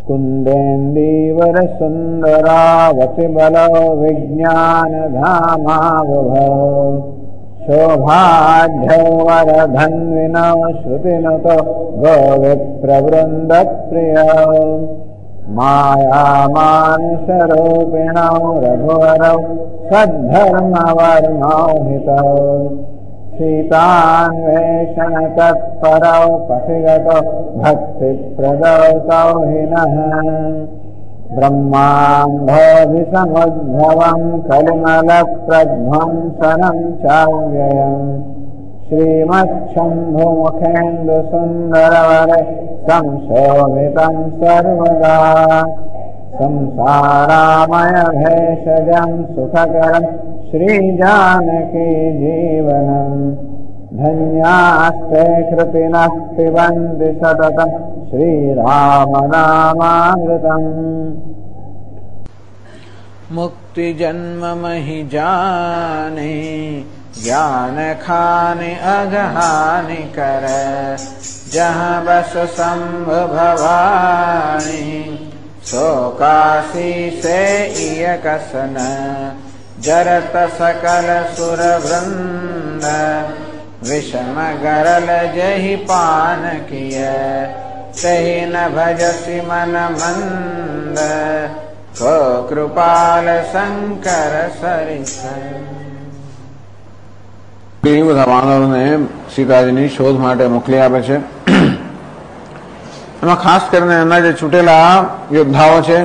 कुन्देन्दीवर सुन्दरावति बलो विज्ञानधामावभौ शोभाढ्यो वरधन्विनो श्रुतिनुतो गोविप्रवृन्दप्रियो मायामानुषरूपिणौ रघुवरौ सद्धर्मवर्णौ हितौ सीतान्वेषणतत्परौ पथिगतो भक्तिप्रदौ तौ हिनः ब्रह्माण्डोऽभिसमुद्भवं कलिमलप्रध्वंसनं चाव्ययम् श्रीमच्छम्भुमुखेन्दुसुन्दरवरे संशोभितं सर्वदा संसारामयभेषजं सुखकरं श्रीजानकी जीवनम् धन्यास्ते कृतिनः पिबन्ति सततं श्रीरामनामामृतम्। मुक्तिजन्ममहि जाने ज्ञान खाने अगहानि कर जहाँ बस संभ भवानी सो काशी से इय कसन जरत सकल सुर वृंद विषम गरल जहि पान किय तहि न भजसि मन मंद को कृपाल शंकर सरिस। બધા વાનરોને સીતાજીની શોધ માટે મોકલી આપે છે. એમાં ખાસ કરીને એના જે છૂટેલા યોદ્ધાઓ છે,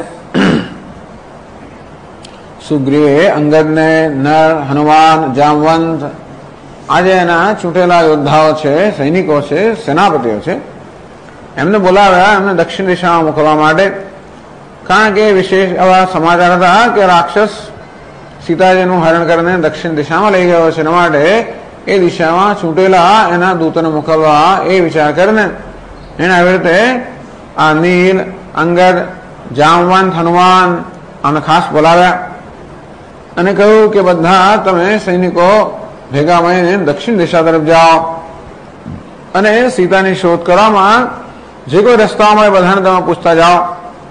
સુગ્રીવે અંગદને, નર, હનુમાન, જામવંત, આજે એના છૂટેલા યોદ્ધાઓ છે, સૈનિકો છે, સેનાપતિઓ છે, એમને બોલાવ્યા એમને દક્ષિણ દિશામાં મોકલવા માટે. કારણ કે વિશેષ એવા સમાચાર હતા કે રાક્ષસ સીતાજીનું હરણ કરીને દક્ષિણ દિશામાં લઈ ગયો છે. એના માટે એ દિશામાં છૂટેલા એના દૂતને મોકલવા એ વિચાર કરીને એને આવી રીતે આ નીલ, અંગદ, જામવંત, હનુમાન આને ખાસ બોલાવ્યા અને કહ્યું કે બધા તમે સૈનિકો ભેગા મળીને દક્ષિણ દિશા તરફ જાઓ અને સીતાની શોધ કરવામાં જે કોઈ રસ્તાઓ મળે બધાને તમે પૂછતા જાઓ.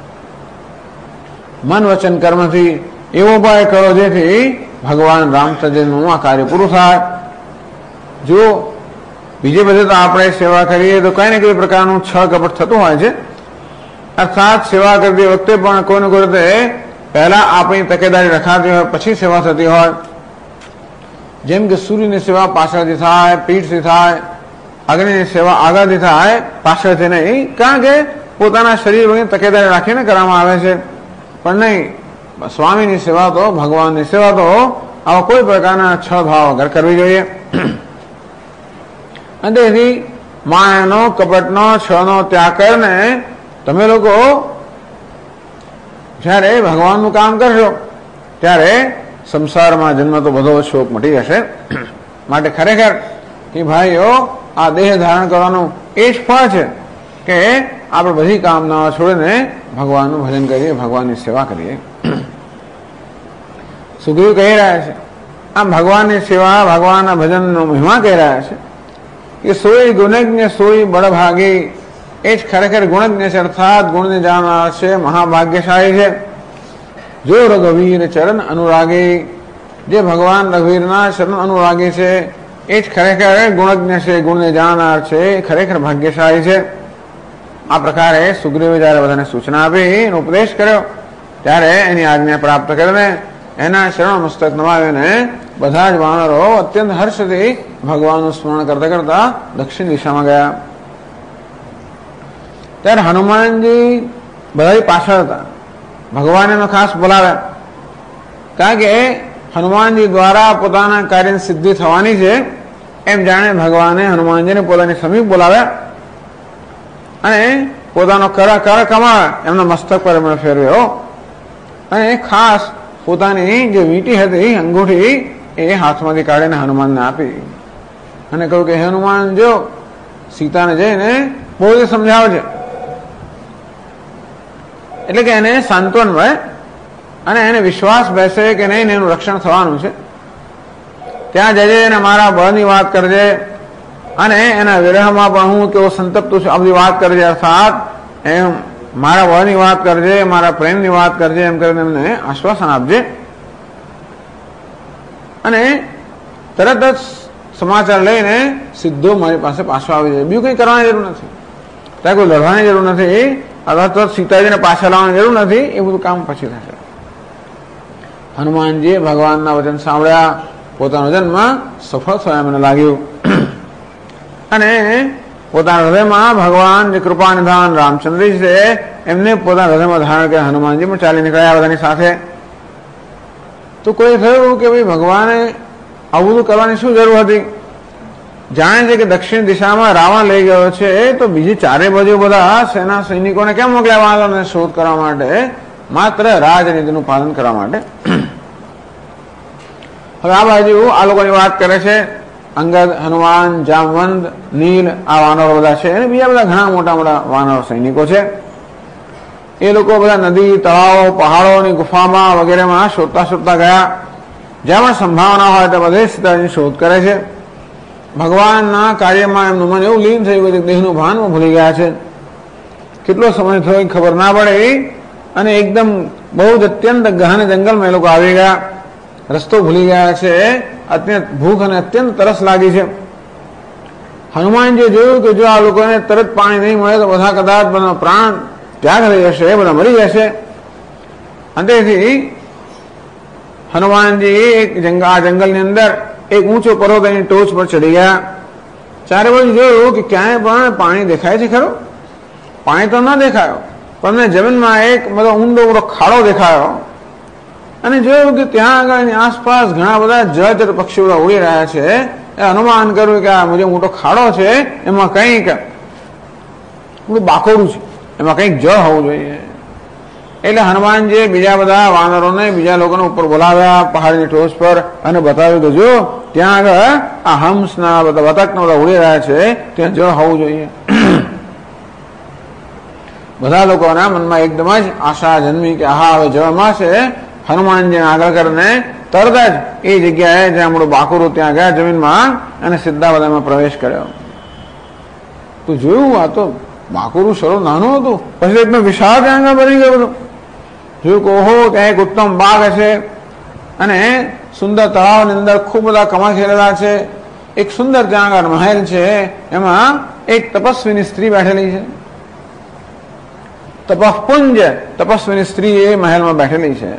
મન વચન કર્મથી એવો ઉપાય કરો જેથી ભગવાન રામચંદ્રનું આ કાર્ય પૂરું થાય. જો બીજે બધે તો આપણે સેવા કરીએ તો કઈ ને કઈ પ્રકારનું છળ કપટ થતું હોય છે. અર્થાત સેવા કરતી વખતે પણ કોઈને કોઈ રીતે પહેલા આપણી તકેદારી રખાતી હોય પછી સેવા થતી હોય. જેમ કે સૂર્યની સેવા પાછળથી થાય, પીઠથી થાય, અગ્નિની સેવા આગળથી થાય, પાછળથી નહીં. કારણ કે પોતાના શરીરની તકેદારી રાખીને કરવામાં આવે છે. પણ નહીં, સ્વામીની સેવા તો, ભગવાનની સેવા તો આવા કોઈ પ્રકારના છળ ભાવ વગર કરવી જોઈએ. અને તેથી માયાનો, કપટનો, છળનો ત્યાગ કરીને તમે લોકો જ્યારે ભગવાનનું કામ કરશો ત્યારે સંસારમાં જન્મતો બધો શોક મટી જશે. માટે ખરેખર કે ભાઈઓ આ દેહ ધારણ કરવાનું એ જ ફળ છે કે આપણે બધી કામનાઓ છોડીને ભગવાનનું ભજન કરીએ, ભગવાનની સેવા કરીએ. સુગ્રીવ કહી રહ્યા છે આમ ભગવાનની સેવા, ભગવાનના ભજનનો મહિમા કહી રહ્યા છે કે સોય ગુણજ્ઞ સોય બળભાગી. એ જ ખરેખર ગુણજ્ઞ છે, અર્થાત ગુણને જાણનાર છે, મહાભાગ્યશાળી છે. જો રઘુવીર ચરણ અનુરાગી, જે ભગવાન રઘુવીરના ચરણ અનુરાગી છે એ જ ખરેખર ગુણજ્ઞ છે, ગુણને જાણનાર છે, ખરેખર ભાગ્યશાળી છે. આ પ્રકારે સુગ્રીવે જયારે બધાને સૂચના આપી, ઉપદેશ કર્યો ત્યારે એની આજ્ઞા પ્રાપ્ત કરીને એના શરણ મસ્તક નમાવીને બધા જ વાનરો અત્યંત હર્ષથી ભગવાનનું સ્મરણ કરતા કરતા દક્ષિણ દિશામાં ગયા. ત્યારે હનુમાનજી બધા પાછળ હતા. ભગવાન એનો ખાસ બોલાવ્યા કારણ કે હનુમાનજી દ્વારા પોતાના કાર્યની સિદ્ધિ થવાની છે એમ જાણે ભગવાને હનુમાનજીને પોતાની સમીપ બોલાવ્યા અને પોતાનો કર કમળ એમના મસ્તક પર એમણે ફેરવ્યો અને ખાસ પોતાની જે વીંટી હતી, અંગૂઠી, એ હાથમાંથી કાઢીને હનુમાનને આપી અને કહ્યું કે હનુમાન જો સીતાને જઈને બહુ જ સમજાવજે, એટલે કે એને સાંત્વન મળે અને એને વિશ્વાસ બેસે કે નહીં એનું રક્ષણ થવાનું છે. ત્યાં જજે અને મારા બળની વાત કરજે અને એના વિરહમાં પણ હું કેવો સંતપ્ત છું આ બધી વાત કરજે. અર્થાત એમ મારા વરની વાત કરજે, મારા પ્રેમની વાત કરજે એમ કરીને એમને આશ્વાસન આપજે. અને તરત જ સમાચાર લઈને સીધો મારી પાસે પાછો આવી જાય. બીજું કંઈ કરવાની જરૂર નથી, ત્યાં કોઈ લડવાની જરૂર નથી, અથવા તો સીતાજીને પાછા લાવવાની જરૂર નથી. એ બધું કામ પછી થશે. હનુમાનજીએ ભગવાનના વચન સાંભળ્યા, પોતાનો જન્મ સફળ થયા મને લાગ્યું. અને પોતાના હૃદયમાં ભગવાન જે કૃપા નિધાન રામચંદ્રજી છે એમને પોતાના હૃદયમાં ધારણ કર્યા. હનુમાનજી પણ ચાલી નીકળ્યા બધાની સાથે. તો કોઈ થયું કે ભાઈ ભગવાને આવું બધું કરવાની શું જરૂર હતી? જાણે છે કે દક્ષિણ દિશામાં રાવણ લઈ ગયો છે, તો બીજી ચારે બાજુ બધા સેના સૈનિકોને કેમ મોકલ્યા વાનરોને શોધ કરવા માટે? માત્ર રાજનીતિનું પાલન કરવા માટે. હવે આ બાજુ આ લોકોની વાત કરે છે. અંગદ, હનુમાન, જામવંત, નીલ, આ વાનરો બધા છે અને બીજા બધા ઘણા મોટા મોટા વાનર સૈનિકો છે. એ લોકો બધા નદી, તળાવો, પહાડોની ગુફામાં વગેરેમાં શોધતા શોધતા ગયા. જ્યાં પણ સંભાવના હોય ત્યાં બધે સીતાજીની શોધ કરે છે. ભગવાનના કાર્યમાં એમનું મન એવું લીન થયું કે દેહનું ભાનમાં ભૂલી ગયા છે. કેટલો સમય થયો ખબર ના પડે. અને એકદમ બહુ જ અત્યંત ગહન જંગલમાં એ લોકો આવી ગયા. રસ્તો ભૂલી ગયા છે. અત્યંત ભૂખ અને અત્યંત તરસ લાગી છે. હનુમાનજીએ જોયું કે જો આ લોકોને તરત પાણી નહીં મળે તો બધા કદાચ બધા પ્રાણ ત્યાગ થઈ જશે, બધા મરી જશે. અંતેથી હનુમાનજી આ જંગલની અંદર એક ઊંચો પર્વત એની ટોચ પર ચડી ગયા. ચારે બાજુ જોયું કે ક્યાંય પણ પાણી દેખાય છે ખરો? પાણી તો ન દેખાયો, પણ જમીનમાં એક બધો ઊંડો ખાડો દેખાયો. અને જોયું કે ત્યાં આગળ એની આસપાસ ઘણા બધા જળચર પક્ષીઓ ઉડી રહ્યા છે. એ અનુમાન કર્યું કે આ જે મોટો ખાડો છે એમાં કંઈક બાકોડું છે, એમાં કંઈક જળ હોવું જોઈએ. એટલે હનુમાનજીએ બીજા બધા વાનરોને, બીજા લોકોને ઉપર બોલાવ્યા પહાડની ટોચ પર અને બતાવ્યું કે જો ત્યાં આગળ આ હંસના બધા બતકના બધા ઉડી રહ્યા છે, ત્યાં જળ હોવું જોઈએ. બધા લોકોના મનમાં એકદમ જ આશા જન્મી કે હા હવે જળમાં છે. હનુમાનજીને આગળ કરીને તરત જ એ જગ્યાએ જ્યાં આપણું બાકુરું ત્યાં ગયા જમીનમાં અને સીધા બધામાં પ્રવેશ કર્યો. તો જોયું આ તો બાકુરું સરો નાનું હતું, પછી એકદમ વિશાળ ત્યાં આગળ બની ગયું હતું. જોયું કે ઓહો ત્યાં એક ઉત્તમ બાગ હશે અને સુંદર તળાવની અંદર ખૂબ બધા કમળ ખેલેલા છે. એક સુંદર ત્યાં આગળ મહેલ છે, એમાં એક તપસ્વીની સ્ત્રી બેઠેલી છે. તપઃપુંજ તપસ્વીની સ્ત્રી એ મહેલમાં બેઠેલી છે.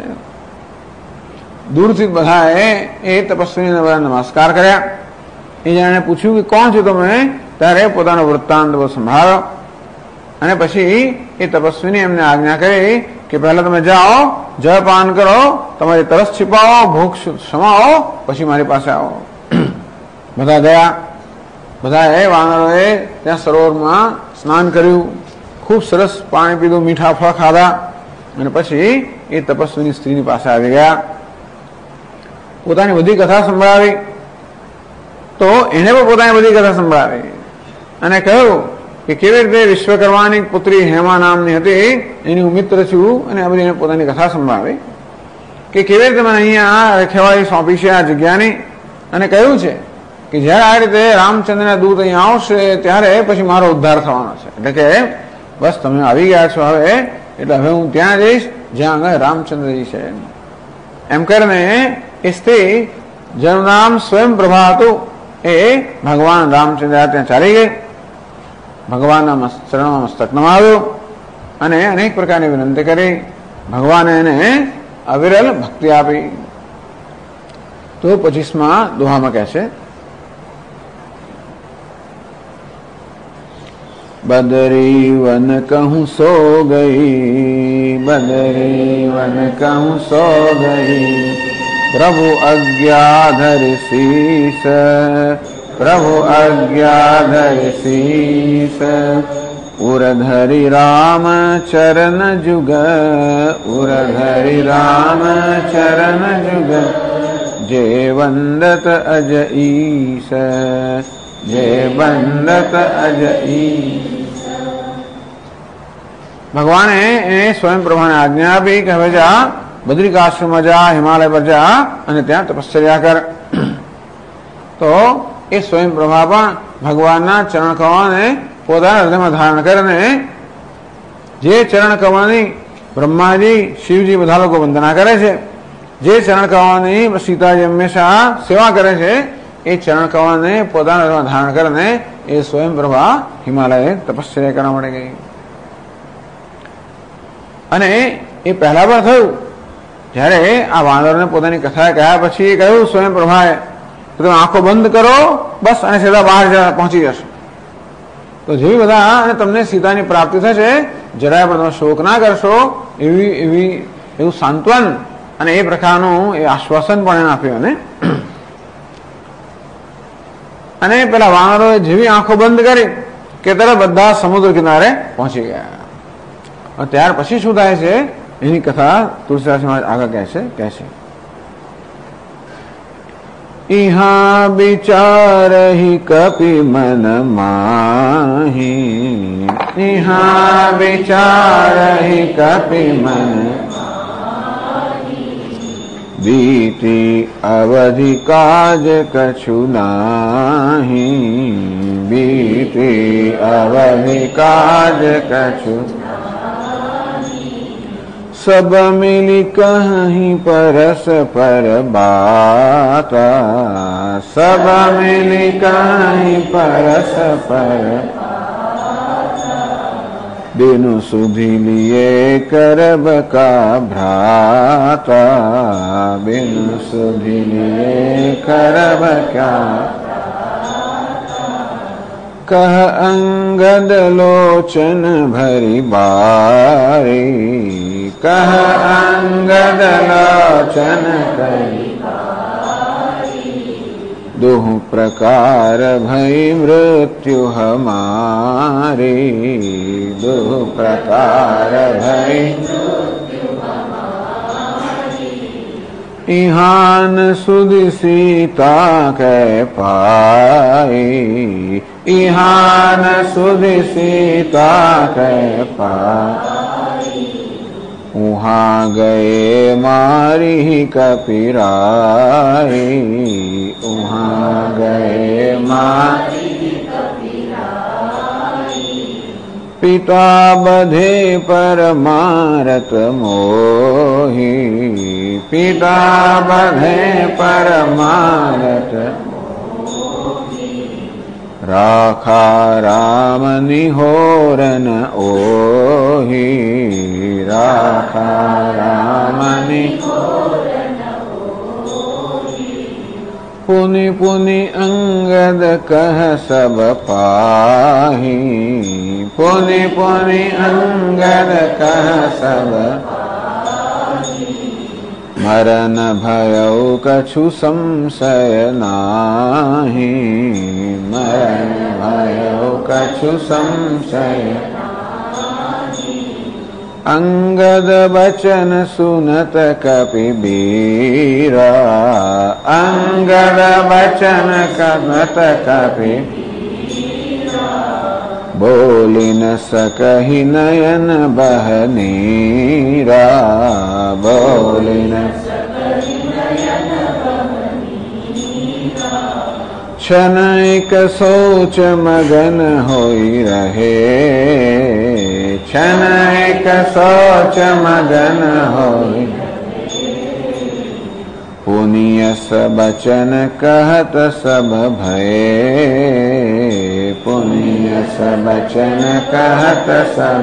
દૂરથી બધાએ એ તપસ્વીને બધા નમસ્કાર કર્યા. એ જાણે પૂછ્યું કે કોણ છો તમે? ત્યારે પોતાનો વૃત્તાંત સંભાળ્યો. અને પછી એ તપસ્વીને એમને આજ્ઞા કરી કે પહેલા તમે જાઓ, જળપાન કરો, તમારી તરસ छिपाવો, ભૂખ સમાવો, પછી મારી પાસે આવો. બધા ગયા. બધાએ વાનરોએ ત્યાં સરોવરમાં સ્નાન કર્યું, ખૂબ સરસ પાણી પીધું, મીઠા ફળ ખાધા અને પછી એ તપસ્વીની સ્ત્રીની પાસે આવી ગયા. પોતાની બધી કથા સંભળાવી. તો એને પણ પોતાની બધી કથા સંભળાવી અને કહ્યું કે કેવી રીતે વિશ્વકર્માની પુત્રી હેમા નામની હતી, એની હું મિત્ર છું. અને આ બધી એને પોતાની કથા સંભળાવી કે કેવી રીતે મને અહીંયા રખેવાળી સોંપી છે આ જગ્યાની. અને કહ્યું છે કે જ્યારે આ રીતે રામચંદ્રના દૂત અહીંયા આવશે ત્યારે પછી મારો ઉદ્ધાર થવાનો છે. એટલે કે બસ તમે આવી ગયા છો હવે, એટલે હવે હું ત્યાં જઈશ જ્યાં આગળ રામચંદ્રજી છે. એમ કરીને એ સ્ત્રી જેનું નામ સ્વયં પ્રભા હતું એ ભગવાન રામચંદ્ર ત્યાં ચાલી ગઈ. ભગવાનના ચરણમાં મસ્તક નમાવ્યું અને અનેક પ્રકારની વિનંતી કરી. ભગવાને એને અવિરલ ભક્તિ આપી. તો 25મા દોહામાં કહે છે, बदरी वन कहूँ सो गई, बदरी वन कहूँ सो गई, प्रभु आज्ञाधर शीस, प्रभु आज्ञाधर शीस, उरधरि राम चरण जुग, उरधरि राम चरण जुग, जे वंदत अज ईस, जे वंदत अज ईस. ભગવાને એને સ્વયં પ્રભાને આજ્ઞા આપી કે હવે જા બદ્રિકાશ્રમમાં જા, હિમાલય પર જા અને ત્યાં તપશ્ચર્યા કર. તો એ સ્વયં પ્રભા પણ ભગવાનના ચરણ કમળને પોતાના હૃદયમાં ધારણ કરીને જે ચરણ કમળની બ્રહ્માજી શિવજી બધા લોકો વંદના કરે છે, જે ચરણ કમળની સીતાજી હંમેશા સેવા કરે છે, એ ચરણ કમળને પોતાના ધારણ કરીને એ સ્વયં પ્રભા હિમાલયે તપશ્ચર્યા કરવા માટે ગઈ. અને એ પહેલા પણ થયું, જ્યારે આ વાનરને પોતાની કથા કહ્યા પછી કહ્યું સ્વયં પ્રભાએ, તમે આંખો બંધ કરો બસ અને સીધા બહાર પહોંચી જશો તો જેવી બધા અને તમને સીતાની પ્રાપ્તિ થશે, જરાય પણ તમે શોક ના કરશો, એવું સાંત્વન અને એ પ્રકારનું એ આશ્વાસન પણ એને આપ્યું. અને પેલા વાનરોએ જેવી આંખો બંધ કરી કે તરત બધા સમુદ્ર કિનારે પહોંચી ગયા. ત્યાર પછી શું થાય છે એની કથા તુલસીદાસ મહારાજ આગળ કહે છે. इहा विचारहि कपि मन माहि, इहा विचारहि कपि मन बीती अवधि काज कछु नाहि, बीती अवधि काज कछु सब मिली कहीं परस पर बाता, सब मिली कहीं परस पर बिनु सुधि लिए करब का भ्राता, बिनु सुधि लिए करब क्या कह अंगद लोचन भरी बारी, कह अंगद लोचन करी दुहु प्रकार भई मृत्यु हमारी, दुहु प्रकार भई इहान सुधि सीता कै पाई, इहान सुधि सीता कै पाई उहाँ गए मारी कपिराई, उहाँ गए मारी पिता बधे पर मारत मोही, पिता बधे पर मारत राखा राम निहोरन ओही, राखा राम निहोरन ओही पुनि पुनि अंगद कह सब पाही, पुनि पुनि अंगद कह सब मरन भयउ कछु संशय नाही, मरन भयउ कछु संशय अंगद बचन सुनत कपि बीरा, अंगद बचन सुनत कपि बोली न सकहि नयन बहनीरा, बोली न सकहि नयन बहनीरा क्षण एक सोच मगन होई रहे, क्षण एक सोच मगन होई पुनियस बचन कहत सब भये, पुनियस बचन कहत सब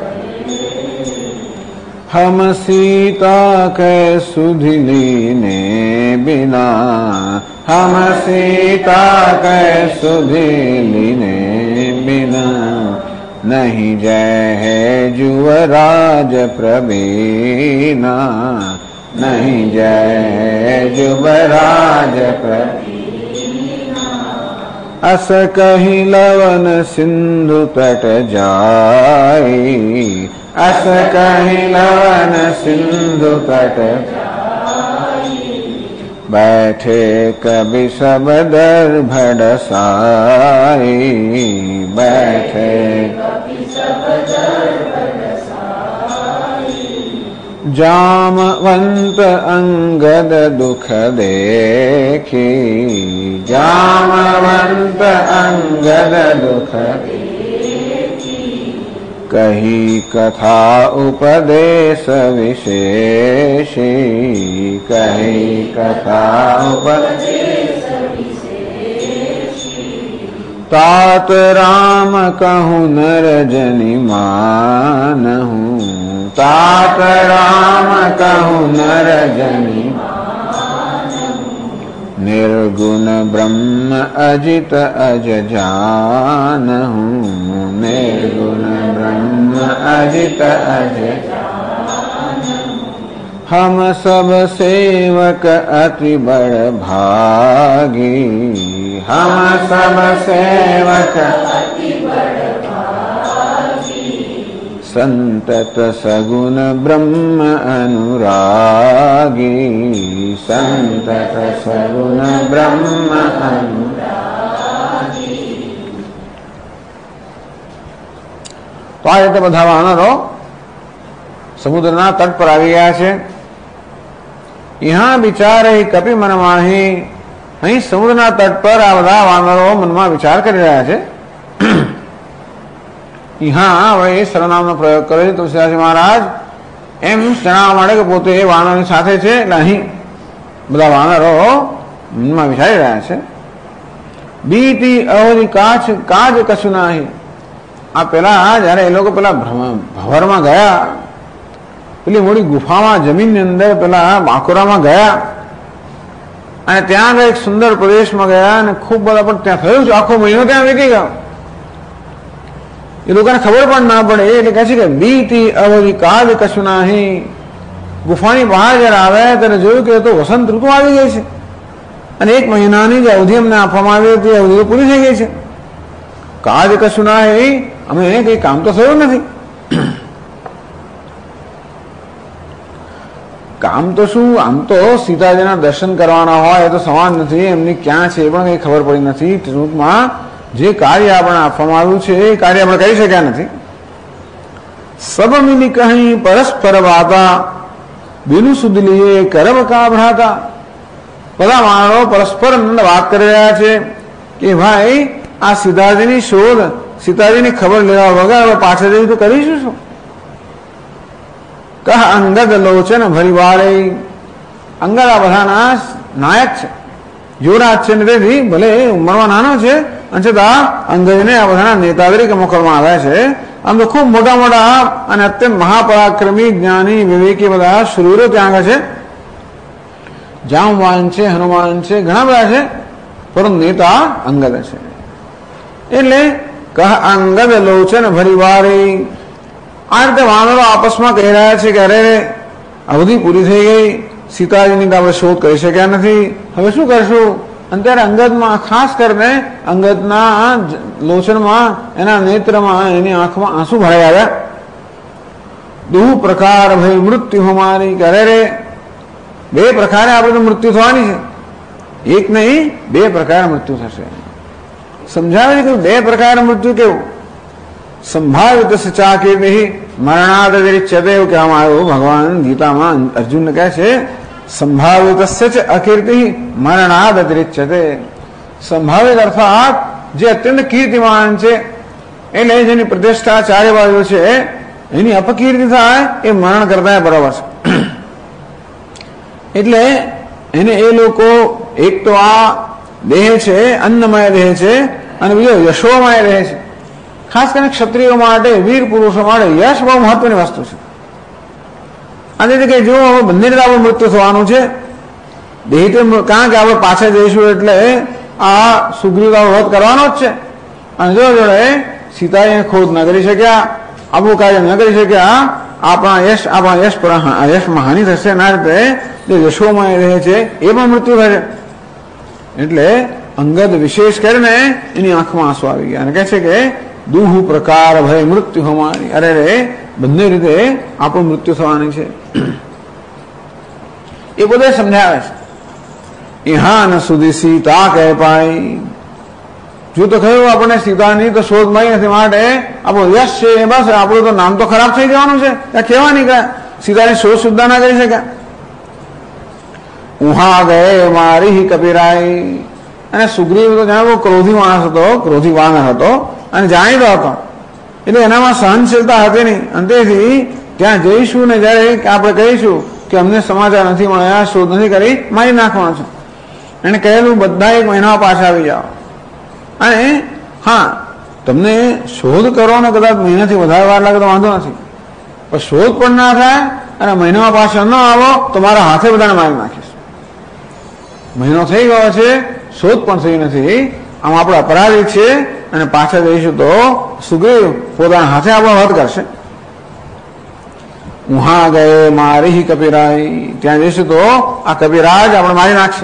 हम सीता कै सुधि लीने बिना, हम सीता कै सुधि लीने बिना नहीं जय है जुवराज प्रवीणा, नहीं जय जुवराज प्रवीणा अस कहि लवन सिंधु तट जाई, अस कहि लवन सिंधु तट बैठे कवि सब दर्भ डसाई, बैठे कवि सब दर्भ डसाई जामवंत अंगद दुख देखी, जामवंत अंगद दुख देखी कही कथा उपदेश विशेषी, कही कथा उपदेश तात राम कहूँ नर जनि मानहूँ, तात राम कहूँ नर जनि निर्गुण ब्रह्म अजित अज जानहूँ, निर्गुण ब्रह्म अजित अज हम सब सेवक अति बड़ भागी, हम सब सेवक अति बड़ भागी संतत सगुण ब्रह्म अनुरागी, संतत सगुण ब्रह्म अनुरागी। तो आ रीते बधा वानरो समुद्રના તટ પર આવી ગયા છે। यहाँ બિચારે કપિ મનમાહી, અહીં સમુદ્રના તટ પર આ બધા વાનરો મનમાં વિચાર કરી રહ્યા છે। यहाँ હવે એ સર્વનામનો પ્રયોગ કરે છે તુલસીદાસજી મહારાજ એમ જણાવવા માટે કે પોતે એ વાનરોની સાથે છે, એટલે અહીં બધા વાનરો મનમાં વિચારી રહ્યા છે। બીતી અવધિ કાજ કશું નાહી, આ પેલા જયારે એ લોકો પેલા ભંવરમાં ગયા, પેલી મોટી ગુફામાં જમીનની અંદર પેલા બાકોરામાં ગયા અને ત્યાં એક સુંદર પ્રદેશમાં ગયા અને ખૂબ બધા પણ ત્યાં થયું છે, આખો મહિનો ત્યાં વીતી ગયો, એ લોકોને ખબર પણ ના પડે। એટલે કહે છે કે બીતી અવધિ કાજ કશું નાહી, ગુફાની બહાર જયારે આવે ત્યારે જોયું કે તો વસંત ઋતુ આવી ગઈ છે અને એક મહિનાની જે અવધિ અમને આપવામાં આવી હતી અવધિ પૂરી થઈ ગઈ છે। કાજ કશું નાહી, અમે કઈ કામ તો થયું નથી। કામ તો શું, આમ તો સીતાજીના દર્શન કરવાના હોય એ તો સવાલ નથી, એમની ક્યાં છે એ પણ કઈ ખબર પડી નથી। ટૂંકમાં જે કાર્ય આપણે આપવામાં આવ્યું છે એ કાર્ય આપણે કરી શક્યા નથી। સબ મિલી કહી પરસ્પર વાતા, બિનુ સુધ લીએ કરબ કા ભ્રાતા, બધા માણસો પરસ્પર વાત કરી રહ્યા છે કે ભાઈ આ સીતાજીની શોધ, સીતાજીની ખબર લેવા વગર પાછળ જઈ તો કરીશું શું। કહ અંગદ લોચન ભરી વાળે, અંગદ આ બધાના નાયક છે, યુવરાજ છે, તેથી ભલે ઉંમરમાં નાનો છે અને છતાં અંગદને આ બધાના નેતા તરીકે મોકલવામાં આવ્યા છે। આમ તો ખૂબ મોટા મોટા અને અત્યંત મહાપરાક્રમી જ્ઞાની વિવેકી બધા શૂરો ત્યાં આગળ છે, જામવાન છે, હનુમાન છે, ઘણા બધા છે, પરંતુ નેતા અંગદ છે। એટલે કહ અંગદ લોચન ભરી વાળે, આ રીતે વાનરો આપસમાં કહી રહ્યા છે કે અરે અવધિ પૂરી થઈ ગઈ, સીતાજીની આપણે શોધ કરી શક્યા નથી, હવે શું કરશું। અને ત્યારે અંગદમાં, ખાસ કરીને અંગદના લોચનમાં, એના નેત્રમાં, એની આંખમાં આંસુ ભરાઈ આવ્યા। દુ પ્રકાર ભય મૃત્યુ હમારી, કે અરે રે બે પ્રકારે આપણે તો મૃત્યુ થવાની છે, એક નહીં બે પ્રકાર મૃત્યુ થશે। સમજાવે છે કે બે પ્રકાર મૃત્યુ કેવું, સંભાવિત ચાકીર્તિ મરણાદ વિરિચ્યતે એવું કહેવામાં આવ્યું। ભગવાન ગીતામાં અર્જુનને કહે છે સંભાવિત અકીર્તિ મરણાદ વિરિચ્યતે, સંભાવિત અર્થાત જે અત્યંત કીર્તિમાન છે, એટલે જેની પ્રતિષ્ઠા ચારે બાજુ છે, એની અપકીર્તિ થાય એ મરણ કરતા બરાબર છે। એટલે એને એ લોકો એક તો આ દેહ છે, અન્નમય દેહ છે, અને બીજો યશોમય દેહ છે। ખાસ કરીને ક્ષત્રિયો માટે, વીર પુરુષો માટે યશ બહુ મહત્વની વસ્તુ છે। અને કે જો હવે બંને રીતે આપણું મૃત્યુ થવાનું છે, દેહ તો કારણ કે આપણે પાછળ જઈશું એટલે આ સુગ્રીવ વ્રત કરવાનો જ છે, અને જો જોડે સીતાજીને ખોદ ન કરી શક્યા, આપણું કાર્ય ન કરી શક્યા, આપણા યશમાં હાનિ થશે, એના રીતે જે યશોમય રહે છે એ પણ મૃત્યુ થશે। એટલે અંગદ વિશેષ કરીને એની આંખમાં આંસુ આવી ગયા અને કહે છે કે દુહુ પ્રકાર ભય મૃત્યુ હમારી, અરે રે બંને રીતે આપણું મૃત્યુ થવાની છે, એ બધે સમજાવે છે। ઇહાન સુધી સીતા કહે પાઈ, જો તો કહ્યું આપણને સીતાની તો શોધ મળી નથી, માટે આપણું યશ છે એ બસ, આપણું તો નામ તો ખરાબ થઈ જવાનું છે, ત્યાં કેવા નીકળ્યા, સીતાની શોધ સુદ્ધા ના કરી શક્યા। ઉહા ગયે મારી કપિરાઈ, અને સુગ્રીવ તો જાણે ક્રોધી માણસ હતો, ક્રોધી વાનર હતો અને જાણીતો હતો, એટલે એનામાં સહનશીલતા હતી નહીં. અંતેથી ત્યાં જઈશું ને જયારે આપણે કહીશું કે અમને સમાચાર નથી મળ્યા, શોધ નથી કરી, મારી નાખવાનો છે. એને કહેલું બધા 1 મહિના પાછા આવી જાઓ. અને હા, તમને શોધ કરો ને કદાચ મહિનાથી વધારે વાર લાગે તો વાંધો નથી, પણ શોધ પણ ના થાય અને મહિનામાં પાછા ન આવો તો મારા હાથે બધાને મારી નાખીશ. મહિનો થઈ ગયો છે, શોધ પણ થઈ નથી, આમ આપણે અપરાધી છે અને પાછા જઈશું તો સુગ્રીવ પોતાના હાથે આપણો વધ કરશે. ઉહા ગયે મારી કપિરાઈ, ત્યાં જઈશું તો આ કપિરાજ આપણે મારી નાખશે.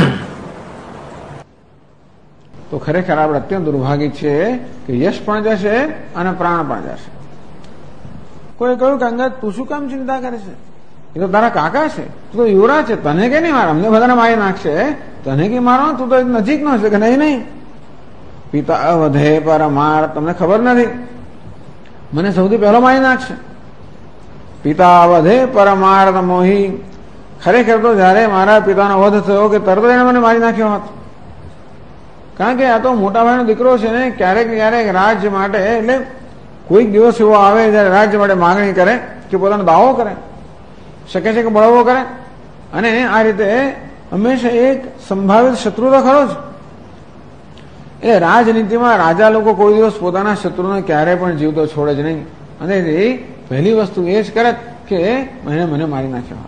તો ખરેખર આપણે અત્યંત દુર્ભાગી છે કે યશ પણ જશે અને પ્રાણ પણ જશે. કોઈ કહ્યું કે અંગદ તું શું કામ ચિંતા કરે છે, એ તો તારા કાકા છે, તું તો યુવરાજ છે, તને કે નહીં મારે, અમને બધાને મારી નાખશે, તને કે મારો, તું તો નજીક નો છે કે નહીં. પિતા વધે પર માર, તમને ખબર નથી, મને સૌથી પહેલો મારી નાખશે. પિતા વધે પર માર મોહી, ખરેખર તો જયારે મારા પિતાનો વધ થયો કે તરત એને મને મારી નાખ્યો હતો. કારણ કે આ તો મોટા ભાઈનો દીકરો છે ને, ક્યારેક ક્યારેક રાજ્ય માટે, એટલે કોઈક દિવસ એવો આવે જયારે રાજ્ય માટે માગણી કરે કે પોતાનો દાવો કરે, શકે છે કે બળવો કરે, અને આ રીતે હંમેશા એક સંભાવિત શત્રુ તો ખરો જ. એટલે રાજનીતિમાં રાજા લોકો કોઈ દિવસ પોતાના શત્રુને ક્યારેય પણ જીવતો છોડે જ નહીં. અને પહેલી વસ્તુ એ જ કરે કે મને મારી નાખ્યો.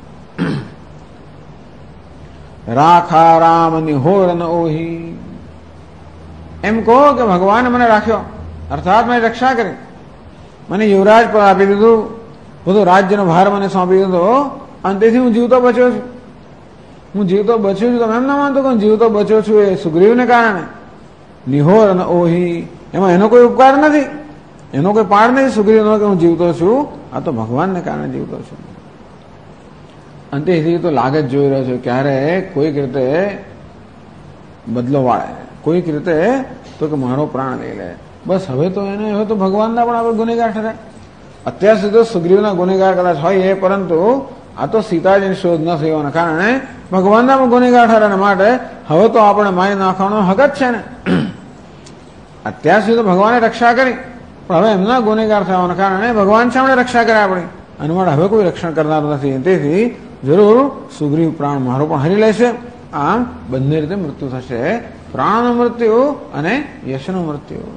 રાખા રામ નિહોર ન ઓહી, એમ કહો કે ભગવાને મને રાખ્યો, અર્થાત મેં રક્ષા કરી, મને યુવરાજ પર આપી દીધું, બધો રાજ્યનો ભાર મને સોંપી દીધો, અને તેથી હું જીવતો બચ્યો છું. હું જીવતો બચ્યો છું, તમે એમ ના માનતો કે હું જીવતો બચ્યો છું એ સુગ્રીવને કારણે. નિહોર અને ઓહી, એમાં એનો કોઈ ઉપકાર નથી, એનો કોઈ પાર નથી સુગ્રીવનો કે હું જીવતો છું, આ તો ભગવાનને કારણે જીવતો છું. અંતેથી તો લાગે જ જોઈ રહ્યો છે ક્યારે કોઈક રીતે બદલો વાળે, કોઈક રીતે તો કે મારો પ્રાણ લઈ લે. બસ હવે તો એને હવે તો ભગવાનના પણ આપણે ગુનેગાર ઠરાય. અત્યાર સુધી તો સુગ્રીવના ગુનેગાર કદાચ હોય એ, પરંતુ આ તો સીતાજીની શોધ ન થઈ હોવાના કારણે ભગવાનના પણ ગુનેગાર ઠરાય. માટે હવે તો આપણે મારી નાખવાનો હક જ છે ને. અત્યાર સુધી તો ભગવાને રક્ષા કરી, પણ હવે એમના ગુનેગાર થવાના કારણે ભગવાન સામે રક્ષા કરે આપણી, અને માટે હવે કોઈ રક્ષણ કરનાર નથી. તેથી જરૂર સુગ્રીવ પ્રાણ મારો પણ હરી લેશે. આમ બંને રીતે મૃત્યુ થશે, પ્રાણનું મૃત્યુ અને યશનું મૃત્યુ.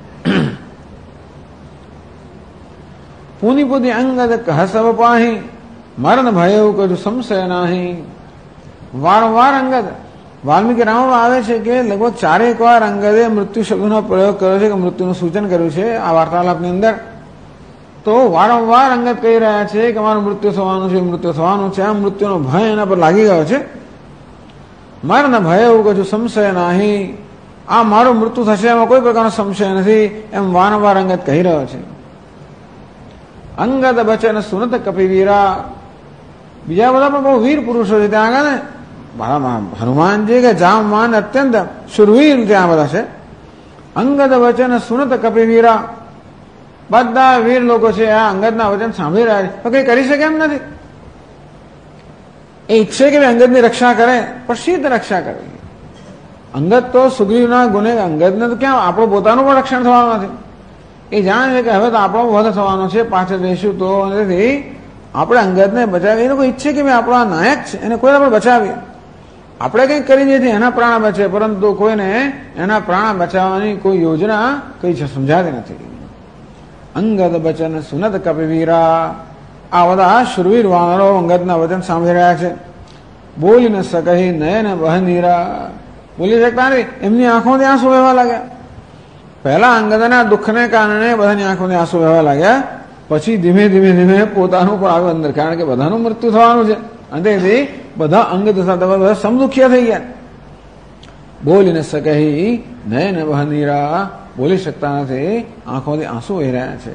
પૂની પૂની અંગદ કહ સબ પાહી, મરણ ભયો કજુ સંશય નાહી. વારંવાર અંગદ, વાલ્મીકી રામાયણમાં આવે છે કે લગભગ 4 વાર અંગદે મૃત્યુ શબ્દનો પ્રયોગ કર્યો છે, કે મૃત્યુનું સૂચન કર્યું છે આ વાર્તાલાપની અંદર. તો વારંવાર અંગદ કહી રહ્યા છે કે મારું મૃત્યુ થવાનું છે, મૃત્યુ થવાનું છે. આ મૃત્યુનો ભય એના પર લાગી ગયો છે. મરણ ભય એવું કશું સંશય નહીં, આ મારું મૃત્યુ થશે એમાં કોઈ પ્રકારનો સંશય નથી, એમ વારંવાર અંગદ કહી રહ્યો છે. અંગદ બચન સુનત કપિવીરા, બીજા બધા પણ બહુ વીર પુરુષો છે ત્યાં આગળ ને, હનુમાનજી કે જામવાન અત્યંત શુરવીર ત્યાં બધા છે. અંગદ વચન સુનત કપિવીરા, બધા વીર લોકો છે, આ અંગદના વચન સાંભળી રહ્યા છે, પણ કઈ કરી શકે એમ નથી. એ ઈચ્છે કે અંગદની રક્ષા કરે, પણ શી રીતે રક્ષા કરે? અંગદ તો સુગ્રીવના ગુને, અંગદને તો ક્યાં આપણું પોતાનું પણ રક્ષણ થવાનું નથી. એ જાણે છે કે હવે તો આપણો વધ થવાનો છે, પાછળ જઈશું તો, નથી આપણે અંગદને બચાવીએ. એ લોકો ઈચ્છે કે આપણો આ નાયક છે, એને કોઈ આપણે બચાવીએ. આપણે કંઈક કરી દઈએ એના પ્રાણ બચે, પરંતુ કોઈને એના પ્રાણ બચાવવાની કોઈ યોજના કઈ છે સમજાતી નથી. અંગદ બચન સુનત કપિવીરા, આ બધા શુરવીર વાનરો અંગદના વચન સાંભળી રહ્યા છે. બોલી ન શકહી નયન બહનીરા, બોલી શકતા નથી, એમની આંખોથી આંસુ વહેવા લાગ્યા. પહેલા અંગદના દુઃખને કારણે બધાની આંખોથી આંસુ વહેવા લાગ્યા, પછી ધીમે ધીમે ધીમે પોતાનું પણ આવ્યું અંદર, કારણ કે બધાનું મૃત્યુ થવાનું છે. અંતેથી બધા અંગદ સાથે બધા સમદુખિયા થઈ ગયા. બોલી ન શકહી નયન બહનીરા, બોલી શકતા નથી, આંખોથી આંસુ વહી રહ્યા છે.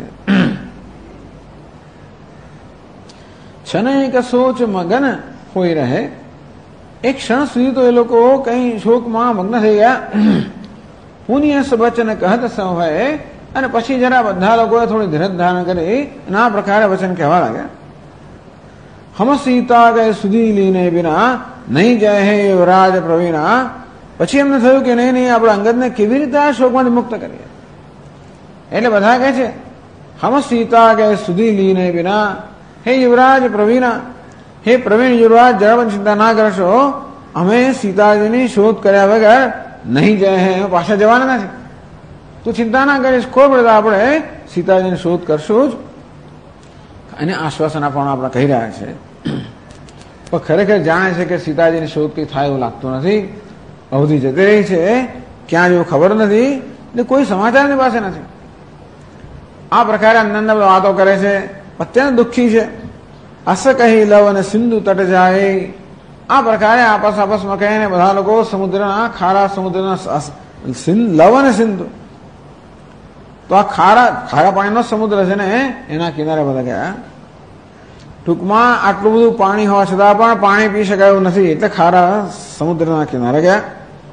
છનૈક સોચ મગન હોઈ રહે, એક ક્ષણ સુધી તો એ લોકો કઈ શોકમાં મગ્ન થઈ ગયા. પુનિયસ વચન કહત સૌહે, અને પછી જરા બધા લોકોએ થોડી ધીરજ ધારણ કરી અને આ પ્રકારે વચન કહેવા લાગ્યા. હમ સીતા ગયે સુધી લીને બિના નહીં જાય હે યુવરાજ પ્રવીણા. પછી એમને થયું કે નહીં આપણે અંગદને કેવી રીતે આ શોકમાંથી મુક્ત કરીએ. એટલે બધા કહે છે हम सीता के सुधी लीने बिना, हे युवराज प्रवीणा, हे प्रवीण युवराज, जरा પણ ચિંતા ના કરશો, અમે સીતાજીની શોધ કર્યા વગર નહીં જાય હે, પાછા જવાના નથી. તું ચિંતા ના કરીશ, કોઈ પણ આપણે સીતાજીની શોધ કરશું જ. અને આશ્વાસન આપવાનું આપણે કહી રહ્યા છે. પણ ખરેખર જાણે છે કે સીતાજીની શોધ કઈ થાય એવું લાગતું નથી. અવધિ જતી રહી છે, ક્યાં જેવું ખબર નથી, ને કોઈ સમાચાર એની પાસે નથી. આ પ્રકારે અંદરના વાતો કરે છે, અત્યંત દુઃખી છે. અસ કહી લવ અને સિંધુ તટ જાય, આ પ્રકારે આપસમાં કહીને બધા લોકો સમુદ્રના, ખારા સમુદ્રના લવ અને સિંધુ, તો આ ખારા પાણીનો સમુદ્ર છે ને એના કિનારે બધા ગયા. ટૂંકમાં આટલું બધું પાણી હોવા છતાં પણ પાણી પી શકાયું નથી, એટલે ખારા સમુદ્રના કિનારે ગયા.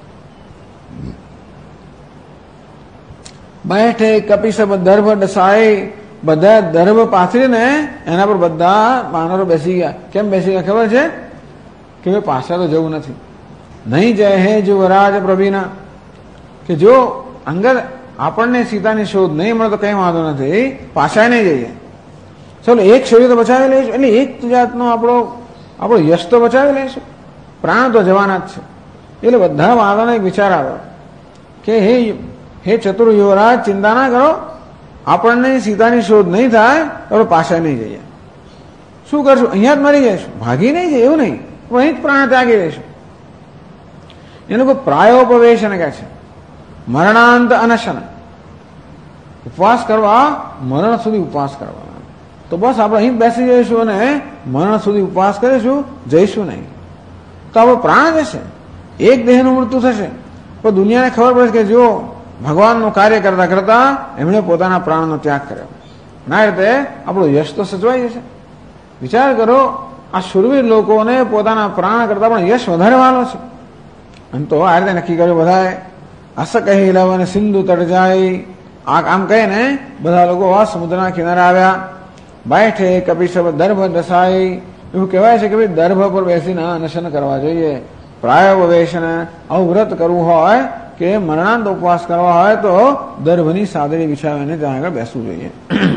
બેઠે કપિસબ દર્ભ ડસાય, બધા દર્ભ પાથરીને એના પર બધા વાનરો બેસી ગયા. કેમ બેસી ગયા ખબર છે? કે ભાઈ પાછા તો જવું નથી. નહીં જાય હે યુવરાજ પ્રવીણા, કે જો અંગદ આપણને સીતાની શોધ નહીં મળે તો કઈ વાંધો નથી, પાછા નહીં જઈએ. ચલો એક શરીર તો બચાવી લઈશું, એટલે એક જાતનો આપણો યશ તો બચાવી લઈશું, પ્રાણ તો જવાના જ છે. એટલે બધા વાંધોનો એક વિચાર આવ્યો કે હે ચતુર યુવરાજ, ચિંતા ના કરો, આપણને સીતાની શોધ નહીં થાય તો પાછા નહીં જઈએ. શું કરશું? અહીંયા જ મરી જઈશું, ભાગી નહીં જાય એવું નહીં, અહીં જ પ્રાણ ત્યાગી દઈશું. એ લોકો પ્રાયોપવેશન કહે છે, મરણાંત અનશન, ઉપવાસ કરવા, મરણ સુધી ઉપવાસ કરવા. તો બસ આપણે અહીં બેસી જઈશું અને મરણ સુધી ઉપવાસ કરીશું, જઈશું નહીં તો આપણો પ્રાણ જશે, એક દેહનું મૃત્યુ થશે. પણ દુનિયાને ખબર પડે કે જો ભગવાનનું કાર્ય કરતા કરતા એમણે પોતાના પ્રાણનો ત્યાગ કર્યો, ના રીતે આપણું યશ તો સચવાઈ જશે. વિચાર કરો, આ શુરવીર લોકોને પોતાના પ્રાણ કરતા પણ યશ વધારે વાલો છે. અને તો આ રીતે નક્કી કર્યું બધાએ. અસ કહી લવ અને સિંધુ તટ જાય, આ કામ કહીને બધા લોકો આ સમુદ્રના કિનારે આવ્યા. બેઠે કપિસબ દર્ભ દસાઈ, એવું કહેવાય છે કે ભાઈ દર્ભ પર બેસીને અનશન કરવા જોઈએ. પ્રાયોપવેશન, આવું વ્રત કરવું હોય કે મરણાંત ઉપવાસ કરવા હોય તો દર્ભની સાદડી બિછાવીને ત્યાં આગળ બેસવું જોઈએ.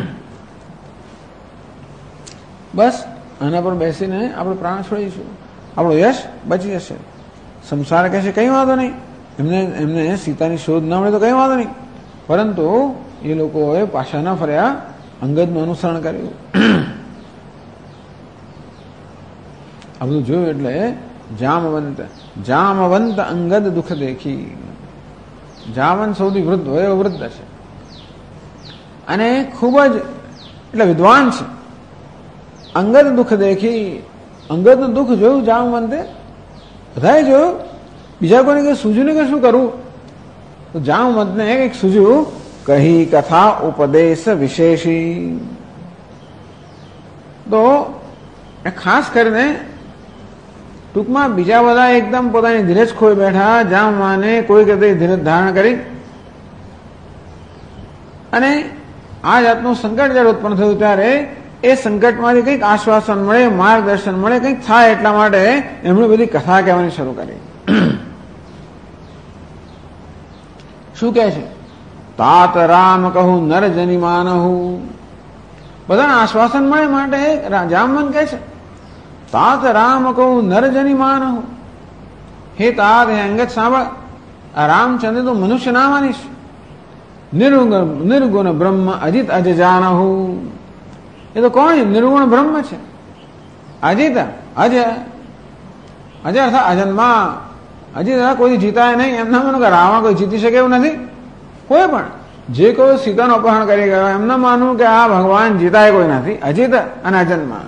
બસ આના પર બેસીને આપણે પ્રાણ છોડીશું, આપણો યશ બચી જશે. સંસાર કહે છે કઈ વાંધો નહીં, એમને સીતાની શોધ ના મળે તો કઈ વાંધો નહીં, પરંતુ એ લોકોએ પાછા ના ફર્યા, અંગદનું અનુસરણ કર્યું. આ બધું જોયું એટલે જામવંત અંગદ દુઃખ દેખી. જામવંત સૌથી વૃદ્ધ વયોવૃદ્ધ છે અને ખૂબ જ એટલે વિદ્વાન છે. અંગદ દુઃખ દેખી, અંગદનું દુઃખ જોયું જામવંતે, બધાએ જોયું. બીજા કોઈને કઈ સૂઝ્યું ને કે શું કરવું, તો જામવંતને કંઈક સૂઝ્યું. કહી કથા ઉપદેશ વિશેષી, તો ખાસ કરીને ટૂંકમાં બીજા બધા એકદમ પોતાની ધીરજ ખોઈ બેઠા, જામવાને કોઈ રીતે ધીરજ ધારણ કરી અને આ જાતનું સંકટ જ્યારે ઉત્પન્ન થયું ત્યારે એ સંકટમાંથી કંઈક આશ્વાસન મળે, માર્ગદર્શન મળે, કંઈક થાય એટલા માટે એમણે બધી કથા કહેવાની શરૂ કરી. શું કહે છે? તાત રામ કહું નર જની માનહું, બધાને આશ્વાસન મળે માટે જામવંત કહે છે તાત રામ કહું નર જની માનહું. હે તાત, હે અંગદ સાંભળ, આ રામચંદ્ર તો મનુષ્ય ના માનીશ. નિર્ગુણ બ્રહ્મ અજિત અજ જાનહું, એ તો કોણ? નિર્ગુણ બ્રહ્મ છે. અજિત અજ, અજય અર્થાત અજન્મા, અજિત કોઈ જીતાય નહીં. એમના માનું કે રાવણ કોઈ જીતી શકે એવું નથી. કોઈ પણ જે કોઈ સીતાનું અપહરણ કરી ગયો એમને માનવું કે આ ભગવાન જીતાય કોઈ નથી, અજિત અને અજન્મા.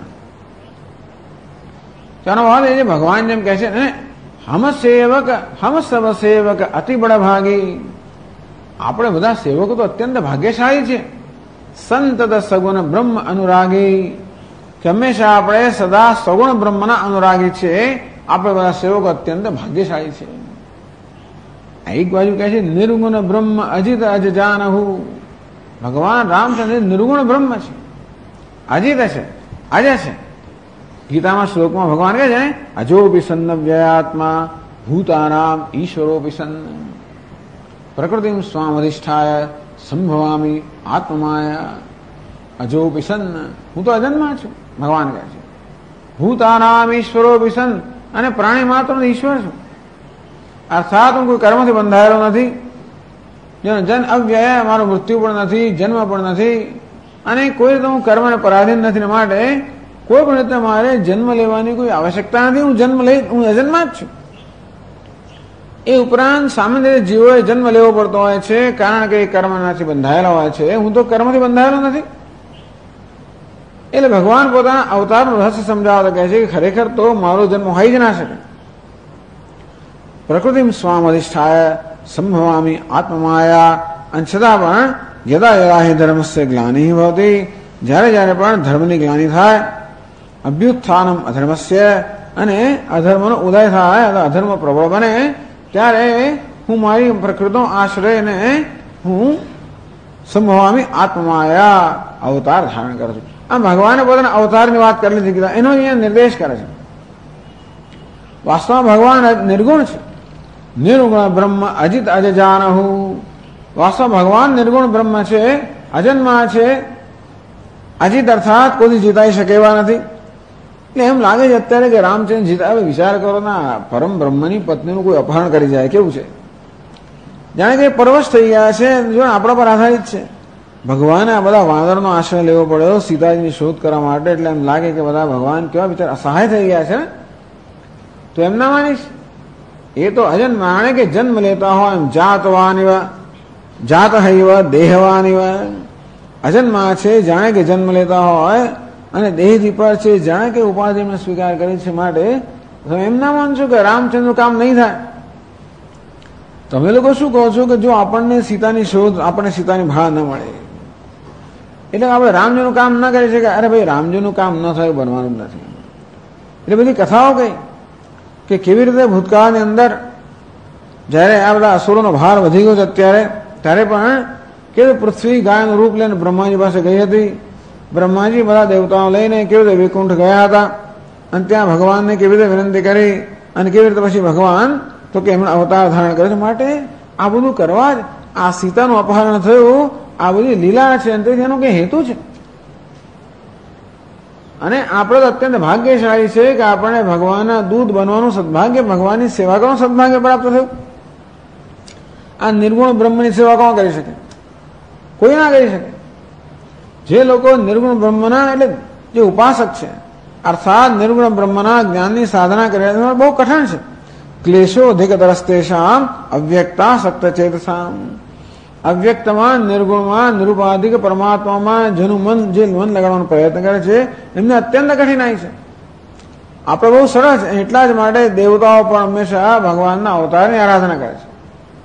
તેનો ભાવ એ જે ભગવાન જેમ કહે છે ને, હમ સેવક હમ સબ સેવક અતિ બડા ભાગી, આપણે બધા સેવકો તો અત્યંત ભાગ્યશાળી છે. સંતત સગુણ બ્રહ્મ અનુરાગી, કે હંમેશા આપણે સદા સગુણ બ્રહ્મના અનુરાગી છે. આપણે બધા સેવકો અત્યંત ભાગ્યશાળી છે. એક બાજુ કહે છે નિર્ગુણ બ્રહ્મ અજિત અજ જાનહુ, ભગવાન રામચંદ્ર નિર્ગુણ બ્રહ્મ છે, અજિત છે, અજય છે. ગીતામાં શ્લોકમાં ભગવાન કહે છે ને, અજોપી સન્ન વ્યયાત્મા ભૂતાનામ ઈશ્વરોપી સન્ન પ્રકૃતિમ સ્વામ અધિષ્ઠાય સંભવામી આત્માયા. અજો પિસન, હું તો અજન્મા છું, ભગવાન કહે છે. ભૂતાનામ ઈશ્વરો પિસન, અને પ્રાણી માત્ર ઈશ્વર છું. અર્થાત હું કોઈ કર્મથી બંધાયેલો નથી, જેનો જન્મ અવ્યય, મારો મૃત્યુ પણ નથી, જન્મ પણ નથી, અને કોઈ રીતે હું કર્મને પરાધીન નથી. માટે કોઈ પણ રીતે મારે જન્મ લેવાની કોઈ આવશ્યકતા નથી. હું અજન્મા જ છું. એ ઉપરાંત સામાન્ય રીતે જીવોએ જન્મ લેવો પડતો હોય છે, કારણ કે એ કર્મનાથી બંધાયેલા હોય છે. હું તો કર્મથી બંધાયેલો નથી. એટલે ભગવાન પોતાના અવતારનું રહસ્ય સમજાવતા કહે છે કે ખરેખર તો મારો જન્મ હોઈ જ ના શકે. પ્રકૃતિ સ્વામ અધિષ્ઠાય સંભવામી આત્મમાયા. અને છતાં પણ યદા યદા હિ ધર્મસ્ય ગ્લાનિ ભવતી, જ્યારે જ્યારે પણ ધર્મની ગ્લાનિ થાય, અભ્યુત્થાનમ અધર્મસ્ય, અને અધર્મનો ઉદય થાય, અધર્મ પ્રબળ બને, ત્યારે હું મારી પ્રકૃતિનો આશ્રયને હું સંભવામી આત્મમાયા અવતાર ધારણ કરું છું. આ ભગવાને પોતાના અવતારની વાત કરી લીધી, એનો અહીંયા નિર્દેશ કરે છે. વાસ્તવમાં ભગવાન નિર્ગુણ છે. નિર્ગુણ બ્રહ્મ અજિત અજજાનહુ. વાસ્તવ ભગવાન નિર્ગુણ બ્રહ્મ છે, અજન્મા છે. અજિત અર્થાત કોઈ જીતાઈ શકે એવા નથી. એટલે એમ લાગે છે અત્યારે કે રામચંદ્ર જીતા. વિચાર કરો ના, પરમ બ્રહ્મની પત્નીનું કોઈ અપહરણ કરી જાય કેવું છે. જાણે કે પરવશ થઈ ગયા છે, જો આપણા પર આધારિત છે. ભગવાને આ બધા વાનરનો આશ્રય લેવો પડ્યો સીતાજીની શોધ કરવા માટે. એટલે એમ લાગે કે બધા ભગવાન કેવા બિચારા અસહાય થઈ ગયા છે ને. તો એમ ના માનીશ. એ તો અજન્મ, માણે કે જન્મ લેતા હોય એમ જાતવાનિવ જાત હૈવ દેહવાનિવ. અજન્મા છે, જાણે કે જન્મ લેતા હોય, અને દેહથી પર છે, જાણે કે ઉપાધિનો સ્વીકાર કરે છે. માટે તમે એમ ના માનશો કે રામચંદ્રનું કામ નહીં થાય. તમે લોકો શું કહો છો કે જો આપણને સીતાની શોધ, આપણને સીતાની ભાળ ન મળે, એટલે આપણે રામજીનું કામ ન કરી શકે. અરે ભાઈ, રામજીનું કામ ન થયું બનવાનું જ નથી. એટલે બધી કથાઓ કઈ કે કેવી રીતે ભૂતકાળની અંદર જ્યારે આ બધા અસુરોનો ભાર વધી ગયો છે અત્યારે, ત્યારે પણ કેવી પૃથ્વી ગાયનું રૂપ લઈને બ્રહ્માજી પાસે ગઈ હતી. બ્રહ્માજી બધા દેવતાઓ લઈને કેવી રીતે વૈકુંઠ ગયા હતા, અને ત્યાં ભગવાનને કેવી રીતે વિનંતી કરી, અને કેવી રીતે પછી ભગવાન તો કે એમણે અવતાર ધારણ કરે છે. માટે આ બધું કરવા જ આ સીતાનું અપહરણ થયું, આ બધી લીલા છે, અને તેથી એનો કઈ હેતુ છે. અને આપણે તો અત્યંત ભાગ્યશાળી છે કે આપણને ભગવાનના દૂત બનવાનું સદભાગ્ય, ભગવાનની સેવા કરવાનું સદભાગ્ય પ્રાપ્ત થયું. આ નિર્ગુણ બ્રહ્મની સેવા કોણ કરી શકે? કોઈ ના કરી શકે. જે લોકો નિર્ગુણ બ્રહ્મના, એટલે જે ઉપાસક છે, અર્થાત નિર્ગુણ બ્રહ્મના જ્ઞાનની સાધના કરી બહુ કઠણ છે. ક્લેશો અધિકતરસ્તેષામ અવ્યક્તા સક્તચેતસામ. અવ્યક્તમાં, નિર્ગુણમાં, નિરુપાધિક પરમાત્મામાં જેનું મન, જે મન લગાડવાનો પ્રયત્ન કરે છે, એમને અત્યંત કઠિનાઈ છે. આપણે બહુ સરસ. એટલા જ માટે દેવતાઓ પણ હંમેશા ભગવાનના અવતારની આરાધના કરે છે.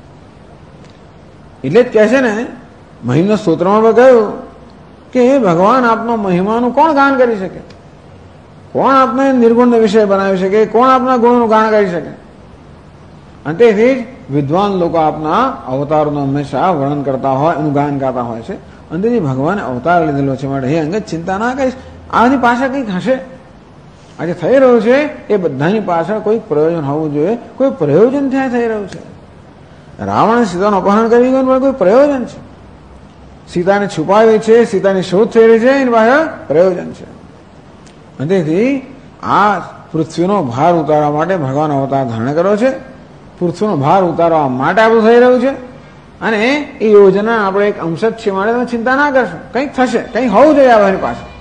એટલે જ કહે છે ને, મહિમના સ્તોત્રમાં પણ કહ્યું કે ભગવાન આપનો મહિમાનું કોણ ગાન કરી શકે? કોણ આપને નિર્ગુણ વિષય બનાવી શકે? કોણ આપના ગુણનું ગાન કરી શકે? અને તેથી જ વિદ્વાન લોકો આપના અવતારોનું હંમેશા વર્ણન કરતા હોય, એનું ગાન ગાતા હોય છે. અને તેથી ભગવાને અવતાર લીધેલો છે. માટે હે અંગત, ચિંતા ના કરીશ. આની પાછળ કંઈક હશે. આજે થઈ રહ્યું છે એ બધાની પાછળ કોઈક પ્રયોજન હોવું જોઈએ. કોઈ પ્રયોજન ત્યાં થઈ રહ્યું છે. રાવણ સીતાનું અપહરણ કરી ગયું, પણ કોઈ પ્રયોજન છે. સીતાને છુપાવી છે, સીતાની શોધ થઈ રહી છે, એની પાછળ પ્રયોજન છે. અને તેથી આ પૃથ્વીનો ભાર ઉતારવા માટે ભગવાન અવતાર ધારણ કર્યો છે. પૃથ્વીનો ભાર ઉતારવા માટે આપણું થઈ રહ્યું છે. અને એ યોજના આપણે એક અંશ જ છે. માટે તમે ચિંતા ના કરશો, કંઈક થશે, કંઈક હોવું જોઈએ આ બધાની પાસે.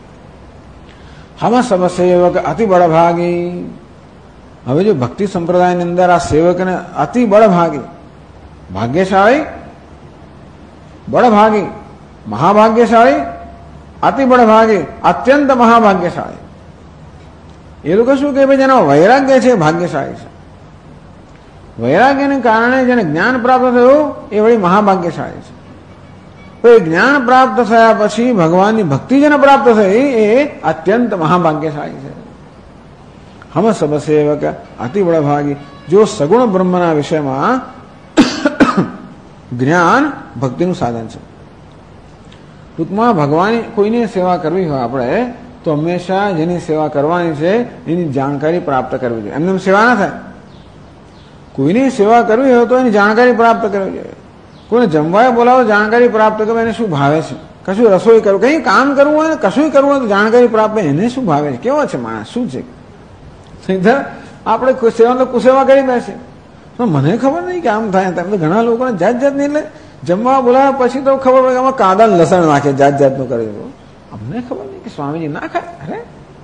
હમ સબ સેવક અતિ બળભાગી. હવે જો ભક્તિ સંપ્રદાયની અંદર આ સેવકને અતિ બળભાગી, ભાગ્યશાળી, બળભાગી, મહાભાગ્યશાળી, અતિ બળભાગી, અત્યંત મહાભાગ્યશાળી. એ લોકો શું કે ભાઈ જેનો વૈરાગ્ય છે ભાગ્યશાળી છે. વૈરાગ્યને કારણે જેને જ્ઞાન પ્રાપ્ત થયું એ વળી મહાભાગ્યશાળી છે. તો એ જ્ઞાન પ્રાપ્ત થયા પછી ભગવાનની ભક્તિ જેને પ્રાપ્ત થઈ એ અત્યંત મહાભાગ્યશાળી છે. હમ સબ સેવક અતિ બળભાગી. જો સગુણ બ્રહ્મના વિષયમાં જ્ઞાન ભક્તિનું સાધન છે. ટૂંકમાં ભગવાન કોઈની સેવા કરવી હોય આપણે તો હંમેશા જેની સેવા કરવાની છે એની જાણકારી પ્રાપ્ત કરવી જોઈએ. એમને સેવા ના થાય. કોઈની સેવા કરવી હોય તો એની જાણકારી પ્રાપ્ત કરવી જોઈએ. કોઈને જમવાએ બોલાવો, જાણકારી પ્રાપ્ત કરવી એને શું ભાવે છે, કશું રસોઈ કરવું, કંઈ કામ કરવું હોય ને કશું કરવું હોય તો જાણકારી પ્રાપ્ત, એને શું ભાવે છે, કેવો છે માણસ, શું છે. આપણે સેવા તો કુસેવા કરી બેસે, મને ખબર નહીં કે આમ થાય તેમ. તો ઘણા લોકોને જાત જાતની, એટલે જમવા બોલાવ્યા પછી તો ખબર પડે કે આમાં કાદા લસણ નાખે, જાત જાતનું કરે. અમને ખબર નહીં કે સ્વામીજી ના ખાય. અરે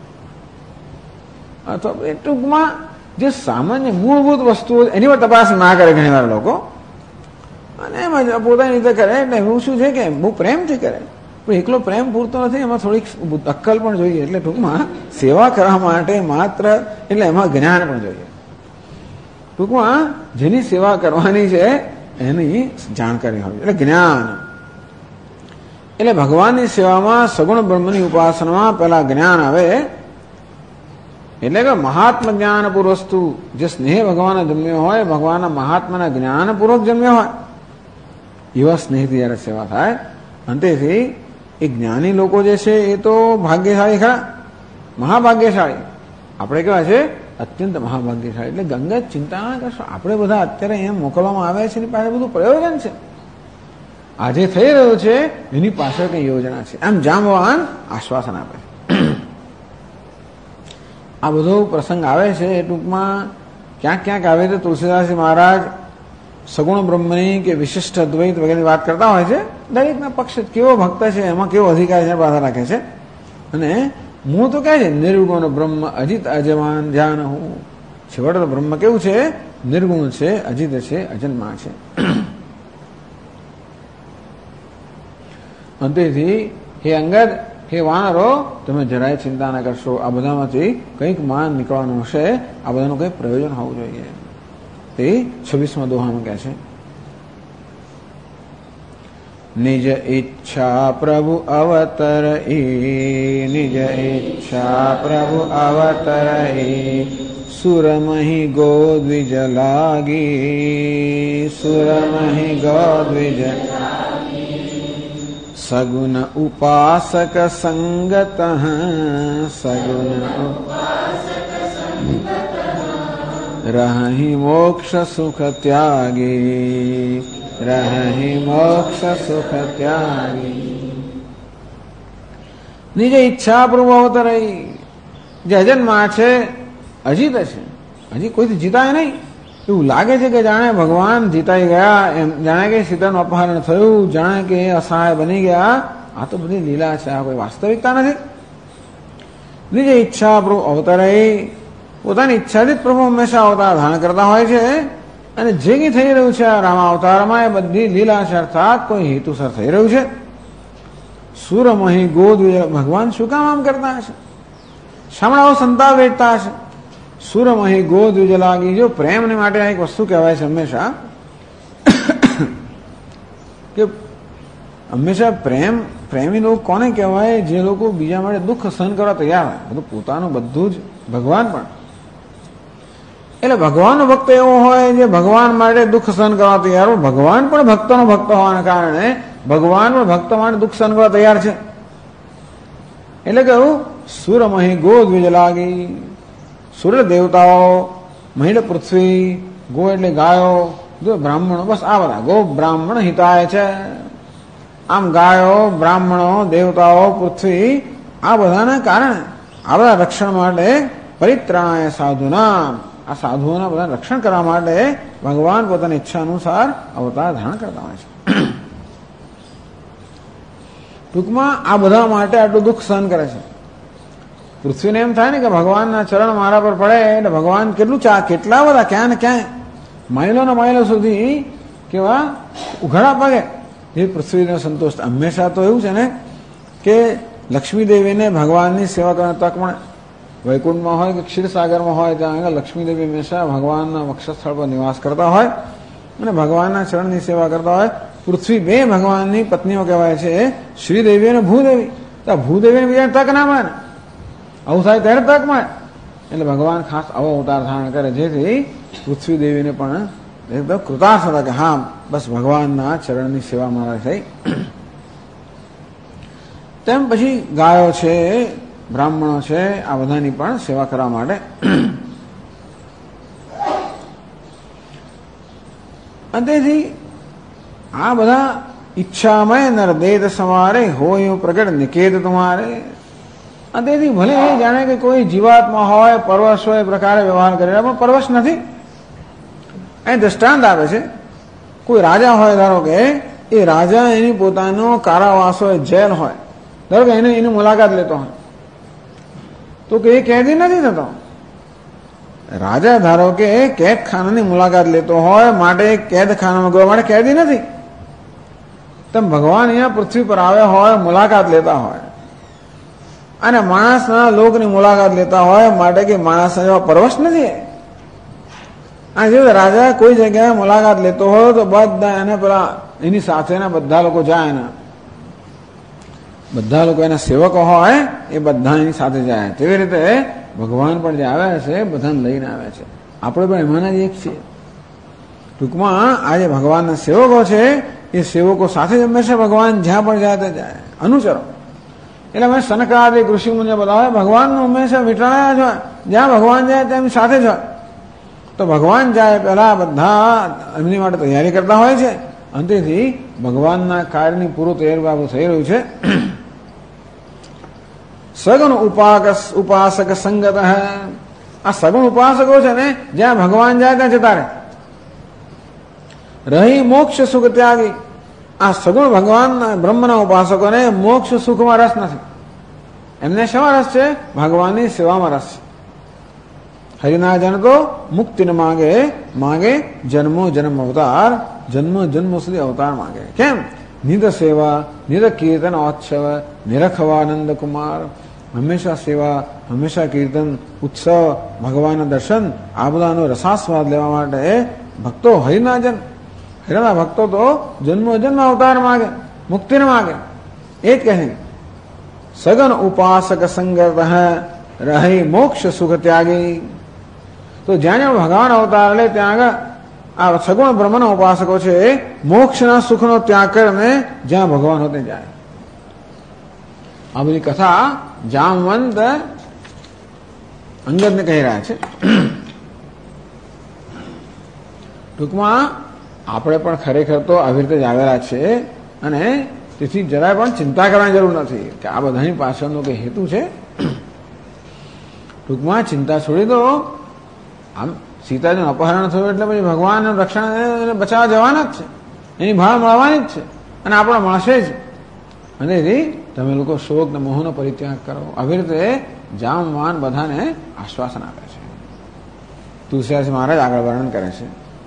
અથવા એ ટૂંકમાં જે સામાન્ય મૂળભૂત વસ્તુઓ એની પર તપાસ ના કરે ઘણી વાર લોકો, અને એમાં પોતાની રીતે કરે. એટલે એવું શું છે કે બહુ પ્રેમથી કરે, પણ એકલો પ્રેમ પૂરતો નથી, એમાં થોડીક અક્કલ પણ જોઈએ. એટલે ટૂંકમાં સેવા કરવા માટે માત્ર, એટલે એમાં જ્ઞાન પણ જોઈએ. ટૂંકમાં જેની સેવા કરવાની છે એની જાણકારી હોવી, એટલે જ્ઞાન. એટલે ભગવાનની સેવામાં સગુણ બ્રહ્મની ઉપાસનામાં પહેલા જ્ઞાન આવે. એટલે કે મહાત્મા જ્ઞાનપૂર્વસ્તુ, જે સ્નેહ ભગવાન જન્મ્યો હોય, ભગવાનના મહાત્માના જ્ઞાનપૂર્વક જન્મ્યો હોય, એવા સ્નેહથી જયારે સેવા થાય. અંતેથી એ જ્ઞાની લોકો જે છે એ તો ભાગ્યશાળી ખરા, મહાભાગ્યશાળી. આપણે કેવા છે? અત્યંત મહાભાગ્યશાળી. એટલે ગંગા ચિંતા ના કરશો. આપણે બધા અત્યારે એમ મોકલવામાં આવે છે, એની પાસે બધું પ્રયોજન છે. આજે થઈ રહ્યું છે એની પાછળ કઈ યોજના છે, એમ જાંબવાન આશ્વાસન આપે. આ બધો પ્રસંગ આવે છે એ ટૂંકમાં ક્યાંક ક્યાંક આવે તો તુલસીદાસજી મહારાજ સગુણ બ્રહ્મની કે વિશિષ્ટ અદ્વૈત વગેરેની વાત કરતા હોય છે. દરેકના પક્ષ કેવો ભક્ત છે, એમાં કેવો અધિકાર છે પાછા રાખે છે. અને હું તો કહે છે નિર્ગુણ બ્રહ્મ અજિત અજમાન જાન હું. છેવટે તો બ્રહ્મ કેવું છે? નિર્ગુણ છે, અજિત છે, અજન્મા છે. અંતેથી હે અંગદ, હે વાનરો, તમે જરાય ચિંતા ના કરશો. આ બધામાંથી કંઈક માન નીકળવાનું હશે, આ બધાનું કંઈક પ્રયોજન હોવું જોઈએ. તે 26મા દોહામાં કહે છે, નિજ ઈચ્છા પ્રભુ અવતરઈ, નિજ ઈચ્છા પ્રભુ અવતરઈ, સુરમહી ગોદ્વિજ લાગી, સુરમહી ગોદ્વિજ સગુન ઉપાસક સંગત, સગુન રહી મોક્ષ સુખ ત્યાગી, રહી મોક્ષ સુખ ત્યાગી. નિજ ઈચ્છા પ્રભુ અવતરઈ, જે અજન્મા છે, અજીત છે, હજી કોઈથી જીતાય નહીં. એવું લાગે છે કે જાણે ભગવાન જીતાઈ ગયા, એમ જાણે કે સીતાનું અપહરણ થયું, જાણે કે અસહાય બની ગયા. આ તો બધી લીલા છે, આ કોઈ વાસ્તવિકતા નથી. નિજ ઈચ્છા પ્રભુ અવતરઈ, પોતાની ઈચ્છાથી જ પ્રભુ હંમેશા અવતાર ધારણ કરતા હોય છે. અને જે કંઈ થઈ રહ્યું છે આ રામા અવતારમાં, એ બધી લીલા છે, અર્થાત કોઈ હેતુસર થઈ રહ્યું છે. સુરમહી ગોદ, ભગવાન શું કામ આમ કરતા હશે? શામળાઓ સંતાપ વેઠતા હશે. સુરમહી ગોદ લાગી, જો પ્રેમને માટે એક વસ્તુ કહેવાય છે હંમેશા, કે હંમેશા પ્રેમી લોકો કોને કહેવાય? જે લોકો બીજા માટે દુઃખ સહન કરવા તૈયાર હોય. બધું પોતાનું બધું જ, ભગવાન પણ. એટલે ભગવાનનો ભક્ત એવો હોય જે ભગવાન માટે દુઃખ સહન કરવા તૈયાર હોય. ભગવાન પણ ભક્તનો ભક્ત હોવાના કારણે ભગવાન પણ ભક્ત માટે દુઃખ સહન કરવા તૈયાર છે. એટલે કહ્યું સુરમહી ગોદ લાગી, સૂર્ય દેવતાઓ, મહિડ પૃથ્વી, ગો એટલે ગાયો, બ્રાહ્મણો, બસ આ બધા ગો બ્રાહ્મણ હિતાય છે. આમ ગાયો, બ્રાહ્મણો, દેવતાઓ, પૃથ્વી, આ બધાના કારણે, આ બધા રક્ષણ માટે પરિત્રાણાય સાધુના, આ સાધુઓના બધા રક્ષણ કરવા માટે ભગવાન પોતાની ઈચ્છા અનુસાર અવતાર ધારણ કરતા હોય છે. ટૂંકમાં આ બધા માટે આટલું દુઃખ સહન કરે છે. પૃથ્વીને એમ થાય ને કે ભગવાનના ચરણ મારા પર પડે એટલે ભગવાન કેટલું કેટલા બધા ક્યાં ને ક્યાંય માઇલોના માઇલો સુધી કેવા ઉઘાડા પગે જે પૃથ્વીનો સંતોષ. હંમેશા તો એવું છે ને કે લક્ષ્મીદેવીને ભગવાનની સેવા કરવાની તક મળે. વૈકુંઠમાં હોય કે ક્ષીરસાગરમાં હોય, ત્યાં આગળ લક્ષ્મીદેવી હંમેશા ભગવાનના વક્ષસ્થળ પર નિવાસ કરતા હોય અને ભગવાનના ચરણની સેવા કરતા હોય. પૃથ્વી બે ભગવાનની પત્નીઓ કહેવાય છે, શ્રીદેવી અને ભૂદેવી. તો ભૂદેવીને બીજાને તક ના મળે ને, આવું થાય ત્યારે તક મળે. એટલે ભગવાન ખાસ આવો અવતાર ધારણ કરે, જેથી પૃથ્વી દેવીને પણ એકદમ કૃતાર્થ હતા કે હા બસ ભગવાનના ચરણની સેવા મારા થઈ. તેમ પછી ગાયો છે, બ્રાહ્મણો છે, આ બધાની પણ સેવા કરવા માટે. અને તેથી આ બધા ઈચ્છામય નરદેદ સમારે હોય પ્રગટ નિકેત તમારે. તેથી ભલે જાણે કે કોઈ જીવાત્મા હોય, પરવશ હોય, પ્રકારે વ્યવહાર કરે, પણ પરવશ નથી. અહીં દ્રષ્ટાંત આપે છે, કોઈ રાજા હોય, ધારો કે એ રાજા એની પોતાનો કારાવાસ હોય, જેલ હોય, ધારો કે એની મુલાકાત લેતો હોય, તો કે એ કેદી નથી થતો. રાજા ધારો કે કેદખાનાની મુલાકાત લેતો હોય, માટે કેદખાનામાં ગયો માટે કેદી નથી. તેમ ભગવાન અહીંયા પૃથ્વી પર આવ્યા હોય, મુલાકાત લેતા હોય, અને માણસના લોકની મુલાકાત લેતા હોય, માટે કે માણસના જેવા પરવશ નથી. આ જે રાજા કોઈ જગ્યાએ મુલાકાત લેતો હોય તો બધા એને પેલા એની સાથેના બધા લોકો જાય, એના બધા લોકો એના સેવકો હોય, એ બધા એની સાથે જાય. તેવી રીતે ભગવાન પણ જે આવ્યા છે બધાને લઈને આવ્યા છે. આપણે પણ એમાંના જ એક છીએ. ટૂંકમાં આ જે ભગવાનના સેવકો છે એ સેવકો સાથે જ હંમેશા ભગવાન જ્યાં પણ જાય તે જાય, અનુચરો. એટલે અમે સનકાદિક ઋષિ મુનિઓ બધા હોય, ભગવાનનું હંમેશા વિટાળ્યા જ હોય, જ્યાં ભગવાન જાય તેમની સાથે જ હોય. તો ભગવાન જાય પહેલા બધા એમની માટે તૈયારી કરતા હોય છે. અંતેથી ભગવાનના કાર્યની પૂરું તૈયારી થઈ રહ્યું છે. સગુણ ઉપાસક સંગત. આ સગુણ ઉપાસકો છે ને, જ્યાં ભગવાન જાય ત્યાં જતા રહે. રહી મોક્ષ સુખ ત્યાગી. આ સગુણ ભગવાન બ્રહ્મના ઉપાસકોને મોક્ષ સુખમાં રસ નથી. એમને શેમાં રસ છે? ભગવાનની સેવામાં રસ છે. હરિના જન તો મુક્તિને માગે જન્મો જન્મ અવતાર, જન્મ જન્મ સુધી અવતાર માગે. કેમ? નિધ સેવા, નિધ કીર્તન ઓત્સવ, નિરખવાનંદ કુમાર. હંમેશા સેવા, હંમેશા કીર્તન, ઉત્સવ, ભગવાનના દર્શન, આ બધાનો રસાસ્વાદ લેવા માટે ભક્તો હરિના જન, હરિના ભક્તો તો જન્મો જન્મ અવતાર માગે, મુક્તિને માગે. એ જ કહે સગન ઉપાસક સંગત રહી મોક્ષ સુખ ત્યાગી. તો જ્યાં જ્યાં ભગવાન અવતાર લે ત્યાં આગળ આ સગુણ બ્રહ્મના ઉપાસકો છે, મોક્ષના સુખનો ત્યાગ કરીને જ્યાં ભગવાન હોતે જાય. આ બધી કથા જામવંત અંગદને કહી રહ્યા છે. ટૂંકમાં આપણે પણ ખરેખર તો આવી રીતે જ આવેલા છે, અને તેથી જરાય પણ ચિંતા કરવાની જરૂર નથી કે આ બધાની પાછળનો કઈ હેતુ છે. ટૂંકમાં ચિંતા છોડી દો. આમ સીતાજીનું અપહરણ થયું એટલે પછી ભગવાન રક્ષણ બચાવવા જવાના જ છે, એની ભાળ મળવાની જ છે, અને આપણે મળશે જ. અને તમે લોકો શોક ને મોહનો પરિત્યાગ કરો. આવી રીતે જામવાન બધાને આશ્વાસન આપે છે. તુલસીદાસ મહારાજ આગળ વર્ણન કરે છે.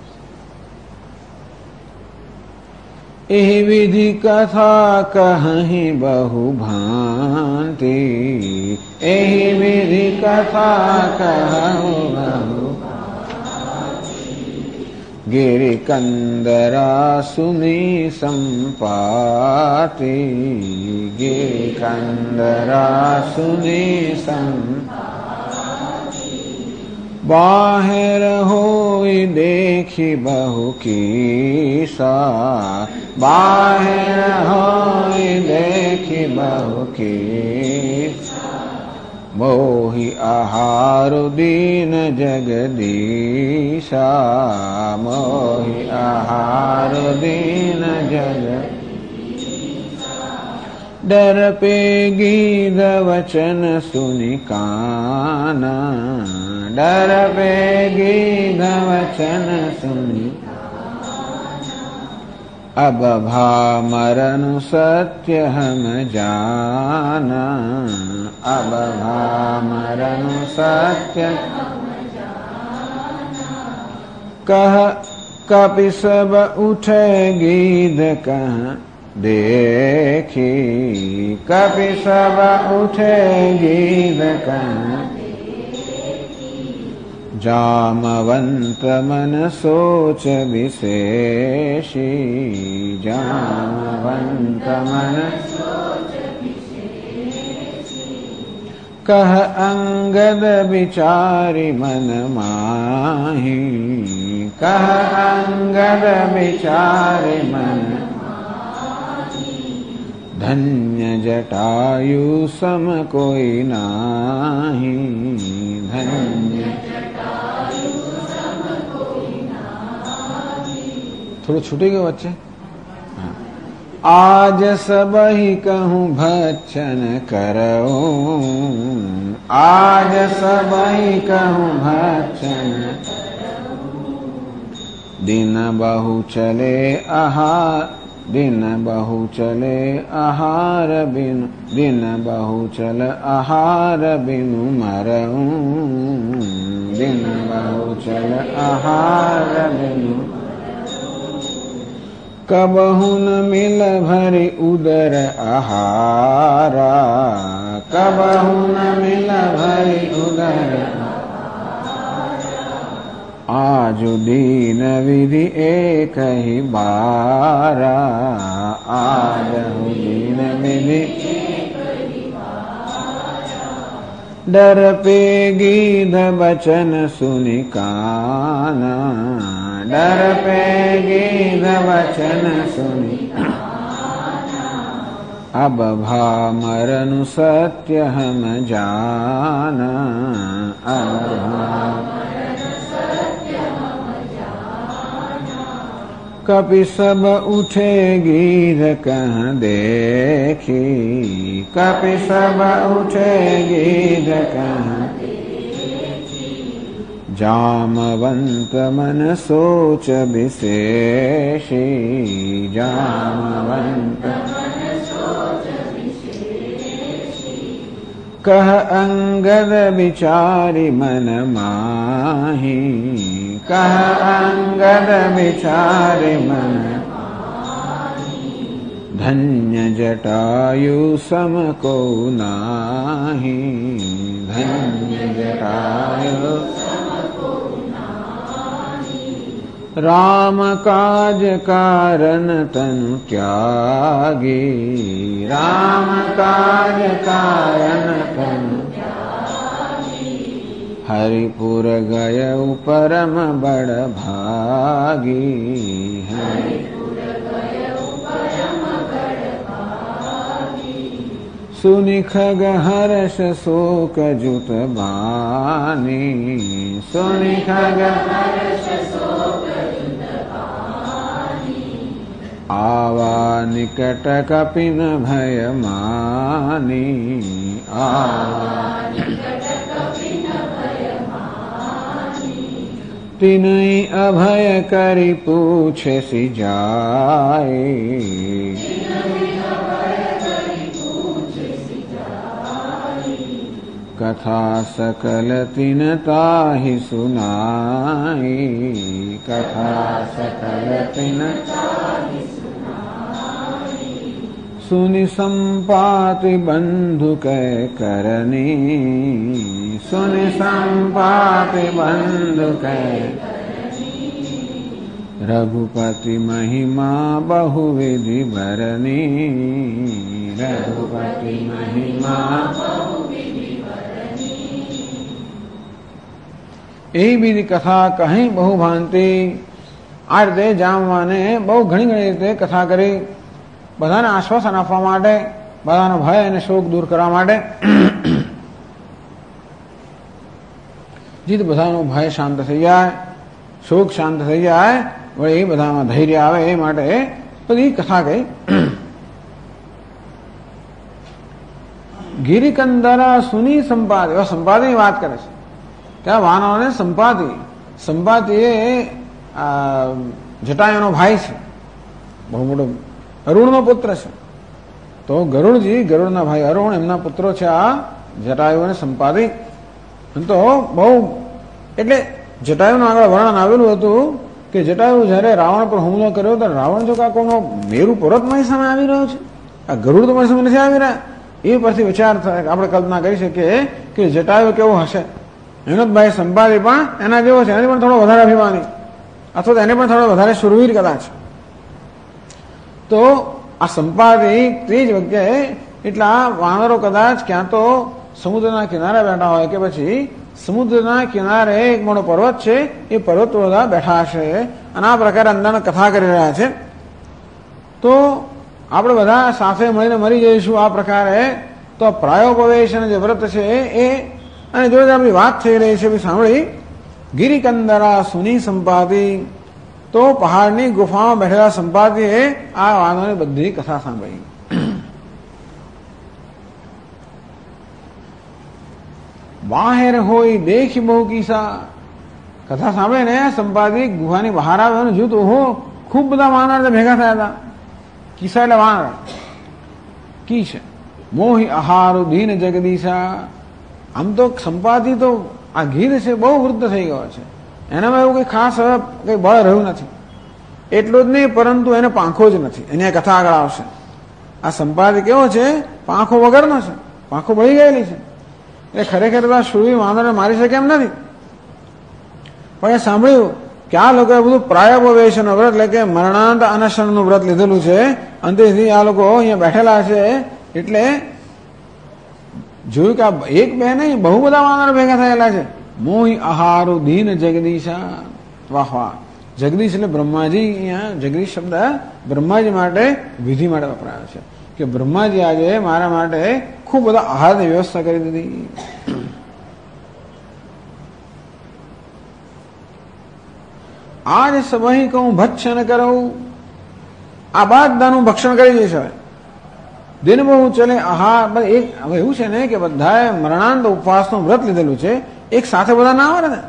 એ વિધિ કથા કહી બહુ ભાંતિ, એ વિધિ કથા કહું બહુ ગિરિ કંદરા સુની સંપાતિ, ગિરિ કંદરા સુની સંપાતિ. બાહેર હોય દેખી બહુ કીસા, બાહેર હોય દેખી બહુ કીસા. મોહી આહારો દીન જગદીશા, મોહી આહારો દીન જગદીશા. ડર પે ગીધ વચન સુની કાના, ડર પે ગીધ વચન સુની. अब भामरन सत्य हम जाना, अब भामरन सत्य कह कपि सब उठे गीध कह देखी, कपि सब उठे गीध कह. जामवंत मन सोच विशेषी, जामवंत मन सोच विशेषी. कह अंगद विचारी मन माही, कह अंगद विचारी मन माही. धन्य जटायु सम कोई नाही, धन्य. થોડું છૂટી ગયું વચ્ચે. आज सबहि कहूँ भक्षण करो, आज सबहि कहूँ भक्षण, दिन बहु चले आहार, दिन बहु चले आहार बिनु, दिन बहु चल आहार बिनु मरऊं, दिन बहु चल आहार बिनु, कबहु न मिल भरि उदर आहारा, कबहु न मिल भरि उदर, आजु दीन विधि एक ही बारा, आजु दीन विधि डर पे गीध बचन सुनि काना, डर पे गीध बचन सुनि, अब भामरनु सत्य हम जाना, अब कपि सब उठे गीध कहाँ देखी, कपि सब उठे गीध कहाँ, जामवंत मन सोच विशेषी, जामवंत कह अंगद विचारी मन माही, कह अंगद विचारी मन, धन्य जटायु सम को नाही, धन्य जटायु राम काज कारण तनु त्यागी, राम काज कारण तनु त्यागी, हरिपुर गयउ परम बड़ भागी, हरिपुर गयउ परम बड़ भागी, सुनि खग हर्ष शोक जुत बानी, सुनि खग हर्ष शोक आवा निकट कपिन भय मानी, आवा निकट कपिन भय मानी, तिनहि अभय करि पूछे सि जाए, तिनहि अभय करि पूछे सि जाए, कथा सकल तिन ताहि सुनाई, कथा सकल तिन ताहि सुनि संपाति बंधु कै करनी, सुनि संपाति बंधु कै करनी, रघुपति महिमा बहुविधि बरनी, रघुपति महिमा बहुविधि बरनी, एही बीधी कथा कहीं बहु भांति। आ રીતે જામવાને બહુ ઘણી ઘણી રીતે કથા કરી, બધાને આશ્વાસન આપવા માટે, બધાનો ભય અને શોક દૂર કરવા માટે, જેથી બધાનો ભય શાંત થઈ જાય, શોક શાંત થઈ જાય, વળી એ બધામાં ધૈર્ય આવે એ માટે બધી કથા કહી. ગિરિકંદરા સુની સંપાદ, એવા સંપાદની વાત કરે છે. ત્યાં વાનરોને સંપાદી, સંપાદી એ જટાયુનો ભાઈ છે, બહુ મોટો અરુણનો પુત્ર છે. તો ગરુડજી, ગરુડના ભાઈ અરુણ, એમના પુત્રો છે આ જટાયુ અને સંપાદી. તો બહુ એટલે જટાયુનું આગળ વર્ણન આવેલું હતું કે જટાયુ જયારે રાવણ પર હુમલો કર્યો ત્યારે રાવણ જો કાકોનો મેરુ પર્વત મારી સામે આવી રહ્યો છે, આ ગરુડ તો મારી સામે નથી આવી રહ્યા, એ પરથી વિચાર થાય, આપણે કલ્પના કરી શકીએ કે જટાયુ કેવો હશે. એનો જ ભાઈ સંપાદી પણ એના જેવો છે, એનાથી પણ થોડો વધારે અભિમાની, અથવા તો એને પણ થોડો વધારે શુરવીર કદાચ. તો આ સંપાદી તે જ વખતે એટલા વાનરો કદાચ ક્યાં તો સમુદ્રના કિનારે બેઠા હોય કે પછી સમુદ્રના કિનારે એક મોટો પર્વત છે, એ પર્વત બધા બેઠા હશે અને આ પ્રકારે અંદરના કથા કરી રહ્યા છે. તો આપણે બધા સાથે મળીને મરી જઈશું આ પ્રકારે. તો પ્રાયોપવેશ જે વ્રત છે એ અને જોડે આપણી વાત થઈ રહી છે સાંભળી. ગિરિકંદરા સુની સંપાદી, તો તો પહાડની ગુફામાં બેઠેલા સંપાદીએ આ વાનરોની બધી કથા સાંભળી. બાહેર હોય દેખી બહુ કિસ્સા, કથા સાંભળે ને સંપાદી ગુફાની બહાર આવે અને જોયું તો ઓહો ખૂબ બધા વાનર ભેગા થયા હતા. કિસ્સા એટલે વાનર. કી છે મોહી આહારો દીન જગદીશા. આમ તો સંપાદી તો આ ગીર છે બહુ વૃદ્ધ થઈ ગયો છે, એનામાં એવું કઈ ખાસ હવે કઈ બળ રહ્યું નથી. એટલું જ નહીં, પરંતુ એને પાંખો જ નથી. એની કથા આગળ આવશે. આ સંપાદી કેવો છે, પાંખો વગરનો છે, પાંખો બળી ગયેલી છે. એટલે ખરેખર તો આ શૂરવીર વાનરને મારી શકે એમ નથી. પણ એ સાંભળ્યું કે આ લોકોએ બધું પ્રાયોપવેશનનું વ્રત એટલે કે મરણાંત અનશનનું વ્રત લીધેલું છે. અંતેથી આ લોકો અહીંયા બેઠેલા છે. એટલે જોયું કે આ એક બે નહીં, બહુ બધા વાનર ભેગા થયેલા છે. મોહી આહારો દીન જગદીશા. વાહ વાહ. જગદીશ એટલે બ્રહ્માજી. અહીંયા જગદીશ શબ્દ બ્રહ્માજી માટે વિધિ માટે વપરાયો છે કે બ્રહ્માજી આજે મારા માટે ખૂબ બધા આહારની વ્યવસ્થા કરી દીધી. આજ સબહી કહું ભક્ષણ કરું. આ બધાનું ભક્ષણ કરી દઈશ. હવે દિન બહુ ચલે આહાર. એક હવે એવું છે ને કે બધાએ મરણાંત ઉપવાસનું વ્રત લીધેલું છે. એક સાથે બધા ના આવે ને.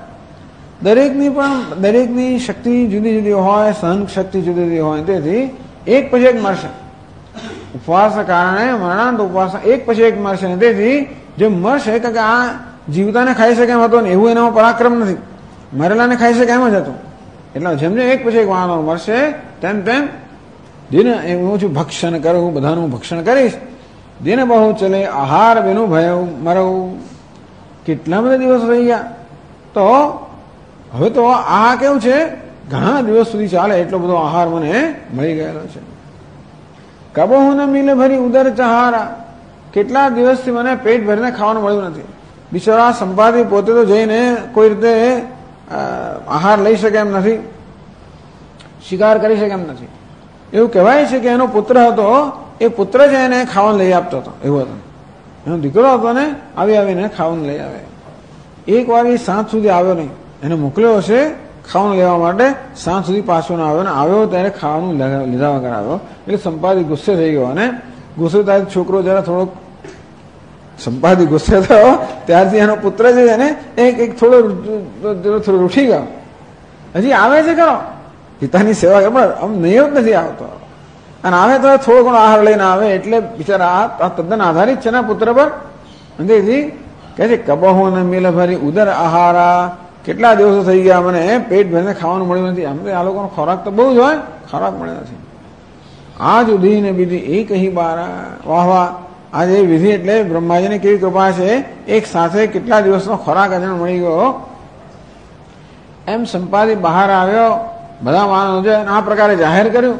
દરેકની શક્તિ જુદી જુદી હોય, સહન શક્તિ જુદી જુદી હોય. તેથી એક પછી એક મરશે. ઉપવાસના કારણે મરણાંત ઉપવાસ એક પછી એક મરશે. તેથી જે મરશે કે આ જીવતાને ખાઈ શકે એમ હતો ને, એવું એનામાં પરાક્રમ નથી. મરેલાને ખાઈ શકે એમ જ હતું. એટલે જેમ જેમ એક પછી એક વાનર મરશે તેમ તેમ દિન એવું છું ભક્ષણ કરું, બધાનું ભક્ષણ કરીશ. દિન બહુ ચલે આહાર બેનું ભય મરવું. કેટલા બધા દિવસ રહી ગયા. તો હવે તો આ કેવું છે, ઘણા દિવસ સુધી ચાલે એટલો બધો આહાર મને મળી ગયેલો છે. કબહુ ન મિલે ભરી ઉદર ચહારા. કેટલા દિવસથી મને પેટ ભરીને ખાવાનું મળ્યું નથી. બિચારા સંપાદી પોતે તો જઈને કોઈ રીતે આહાર લઈ શકે એમ નથી, શિકાર કરી શકે એમ નથી. એવું કહેવાય છે કે એનો પુત્ર હતો, એ પુત્ર છે એને ખાવાનું લઈ આપતો હતો. એવું હતું. એનો દીકરો હતો ને આવીને ખાવાનું લઈ આવે. એક વાર એ સાંજ સુધી આવ્યો નહીં. એને મોકલ્યો હશે ખાવાનું લેવા માટે, સાંજ સુધી પાછો ના આવ્યો. ને આવ્યો ત્યારે ખાવાનું લીધા વગર આવ્યો. એટલે સંપાદી ગુસ્સે થઈ ગયો. અને ગુસ્સે થાય છોકરો જરા થોડોક સંપાદી ગુસ્સે થયો. ત્યારથી એનો પુત્ર છે એને એક થોડો રૂઠી ગયો. હજી આવે છે ખરો પિતાની સેવા કરે, આમ નહીં જ નથી આવતો. અને આવે તો થોડો ઘણો આહાર લઈને આવે. એટલે બિચારા આ તદ્દન આધારિત છે ને પુત્ર પર. અંતેથી કહે છે કબહો ન મિલ ભરી ઉદર આહારા. કેટલા દિવસો થઈ ગયા મને પેટ ભરીને ખાવાનું મળ્યું નથી. આમ તો આ લોકોનો ખોરાક તો બહુ જ હોય, ખોરાક મળ્યો નથી. આજ ઉધી ને બીધી એક હી બારા. વાહ વાહ. આજે વિધિ એટલે બ્રહ્માજીની કેવી કૃપા છે, એક સાથે કેટલા દિવસનો ખોરાક અજણ મળી ગયો. એમ સંપાદી બહાર આવ્યો. બધા માનવ આ પ્રકારે જાહેર કર્યું.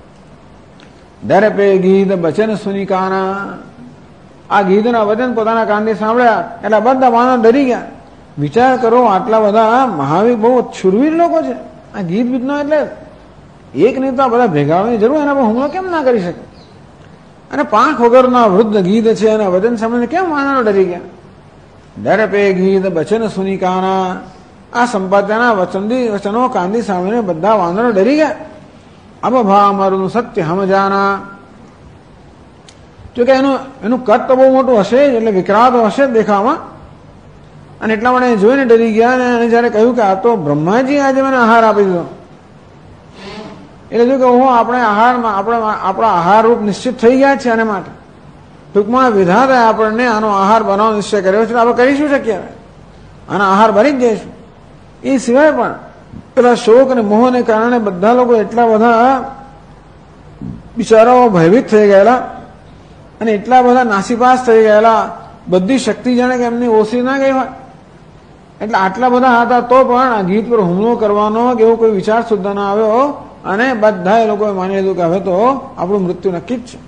દર પે ગીત બચન સુનિકાના. આ ગીતના વચન પોતાના કાનથી સાંભળ્યા એટલે બધા માનવ ડરી ગયા. વિચાર કરો, આટલા બધા મહાવીર બહુ શુરવીર લોકો છે. આ ગીત બીતનો એટલે એક નહીં તો આ બધા ભેગા હોવાની જરૂર, એના પર હુમલો કેમ ના કરી શકે. અને પાંખ વગરના વૃદ્ધ ગીત છે અને વચન સાંભળીને કેમ માનવ ડરી ગયા. દર પે ગીત બચન સુનિકાના. આ સંપાદ્યના વચનો કાંદી સાંભળીને બધા વાંદરો ડરી ગયા. અબભા અમારું સત્ય હમજાના. જો કે એનું કદ તો બહુ મોટું હશે જ, એટલે વિકરાળ તો હશે જ દેખાવામાં. અને એટલા માટે જોઈને ડરી ગયા. અને જયારે કહ્યું કે આ તો બ્રહ્માજી આજે મને આહાર આપી દીધો, એટલે જો કે હું આપણે આહારમાં આપણા આહાર રૂપ નિશ્ચિત થઈ ગયા છે. આને માટે ટૂંકમાં વિધાતાએ આપણને આનો આહાર બનાવવાનો નિશ્ચય કર્યો છે. આપણે કરીશું શકીએ, આના આહાર બની જ જઈશું. એ સિવાય પણ પેલા શોક અને મોહને કારણે બધા લોકો એટલા બધા બિચારાઓ ભયભીત થઈ ગયેલા અને એટલા બધા નાસીપાસ થઈ ગયેલા. બધી શક્તિ જાણે કે એમની ઓછી ના ગઈ હોય. એટલે આટલા બધા હતા તો પણ આ ગીત પર હુમલો કરવાનો કે એવો કોઈ વિચાર સુદ્ધા ના આવ્યો. અને બધા એ લોકોએ માની લીધું કે હવે તો આપણું મૃત્યુ નક્કી જ છે.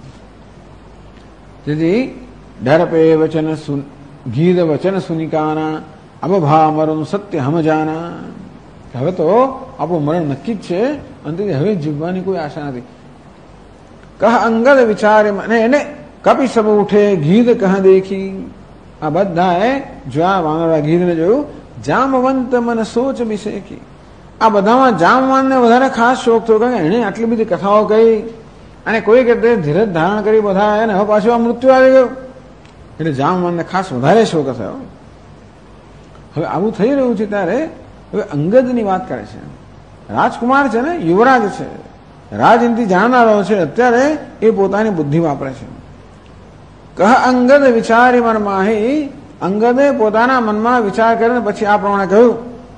તેથી ડર પે વચન ગીત વચન સુનિકાના. અબભા મરણ સત્ય હમજાના. હવે તો આપણું મરણ નક્કી જ છે. અને હવે જીવવાની કોઈ આશા નથી. કહ અંગદ વિચારે મને એને કપી સબ ઉઠે ગીત કહ દેખી. આ બધાએ જોયા વાનરા ગીતને જોયું. જામવંત મન સોચ બિશેકી. આ બધામાં જામવાનને વધારે ખાસ શોખ થયો, કારણ કે એણે આટલી બધી કથાઓ કહી અને કોઈ કે ધીરજ ધારણ કરી બધા એને હવે પાછું આ મૃત્યુ આવી ગયું, એટલે જામવાનને ખાસ વધારે શોખ થયો. હવે આવું થઈ રહ્યું છે ત્યારે હવે અંગદની વાત કરે છે. રાજકુમાર છે ને, યુવરાજ છે, રાજનીતિ જાણનારો છે, અત્યારે એ પોતાની બુદ્ધિ વાપરે છે. કહ અંગદ વિચારી મન માહી, અંગદે પોતાના મનમાં વિચાર કરીને પછી આ પ્રમાણે કહ્યું,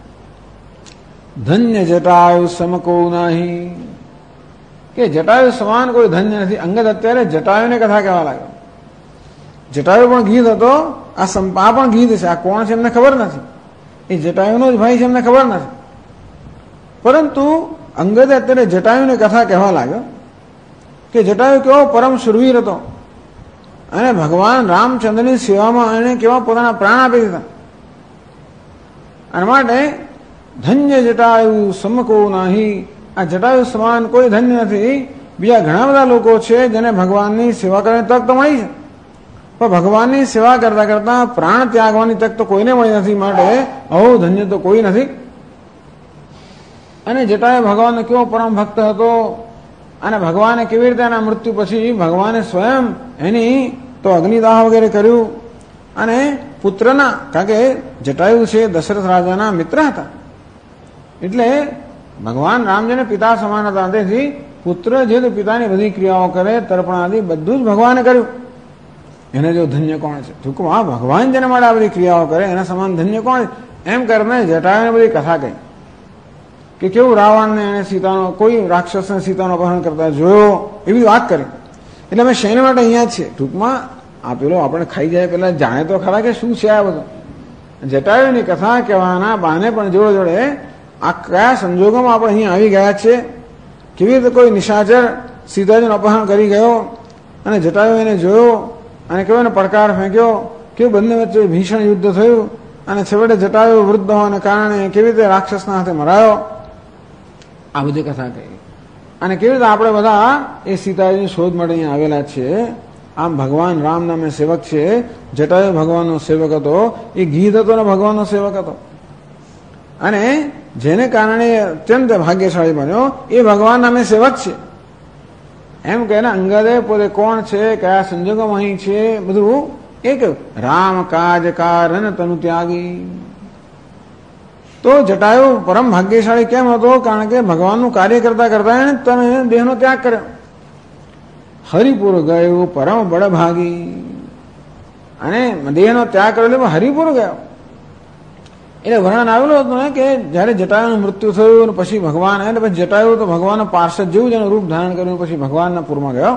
ધન્ય જટાયુ સમકો નહીં, કે જટાયુ સમાન કોઈ ધન્ય નથી. અંગદ અત્યારે જટાયુને કથા કહેવા લાગ્યો. જટાયુ પણ ગીત હતો, આ સંપા પણ ગીત છે. આ કોણ છે એમને ખબર નથી, એ જટાયુનો જ ભાઈ છે એમને ખબર નથી. પરંતુ અંગદે અત્યારે જટાયુને કથા કહેવા લાગ્યો કે જટાયુ કેવો પરમ શુરવીર હતો અને ભગવાન રામચંદ્રની સેવામાં એને કેવા પોતાના પ્રાણ આપી દીધા. અને માટે ધન્ય જટાયુ સમકો નહીં, આ જટાયુ સમાન કોઈ ધન્ય નથી. બીજા ઘણા બધા લોકો છે જેને ભગવાનની સેવા કરવાની તક તો મળી છે, પણ ભગવાનની સેવા કરતા કરતા પ્રાણ ત્યાગવાની તક તો કોઈને મળી નથી. માટે આવું ધન્ય તો કોઈ નથી. અને જટાયુ ભગવાનનો કેવો પરમ ભક્ત હતો અને ભગવાને કેવી રીતે એના મૃત્યુ પછી ભગવાને સ્વયં એની તો અગ્નિદાહ વગેરે કર્યું. અને પુત્રના, કારણ કે જટાયુ છે દશરથ રાજાના મિત્ર હતા, એટલે ભગવાન રામજીને પિતા સમાન હતા. તેથી પુત્ર જે તો પિતાની બધી ક્રિયાઓ કરે, તર્પણાદિ બધું જ ભગવાને કર્યું. એને જો ધન્ય કોણ છે? ટૂંકમાં ભગવાન જેને માટે આ બધી ક્રિયાઓ કરે એના સમાન ધન્ય કોણ છે? એમ કરીને જટાયુને બધી કથા કહી કે કેવું રાવણને એને સીતાનો, કોઈ રાક્ષસને સીતાનો અપહરણ કરતા જોયો, એવી વાત કરી. એટલે અમે શેને માટે અહીંયા છીએ? ટૂંકમાં આ પેલો આપણે ખાઈ જાય પેલા જાણે તો ખરા કે શું છે આ બધું. જટાયુની કથા કહેવાના બહાને પણ જોડે જોડે આ કયા સંજોગોમાં આપણે અહીંયા આવી ગયા છે, કેવી રીતે કોઈ નિશાચર સીતાજીનું અપહરણ કરી ગયો અને જટાયુ એને જોયો અને કેવો એને પડકાર ફેંક્યો, કેવું બંને વચ્ચે ભીષણ યુદ્ધ થયું અને છેવટે જટાયુ વૃદ્ધ હોવાને કારણે કેવી રીતે રાક્ષસના હાથે મરાયો, આ બધી કથા કહી. અને કેવી રીતે આપણે બધા એ સીતાજીની શોધ માટે અહીંયા આવેલા છીએ. આમ ભગવાન રામ નામે સેવક છે, જટાયુ ભગવાનનો સેવક હતો, એ ગીધ હતો ને ભગવાનનો સેવક હતો. અને જેને કારણે અત્યંત ભાગ્યશાળી બન્યો એ ભગવાન નામે સેવક છે. એમ કહે ને અંગદે પોતે કોણ છે, કયા સંજોગોમાં અહીં છે, બધું એ કહ્યું. રામ કાજ કારણ તનુ ત્યાગી. તો જટાયુ પરમ ભાગ્યશાળી કેમ હતો? કારણ કે ભગવાનનું કાર્ય કરતા કરતા એને તમે દેહનો ત્યાગ કર્યો. હરિપુર ગયો પરમ બળભાગી, અને દેહનો ત્યાગ કર્યો એટલે હરિપુર ગયો. એટલે વર્ણન આવેલું હતું ને કે જયારે જટાયુનું મૃત્યુ થયું પછી ભગવાન, એટલે પછી જટાયુ તો ભગવાનના પાર્ષદ જેવું જ એનું રૂપ ધારણ કર્યું, પછી ભગવાનના પૂરમાં ગયો.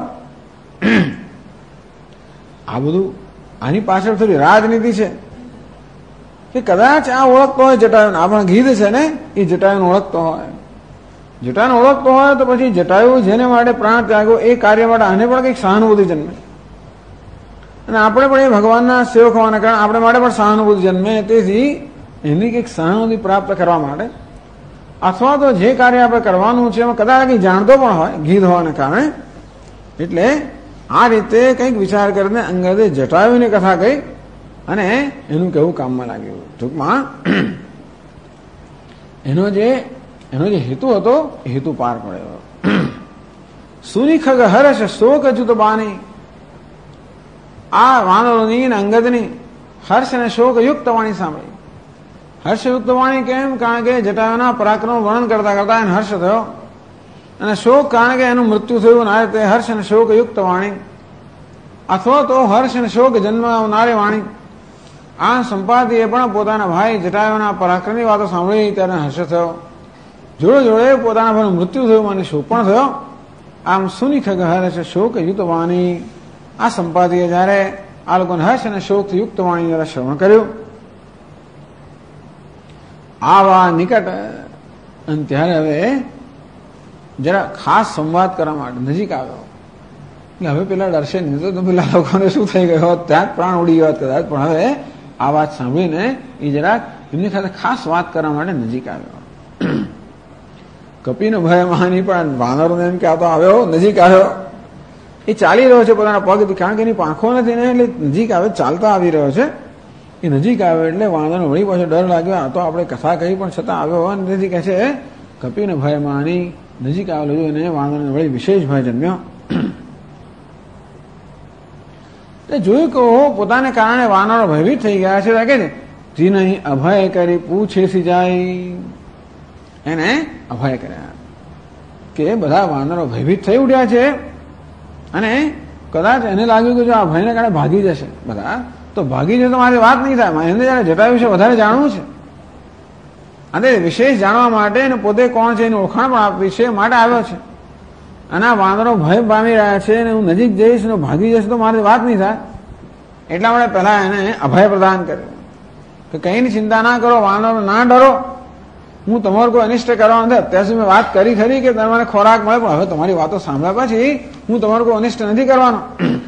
આ બધું આની પાછળ થોડી રાજનીતિ છે કે કદાચ આ ઓળખતો હોય જટાયુને, આ પણ ગીધ છે ને, એ જટાયુને ઓળખતો હોય. જટાયુને ઓળખતો હોય તો પછી જટાયુ જેને માટે પ્રાણ ત્યાગો એ કાર્ય માટે આને પણ કંઈક સહાનુભૂતિ જન્મે. અને આપણે પણ એ ભગવાનના સેવક હોવાના કારણે આપણે માટે પણ સહાનુભૂતિ જન્મે. તેથી એની કંઈક સહાનુભૂતિ પ્રાપ્ત કરવા માટે અથવા તો જે કાર્ય આપણે કરવાનું છે એમાં કદાચ કંઈક જાણતો પણ હોય ગીધ હોવાને કારણે. એટલે આ રીતે કંઈક વિચાર કરીને અંગદે જટાયુની કથા કહી અને એનું કેવું કામમાં લાગ્યું. ટૂંકમાં એનો જે હેતુ હતો એ હેતુ પાર પડ્યો. સુનિખગ હર્ષ શોક જુત બાની, આ વાનરોની અંગદની હર્ષ અને શોક યુક્ત વાણી સાંભળી. હર્ષયુક્ત વાણી કેમ? કારણ કે જટાયુના પરાક્રમ વર્ણન કરતા કરતા એને હર્ષ થયો, અને શોક કારણ કે એનું મૃત્યુ થયું. આ રીતે હર્ષ અને શોક યુક્ત વાણી, અથવા તો હર્ષ અને શોક જન્મ આવનારી વાણી. આ સંપાદીએ પણ પોતાના ભાઈ જટાયુના પરાક્રમની વાતો સાંભળી ત્યારે હર્ષ થયો. જોડે જોડે પોતાના ભાઈનું મૃત્યુ થયું અને શોક પણ થયો. આમ સુનિખગ હર્ષ શોક યુક્ત વાણી. આ સંપાદીએ જયારે આ લોકોને હર્ષ અને શોકથી યુક્ત વાણી જરા શ્રવણ કર્યું, આવા નિકટ, અને ત્યારે હવે જરા ખાસ સંવાદ કરવા માટે નજીક આવ્યો. હવે પેલા દર્શન નહીં તો પેલા લોકોને શું થઈ ગયો, ત્યાં જ પ્રાણ ઉડી ગયો કદાચ, પણ હવે આ વાત સાંભળીને એ જરાક એમની સાથે ખાસ વાત કરવા માટે નજીક આવ્યો. કપીનો ભય મહાની પણ વાનરોને એમ કે આ તો આવ્યો, નજીક આવ્યો. એ ચાલી રહ્યો છે પોતાના પગથી, કારણ કે એની પાંખો નથી ને, એટલે નજીક આવે, ચાલતા આવી રહ્યો છે. એ નજીક આવ્યો એટલે વાનરને વળી પાછો ડર લાગ્યો, આ તો આપણે કથા કહી પણ છતાં આવ્યો. અને તેથી કહે છે કપીને ભય માની નજીક આવેલો જોઈને વાનરને વળી વિશેષ ભય જન્મ્યો. જોયું કે પોતાને કારણે વાનરો ભયભીત થઈ ગયા છે. કે જી નહીં અભય કરી પૂછે જાય, એને અભય કર્યા કે બધા વાનરો ભયભીત થઈ ઉઠ્યા છે અને કદાચ એને લાગ્યું કે જો આ ભયને કારણે ભાગી જશે બધા, તો ભાગી જશે તો મારી વાત નહીં થાય. એને જયારે જટાયુ વિશે વધારે જાણવું છે અને વિશેષ જાણવા માટે અને પોતે કોણ છે એની ઓળખાણ પણ આપવી છે માટે આવ્યો છે. અને આ વાનરો ભય પામી રહ્યા છે અને હું નજીક જઈશ અને ભાગી જશે તો મારી વાત નહીં થાય. એટલા માટે પહેલા એને અભય પ્રદાન કર્યું કે કઈની ચિંતા ના કરો, વાનરો ના ડરો, હું તમારું કોઈ અનિષ્ટ કરવા નથી. અત્યાર સુધી મેં વાત કરી ખરી કે તમને ખોરાક મળે, પણ હવે તમારી વાતો સાંભળ્યા પછી હું તમારું કોઈ અનિષ્ટ નથી કરવાનો.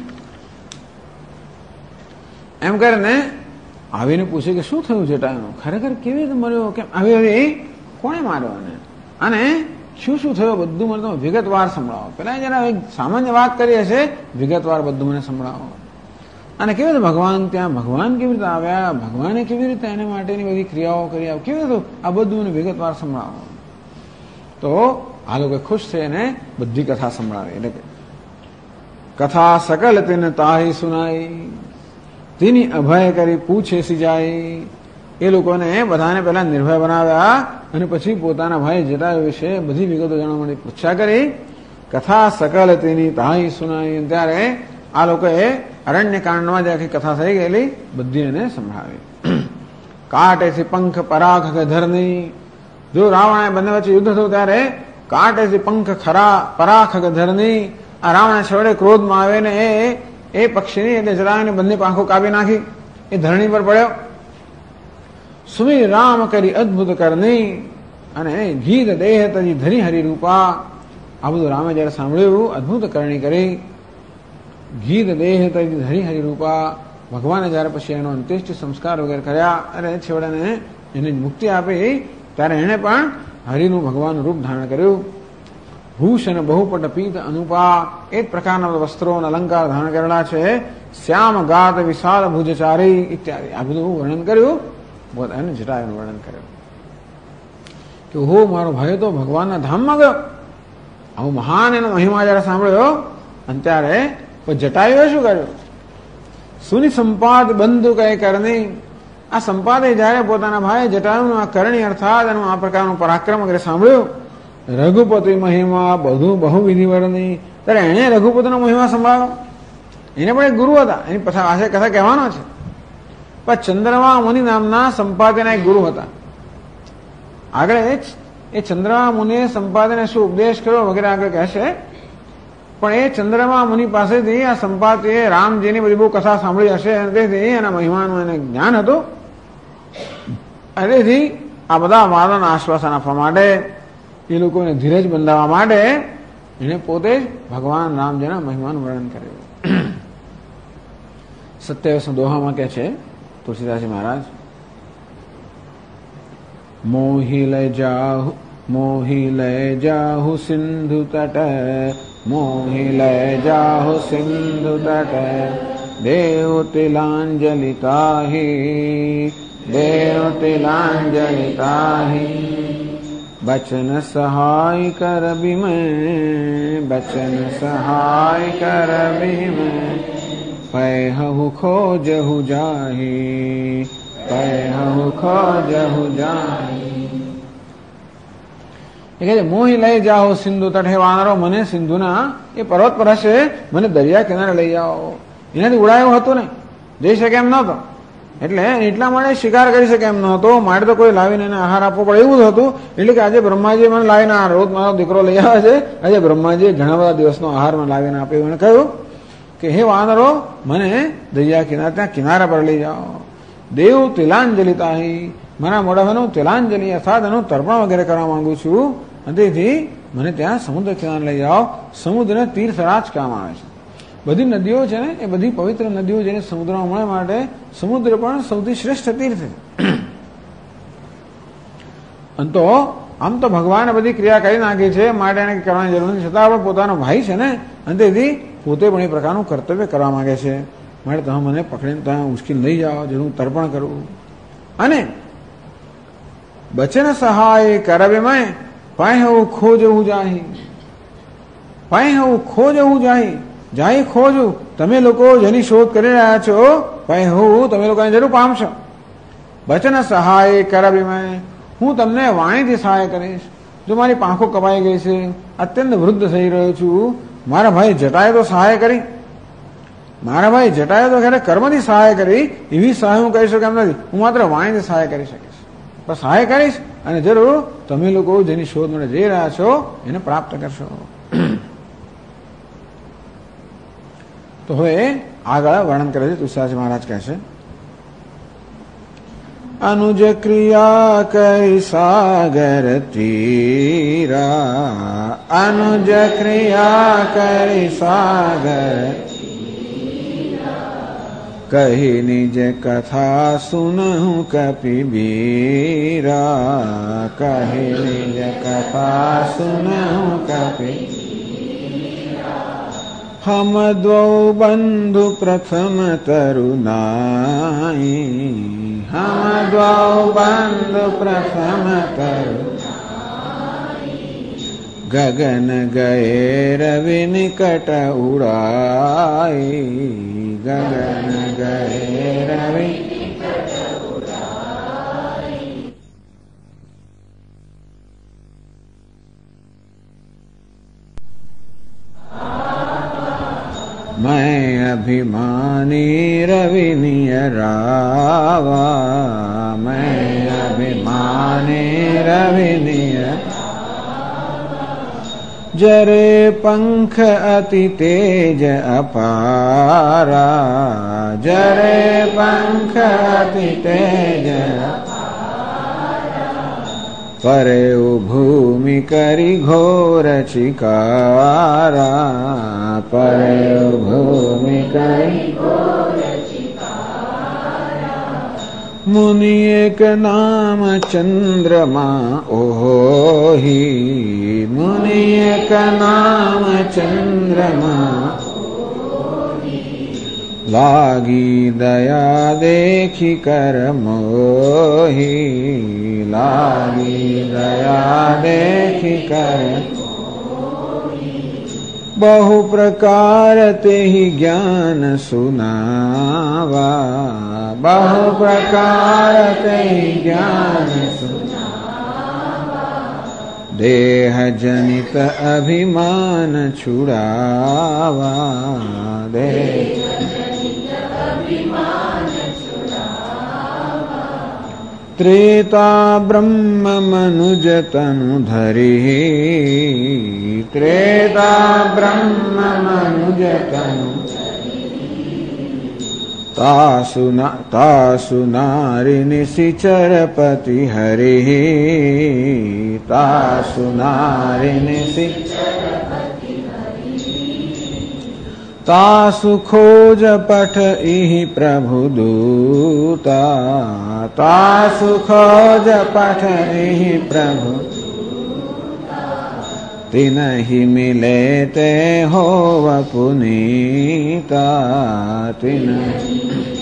એમ કરીને આવીને પૂછે કે શું થયું જટાયુનું, ખરેખર કેવી રીતે મર્યો, કેમ આવી કોણે માર્યો અને શું શું થયું બધું મને તમે વિગતવાર સંભળાવો. પેલા જરા એક સામાન્ય વાત કરી હશે, વિગતવાર બધું મને સંભળાવો. અને કેવી રીતે ભગવાન ત્યાં, ભગવાન કેવી રીતે આવ્યા, ભગવાને કેવી રીતે એને માટેની બધી ક્રિયાઓ કરી, કેવી રીતે આ બધું મને વિગતવાર સંભળાવો. તો આ લોકો ખુશ થઈને બધી કથા સંભળાવી. એટલે કે કથા સકલ તેને તાહી સુનાઈ, તેની અભય કરી પૂછે સિજાઈ. એ લોકોને બધાને પહેલા નિર્ભય બનાવ્યા અને પછી પોતાના ભાઈ જટાયુ વિશે બધી વિગતો જાણવા માટે પૂછ્યા કરી. કથા સકલ તેની તાહી સુનાઈ. ત્યારે આ લોકોએ અરણ્ય કાંડમાં જે આખી કથા થઈ ગયેલી બધી એને સંભળાવી. કાટેથી પંખ પરાખ ગધરની, જો રાવણ બંને વચ્ચે યુદ્ધ થયું ત્યારે કાટેથી પંખ ખરા પરાખ ગધરની, આ રાવણ છેવડે ક્રોધમાં આવે ને એ પક્ષીની એટલે જરાને બંને પાંખો કાપી નાખી, એ ધરણી પર પડ્યો. સુમી રામ કરી અદભુત કરની, અને ગીત દેહ તજી ધરી હરિ રૂપા. આ બધું રામે જયારે સાંભળ્યું, અદભુત કરણી કરી. ગીત દેહ તજી ધરી હરિ રૂપા. ભગવાને જયારે પછી એનો અંત્યેષ્ટિ સંસ્કાર વગેરે કર્યા અને છેવડે એને મુક્તિ આપી, ત્યારે એને પણ હરિનું ભગવાનનું રૂપ ધારણ કર્યું. ભૂષણ બહુપટ પીત અનુપા, એ જ પ્રકારના વસ્ત્રો અને અલંકાર ધારણ કરેલા છે. શ્યામ ગાત વિશાળ ભુજચારી ઇત્યાદિ આ બધું વર્ણન કર્યું. એને જટાયુનું વર્ણન કર્યું કે હો મારો ભાઈ તો ભગવાનના ધામમાં ગયો. આવું મહાન એનો મહિમા જયારે સાંભળ્યો અને ત્યારે જટાયુએ શું કર્યું, સુની સંપાદ બંધુ કઈ કરણી. આ સંપાદે જયારે પોતાના ભાઈ જટાયુનું આ કરણી અર્થાત એનું આ પ્રકારનું પરાક્રમ વગેરે સાંભળ્યું, રઘુપતિ મહિમા બધું બહુવિધિ વર્ણની, ત્યારે એને રઘુપતિનો મહિમા સંભળાવ્યો. એને પણ એક ગુરુ હતા, એની પાસે કથા કહેવાનો છે. પણ ચંદ્રમા મુનિ નામના સંપાદના એક ગુરુ હતા. આગળ એ ચંદ્રમા મુનિએ સંપાદને શું ઉપદેશ કર્યો વગેરે આગળ કહેશે. પણ એ ચંદ્રમા મુનિ પાસેથી આ સંપાદીએ રામજીની બધી બહુ કથા સાંભળી હશે અને તેથી એના મહિમાનું એને જ્ઞાન હતું. તેથી આ બધા વાદોને આશ્વાસન આપવા માટે, એ લોકોને ધીરજ બંધાવવા માટે એને પોતે જ ભગવાન રામજીના મહિમાનું વર્ણન કર્યું. 27 દોહામાં કહે છે તુલસીદાસજી મહારાજ, મોહી લય જાહુ સિંધુ તટ, મોહી લય જાહુ સિંધુ તટ, દેવ તિલાંજલિ તાહી, દેવ તિલાંજલિ તાહી. बचन सहाय कर बिमें, बचन सहाय कर बिमें, पैहु खोजहु जाही, पैहु खोजहु जाही. એ કહે છે મોહી લઈ જાઓ સિંધુ તટે, વાનરો મને સિંધુના એ પર્વત પર હશે, મને દરિયા કિનારે લઈ જાઓ. એનાથી ઉડાયો હતો ને, જઈ શકે એમ નહોતો, એટલે એટલા માટે શિકાર કરી શકે એમ નહોતો, માટે તો કોઈ લાવીને એને આહાર આપવો પડે એવું જ હતું. એટલે કે આજે બ્રહ્માજી મને લાવીને રોજ મારો દીકરો લઈ આવે છે, આજે બ્રહ્માજી ઘણા બધા દિવસનો આહાર મને લાવીને આપ્યો. એને કહ્યું કે હે વાનરો મને દરિયા કિનારે ત્યાં કિનારા પર લઈ જાઓ. દેવ તિલાંજલિ તાહી, મારા મોઢાનું તિલાંજલિ અર્થાત એનું તર્પણ વગેરે કરવા માંગુ છું, અને તેથી મને ત્યાં સમુદ્ર કિનારે લઈ જાઓ. સમુદ્રને તીર્થરાજ કામ આવે છે. બધી નદીઓ છે ને એ બધી પવિત્ર નદીઓ જેને સમુદ્રમાં મળે માટે સમુદ્ર પણ સૌથી શ્રેષ્ઠ તીર્થ છે. અને તો આમ તો ભગવાને બધી ક્રિયા કરી નાખી છે, માટે એને કરવાની જરૂર નથી, છતાં પણ પોતાનો ભાઈ છે ને, અને તેથી પોતે પણ એ પ્રકારનું કર્તવ્ય કરવા માંગે છે. માટે તમે મને પકડીને ત્યાં મુશ્કેલ લઈ જાઓ, જેનું તર્પણ કરવું. અને બચન સહાય કરવે મેં, પાહ્યું ખોજવું જાહી, પાહ્યું ખોજવું જાહી, જાહી ખોજવું. તમે લોકો જેની શોધ કરી રહ્યા છો, પાહ્યું તમે લોકોને જરૂર પામશો. વચન સહાય કરાવી, હું તમને વાણીથી સહાય કરીશ. જો મારી પાંખો કપાઈ ગઈ છે, અત્યંત વૃદ્ધ થઈ રહ્યો છું, મારા ભાઈ જટાએ તો સહાય કરી, મારા ભાઈ જટાએ તો ખરે કર્મથી સહાય કરી, એવી સહાય હું કરી શકું એમ નથી. હું માત્ર વાણીથી સહાય કરી શકીશ. પણ સહાય કરીશ અને જરૂર તમે લોકો જેની શોધ માટે જઈ રહ્યા છો એને પ્રાપ્ત કરશો. તો હવે આગળ વર્ણન કરે છે. તુલસીદાસ મહારાજ કહે છે, અનુજ ક્રિયા કરી સાગર તીરા, અનુજ ક્રિયા કરી સાગર, કહી નિજ કથા સુનહું કપિબીરા, કહી નિજ કથા સુનહું કપિ. હમ દ્વૌ બંધુ પ્રથમ તરુનાઈ, હમ દ્વૌ બંધુ પ્રથમ તરુનાઈ, ગગન ગયે રવિ નિકટ ઉડાઈ, ગગન ગયે રવિ નિકટ ઉડાઈ. मैं अभिमानी रवि नियरावा, मैं अभिमानी रवि नियरावा, जरे पंख अति तेज अपारा, जरे पंख अति तेज परे भूमि करी घोर चिकारा, परे भूमि करी घोर चिकारा, मुनि एक नाम चंद्रमा ओहि, मुनि एक नाम चंद्रमा लागी दया देखी कर मोही, लागी दया देखी कर मोही, बहु प्रकार ते ही ज्ञान सुनावा, बहु प्रकार ते ही ज्ञान सुनावा, देह जनित अभिमान छुड़ावा, देह त्रेता ब्रह्म मनुज तनु धरि, त्रेता ब्रह्म मनुज तनु तासु नारि निशिचरपति हरि, तासु नारि निशिचरपति हरि, तासु खोज पठ इहि प्रभु दूता, तासु खोज पठ इहि प्रभु दूता, तिनहि मिले ते होव पुनीता, तिनहि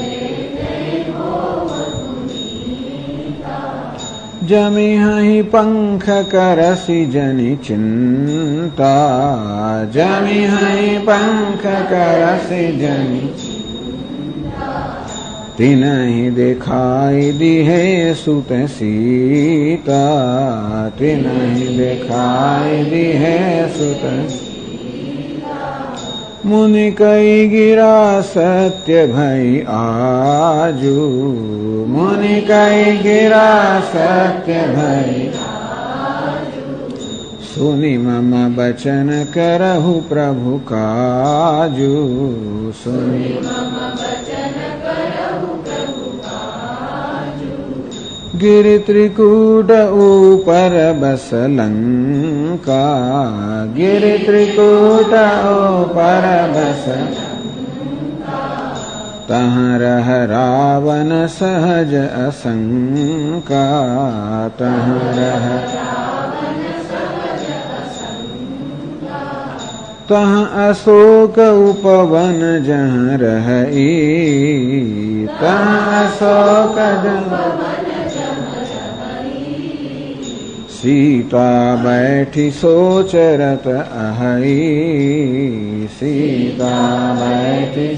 जमिहि पंख करसि जनि चिंता, जमिहि पंख करसि जनि चिंता, तिनहि दिखाई दिहे सुत सीता, तिनहि दिखाई दिहे सुत सीता, मुनि कई गिरा सत्य भई आजू, मुनि कई गिरा सत्य भई आजू, सुनि मम बचन करहु प्रभु काजू, सुनि मम बचन करहु प्रभु काजू, गिरि त्रिकूट ऊपर बस लंका, गिरि त्रिकूट ऊपर बस लंका, तहाँ रह रावण सहज असंका, तहाँ रह रावण सहज असंका, तहाँ अशोक उपवन जहाँ रही, तहाँ अशोक उपवन सीता बैठी सोचरत अहई, सीता बैठी।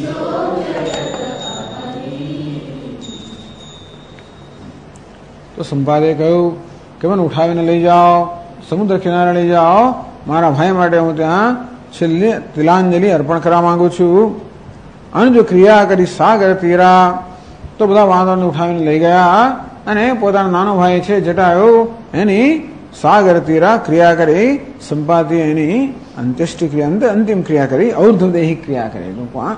તો સંપાદે કહ્યું કે મને ઉઠાવીને લઈ જાઓ, સમુદ્ર કિનારે લઈ જાઓ, મારા ભાઈ માટે હું ત્યાં છેલ્લી તિલાંજલિ અર્પણ કરવા માંગુ છું. અને જો ક્રિયા કરી સાગર તીરા, તો બધા વાંદરને ઉઠાવીને લઈ ગયા અને પોતાનો નાનો ભાઈ છે જટાયુ એની સાગર તીરા ક્રિયા કરી, સંપાદે એની અંત્યેષ્ટિ ક્રિયા અંતિમ ક્રિયા કરી, ઔર્ધ્વદેહી ક્રિયા કરી.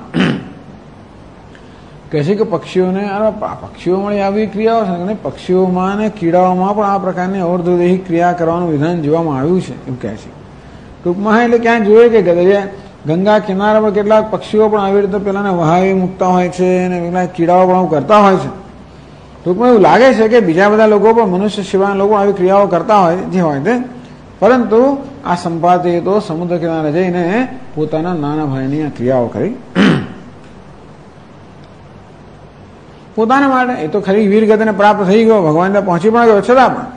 કહે છે કે પક્ષીઓને પક્ષીઓમાં આવી ક્રિયાઓ છે અને પક્ષીઓમાં અને કીડાઓમાં પણ આ પ્રકારની ઔર્ધ્વદેહી ક્રિયા કરવાનું વિધાન જોવામાં આવ્યું છે એમ કહે છે. ટૂંકમાં એટલે ક્યાંક જોઈએ કે ગંગા કિનારા પર કેટલાક પક્ષીઓ પણ આવી રીતે પેલાને વહાવી મૂકતા હોય છે અને કેટલાક કીડાઓ પણ કરતા હોય છે. ટૂંકમાં એવું લાગે છે કે બીજા બધા લોકો પણ મનુષ્ય સિવાયના લોકો આવી ક્રિયાઓ કરતા હોય જે હોય તે, પરંતુ આ સંપાદે તો સમુદ્ર કિનારે જઈને પોતાના નાના ભાઈની આ ક્રિયાઓ કરી પોતાના માટે. એ તો ખરી વીરગતિને પ્રાપ્ત થઈ ગયો, ભગવાન ત્યાં પહોંચી પણ ગયો, છતાં પણ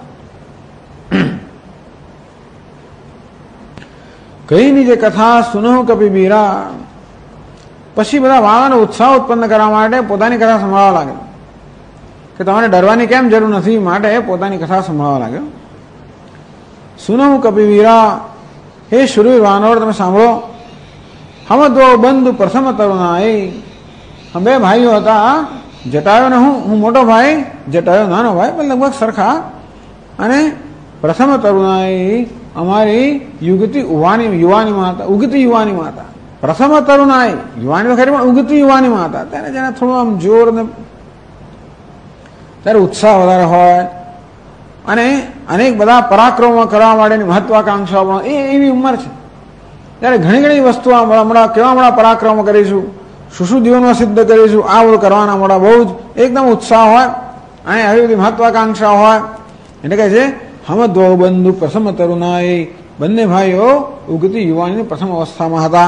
કહીની જે કથા સુનો કપી બીરા, પછી બધા વાળાનો ઉત્સાહ ઉત્પન્ન કરવા માટે પોતાની કથા સંભળાવવા લાગ્યો કે તમારે ડરવાની કેમ જરૂર નથી, માટે પોતાની કથા સંભળાવવા લાગ્યો. સુનો કપી બીરા, હે શુરવીર વાનર તમે સાંભળો. હમ દો બંધુ પ્રથમ તરુણાઈ, હમ બે ભાઈઓ હતા, જટાયો ને હું મોટો ભાઈ, જટાયો નાનો ભાઈ, પણ લગભગ સરખા. અને પ્રથમ તરુણાઈ અમારી યુગતી યુવાનીમાં હતા, ઉગતી યુવાનીમાં હતા. પ્રથમ તરુણાઈ યુવાની તો ખરી પણ ઉગતી યુવાનીમાં હતા. ત્યારે જેને થોડું આમ જોર ને ત્યારે ઉત્સાહ વધારે હોય અને અનેક બધા પરાક્રમો કરવા માટેની મહત્વાકાંક્ષાઓ પણ એવી ઉંમર છે. ત્યારે ઘણી ઘણી વસ્તુઓ હમણાં કેવા પરાક્રમો કરીશું, શું જીવનમાં સિદ્ધ કરીશું, આ બધું કરવાના મોડા બહુ જ એકદમ ઉત્સાહ હોય અને આવી બધી મહત્વાકાંક્ષા હોય. એટલે કહે છે હમ દો બંધુ પ્રથમ તરુણાઈ, બંને ભાઈઓ ઉગતી યુવાનીની પ્રથમ અવસ્થામાં હતા.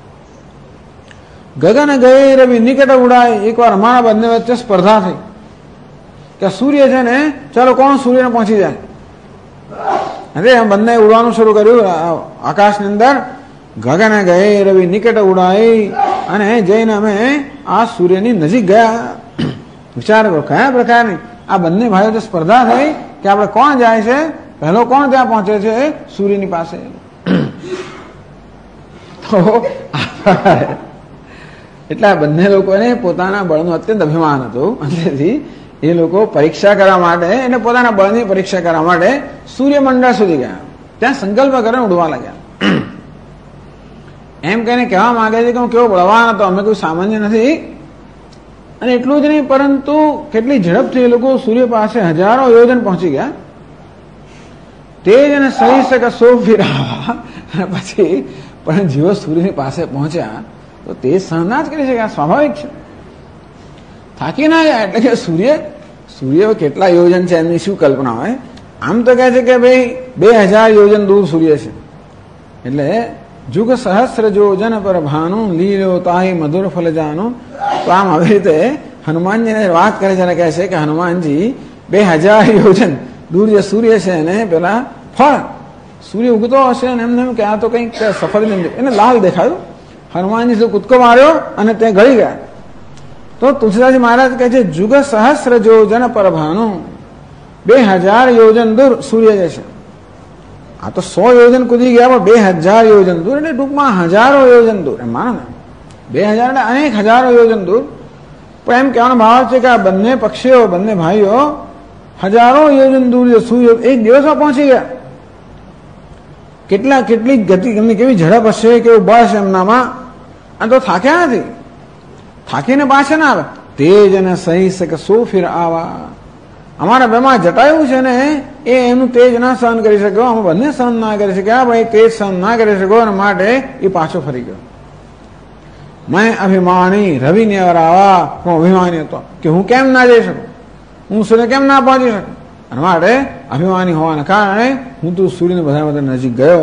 ગગન ગયે રવિ નિકટ ઉડાય, એકવાર અમારા બંને વચ્ચે સ્પર્ધા થઈ કે સૂર્ય છે ને ચાલો કોણ સૂર્યને પહોંચી જાય. અરે બંને ઉડવાનું શરૂ કર્યું આકાશની અંદર. ગગન ગયે રવિ નિકટ ઉડાય, અને જઈને અમે આ સૂર્યની નજીક ગયા. વિચાર કરો કયા પ્રકારની આ બંને ભાઈઓ તો સ્પર્ધા થઈ કે આપણે કોણ જાય છે, પહેલો કોણ ત્યાં પહોંચે છે સૂર્યની પાસે. તો એટલે આ બંને લોકોને પોતાના બળનું અત્યંત અભિમાન હતું. તેથી એ લોકો પરીક્ષા કરવા માટે એટલે પોતાના બળની પરીક્ષા કરવા માટે સૂર્યમંડળ સુધી ગયા. ત્યાં સંકલ્પ કરીને ઉડવા લાગ્યા. એમ કહીને કહેવા માંગે છે કે હું કેવો બળવાન હતો, અમે કોઈ સામાન્ય નથી. અને એટલું જ નહીં, પરંતુ કેટલી ઝડપથી એ લોકો સૂર્ય પાસે હજારો યોજન પહોંચી ગયા. તેજ અને સહી શકે સો ફિરાવા, પછી પણ જેવો સૂર્યની પાસે પહોંચ્યા તો તે સહન ના જ કરી શકે. આ સ્વાભાવિક છે, થાકી ના જાય. એટલે કે સૂર્ય કેટલા યોજન છે એમની શું કલ્પના હોય. આમ તો કહે છે કે ભાઈ 2000 યોજન દૂર સૂર્ય છે. એટલે જુગ સહસ્ર જોજન પર ભાનું લીલો તાહી મધુર ફલ જાનું. તો આમ આવી રીતે હનુમાનજીને વાત કરે છે અને કહે છે કે હનુમાનજી 2000 યોજન દૂર જે સૂર્ય છે એને પેલા ફળ સૂર્ય ઉગતો હશે અને એમને એમ કે આ તો કંઈક સફળ એને લાલ દેખાયું. હનુમાનજી કૂદકો માર્યો અને તે ગળી ગયા. તો તુલસીદાસજી મહારાજ કહે છે જુગ સહસ્ર જોજન પર ભાનું, 2000 યોજન દૂર સૂર્ય જે છે. આ તો 100 યોજન કૂદી ગયા, પણ 2000 યોજન દૂર એટલે ટૂંકમાં હજારો યોજન દૂર એમ માનો ને. 2000 એટલે અનેક હજારો યોજન દૂર. પણ એમ કહેવાનો ભાવ છે કે આ બંને પક્ષીઓ બંને ભાઈઓ હજારો યોજન દૂર જે સૂર્ય એક દિવસમાં પહોંચી ગયા. કેટલી ગતિ એમની કેવી ઝડપ હશે, કેવું બળ હશે એમનામાં. આ તો થાક્યા નથી, થાકીને પાછા ના આવે. તેજ અને સહી શકે સો ફિર આવા. અમારા બેમાં જટાયું છે ને એ એનું તેજ ના સહન કરી શક્યો, અમે બંને સહન ના કરી શક્યા. ભાઈ તેજ સહન ના કરી શક્યો અને માટે એ પાછો ફરી ગયો. મેં અભિમાની રવિ ને આવા, હું અભિમાની હતો કે હું કેમ ના જઈ શકું, હું સૂર્ય કેમ ના પહોંચી શકું. અને માટે અભિમાની હોવાના કારણે હું તો સૂર્યને બધા નજીક ગયો.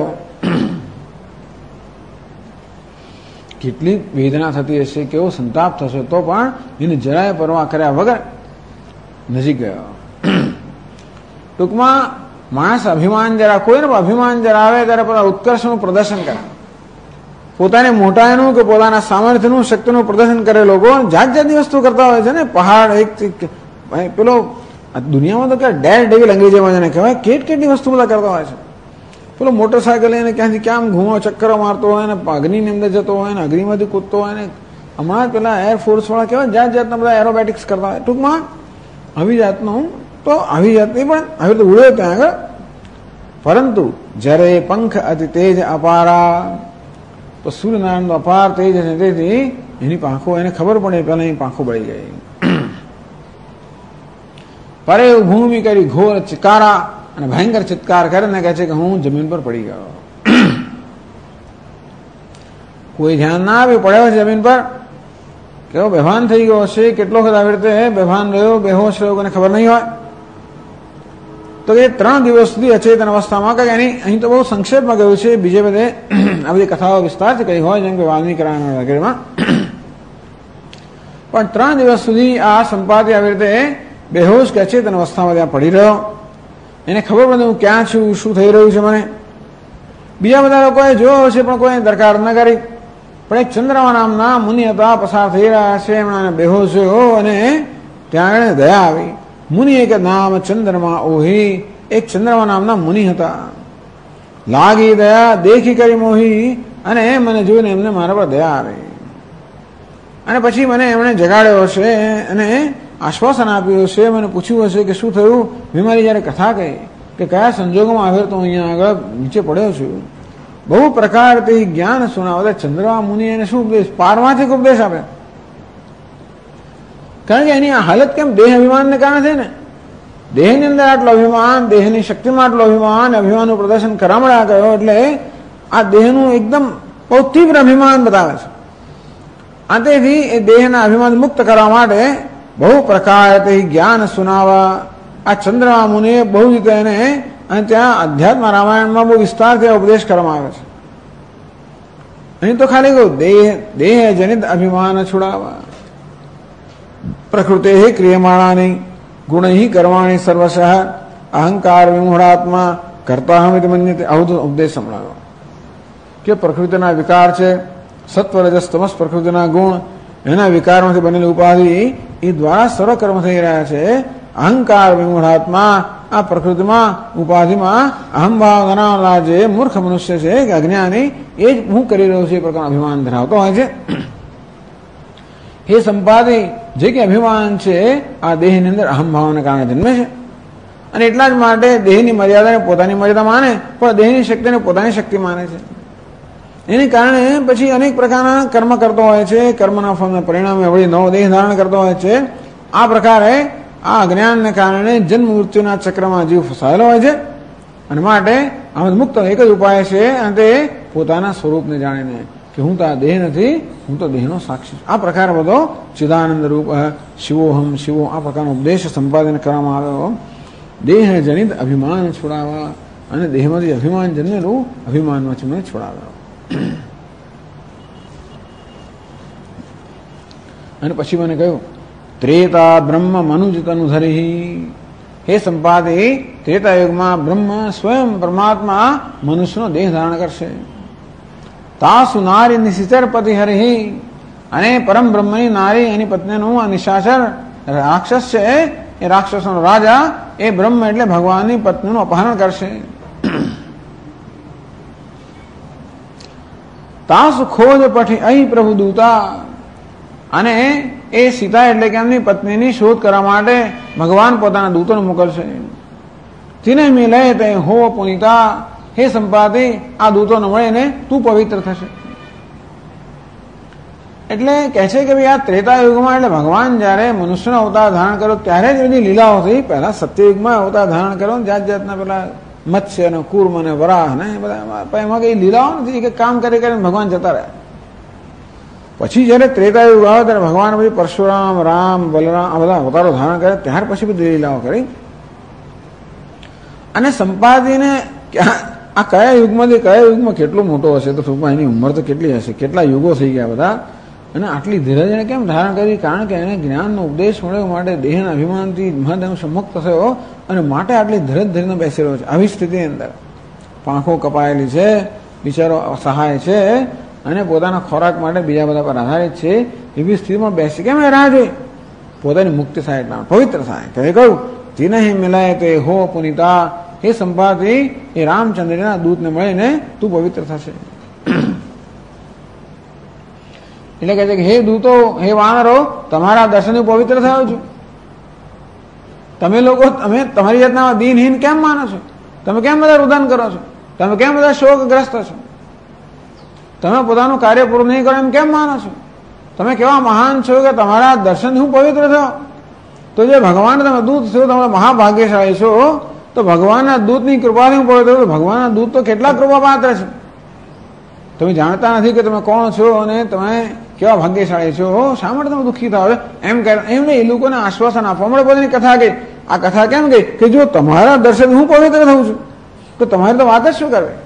કેટલી વેદના થતી હશે, કેવો સંતાપ થશે, તો પણ એને જરાય પરવા કર્યા વગર નજીક ગયો. ટૂંકમાં માણસ અભિમાન જરા કોઈને અભિમાન જરાવે ત્યારે પોતાના ઉત્કર્ષનું પ્રદર્શન કરે, પોતાની મોટાઈનું કે પોતાના સામર્થ્યનું શક્તિનું પ્રદર્શન કરે. લોકો જાત જાતની વસ્તુ કરતા હોય છે ને, પહાડ એક પેલો દુનિયામાં તો ક્યાં ડેર ડેવિલ અંગ્રેજીમાં જેને કહેવાય, કેટલી વસ્તુ બધા કરતા હોય છે. પેલો મોટરસાયકલ લઈને ક્યાંથી ક્યાં ઘૂમો ચક્કરો મારતો હોય ને, અગ્નિની અંદર જતો હોય ને, અગ્નિમાંથી કૂદતો હોય ને, હમણાં પેલા એરફોર્સ વાળા કહેવાય જાત જાતના બધા એરોબેટિક્સ કરતા હોય. ટૂંકમાં આવી જાતનું તો આવી જાતની પણ આવી રીતે ઉડે ત્યાં આગળ. પરંતુ જ્યારે પંખ અતિ તેજ અપારા, તો સૂર્યનારાયણનો અપાર તેજ છે, તેથી એની પાંખો એને ખબર પડે પહેલા એની પાંખો બળી ગઈ. પરે ભૂમિ કરી ઘોર ચિકારા, અને ભયંકર ચિત્કાર કરે ને કહે છે કે હું જમીન પર પડી ગયો. કોઈ ધ્યાન ના આવ્યું, પડ્યો છે જમીન પર, કેવો બેભાન થઈ ગયો હશે, કેટલો વખત આવી રીતે બેભાન રહ્યો, બેહોશ રહ્યો, કોઈને ખબર નહીં હોય. તો એ 3 દિવસ સુધી અચેતન અવસ્થામાં, કે એની અહીં તો બહુ સંક્ષેપમાં કહ્યું છે, બીજે બધે આ બધી કથાઓ વિસ્તારથી કહી હોય, જેમ કે વાલ્મીકી રામાયણ વગેરેમાં. પણ 3 દિવસ સુધી આ સંપાદી આવી રીતે બેહોશ કે અચેતન અવસ્થામાં ત્યાં પડી રહ્યો. એને ખબર પડે હું ક્યાં છું, શું થઈ રહ્યું છે મને. બીજા બધા લોકોએ જોયો હશે પણ કોઈ દરકાર ન કરી. પણ એક ચંદ્રમા નામના મુનિ હતા, પસાર થઈ રહ્યા છે, એમણે બેહોશ જોયો અને ત્યાં આગળ દયા આવી. મુનિ એક નામ ચંદ્રમા ઓહી, એક ચંદ્રમા નામના મુનિ હતા. લાગી દયા દેખી કરી મોહી, અને મને જોઈને એમને મારા પર દયા આવી. અને પછી મને એમણે જગાડ્યો હશે અને આશ્વાસન આપ્યું હશે, મને પૂછ્યું હશે કે શું થયું. મેં મારી જયારે કથા કહી કે કયા સંજોગોમાં આવ્યો તો અહીંયા આગળ નીચે પડ્યો છું, બહુ પ્રકારથી જ્ઞાન સુનાવે. ચંદ્રમા મુનિ એને શું ઉપદેશ, પારમાર્થિક ઉપદેશ આપે. કારણ કે એની આ હાલત કેમ દેહ અભિમાનને કારણે છે ને. દેહની અંદર આટલો અભિમાન, દેહની શક્તિમાં આટલો અભિમાન, અભિમાનનું પ્રદર્શન કરામણા ગયો, એટલે આ દેહનું એકદમ બહુ તીવ્ર અભિમાન બતાવે છે. આથી એ દેહના અભિમાન મુક્ત કરવા માટે બહુ પ્રકારથી જ્ઞાન સુનાવા આ ચંદ્રમા મુનિએ બહુ રીતે એને, અને ત્યાં અધ્યાત્મ રામાયણમાં બહુ વિસ્તારથી ઉપદેશ કરવામાં આવે છે. અહીં તો ખાલી કહું દેહ જનિત અભિમાન છોડાવા, પ્રકૃતિ ક્રિયમાણાની ગુણૈ કર્વાણી સર્વશ અહંકાર વિમૂઢાત્મા કરતા હમિત મન્યતે. આવું તો ઉપદેશ સંભળાવ્યો કે પ્રકૃતિના વિકાર છે, સત્વ રજસ તમસ પ્રકૃતિના ગુણ, એના વિકારમાંથી બનેલી ઉપાધિ એ દ્વારા સર્વ કર્મ થઈ રહ્યા છે. અહંકાર વિમૂઢાત્મા, આ પ્રકૃતિમાં ઉપાધિમાં અહમભાવ ધરાવનાર જે મૂર્ખ મનુષ્ય છે કે અજ્ઞાની, એ જ હું કરી રહ્યો છું એ પ્રકારનું અભિમાન ધરાવતો હોય છે. એ સંપાદી જે કે અભિમાન છે આ દેહની અંદર અહમભાવને કારણે જન્મે છે. અને એટલા જ માટે દેહની મર્યાદાને પોતાની મર્યાદા માને, પણ દેહની શક્તિને પોતાની શક્તિ માને છે. એને કારણે પછી અનેક પ્રકારના કર્મ કરતો હોય છે, કર્મના ફળના પરિણામે વળી નવો દેહ ધારણ કરતો હોય છે. આ પ્રકારે આ અજ્ઞાનને કારણે જન્મ મૃત્યુના ચક્રમાં જીવ ફસાયેલો હોય છે. અને માટે આમાં મુક્ત એક જ ઉપાય છે, અને તે પોતાના સ્વરૂપને જાણીને કે હું તો આ દેહ નથી, હું તો દેહનો સાક્ષી છું. આ પ્રકાર બધો ચિદાનંદ રૂપ શિવોહમ શિવો, આ પ્રકારનો ઉપદેશ સંપાદન કરવામાં આવ્યો. દેહ જનિત અભિમાન છોડાવવા, અને દેહમાંથી અભિમાન જન્મેલું અભિમાનમાંથી મને છોડાવ્યો. અને પછી મને કહ્યું ત્રેતા બ્રહ્મ મનુજ તનુ ધરી. હે સંપાદી, ત્રેતા યુગમાં બ્રહ્મ સ્વયં પરમાત્મા મનુષ્યનો દેહ ધારણ કરશે. તાસુ નારી નિશિચર પતિ હરિ, અને પરમ બ્રહ્મની નારી એની પત્નીનું આ નિશાચર રાક્ષસ છે, એ રાક્ષસનો રાજા એ બ્રહ્મ એટલે ભગવાનની પત્નીનું અપહરણ કરશે. તાસુ ખોજ પઠી અહીં પ્રભુ દૂતા, અને એ સીતા એટલે કે એમની પત્નીની શોધ કરવા માટે ભગવાન પોતાના દૂતોને મોકલશે. તિને મિલે તે હો પુનિતા, હે સંપાદી આ દૂતોને મળીને તું પવિત્ર થશે. એટલે કહે છે કે ભાઈ આ ત્રેતા યુગમાં એટલે ભગવાન જયારે મનુષ્યનો અવતાર ધારણ કર્યો ત્યારે જ બધી લીલાઓ થઈ. પહેલા સત્યયુગમાં અવતાર ધારણ કર્યો ને જાત જાતના પેલા મત્સ્ય ને કૂર્મ ને વરાહ ને બધા, એમાં કઈ લીલાઓ નથી કે કામ કરી કરીને ભગવાન જતા રહ્યા. પછી જયારે ત્રેતા યુગ આવ્યો ત્યારે ભગવાન પછી પરશુરામ, રામ, બલરામ આ બધા અવતારો ધારણ કરે, ત્યાર પછી બધી લીલાઓ કરી. અને સંપાદીને આ કયા યુગમાંથી કયા યુગમાં કેટલો મોટો હશે, તો ટૂંકમાં એની ઉંમર તો કેટલી હશે, કેટલા યુગો થઈ ગયા બધા. અને આટલી ધીરજ એને કેમ ધારણ કરી? કારણ કે એને જ્ઞાનનો ઉપદેશ મળ્યો માટે દેહના અભિમાનથી મહદ સમુક્ત થયો અને માટે આટલી ધીરજ ધરીને બેસેલો છે. આવી સ્થિતિની અંદર પાંખો કપાયેલી છે, બિચારો અસહાય છે અને પોતાના ખોરાક માટે બીજા બધા પર આધારિત છે. એવી સ્થિતિમાં બેસી કેમ એ રાહ જોઈ? પોતાની મુક્તિ થાય એટલા પવિત્ર થાય. તો એ કહ્યું જીને મિલાય તે હો પુનિતા, એ સંપાદથી એ રામચંદ્રના દૂતને મળીને તું પવિત્ર થશે. એટલે કહે છે કે હે દૂતો, હે વાનરો, તમારા દર્શનથી પવિત્ર થયો છું. તમે લોકો તમે તમારી જાતના દીનહીન કેમ માનો છો? તમે કેમ બધા રુદન કરો છો? તમે કેમ બધા શોકગ્રસ્ત છો? તમે પોતાનું કાર્ય પૂરું નહીં કરો એમ કેમ માનો છો? તમે કેવા મહાન છો કે તમારા દર્શનથી હું પવિત્ર થયો? તો જે ભગવાન તમે દૂત છો, તમે મહાભાગ્યશાળી છો. તો ભગવાનના દૂતની કૃપાથી હું પવિત્ર થયો. ભગવાનના દૂત તો કેટલા કૃપા પાત્ર છે. તમે જાણતા નથી કે તમે કોણ છો અને તમે કેવા ભાગ્યશાળી છો. શા માટે તમે દુઃખી થાવ? એમને એ લોકોને આશ્વાસન આપવા મળે. પોતાની કથા ગઈ. આ કથા કેમ ગઈ કે જો તમારા દર્શન હું પવિત્ર થઉં છું તો તમારે તો વાત જ શું કરવી?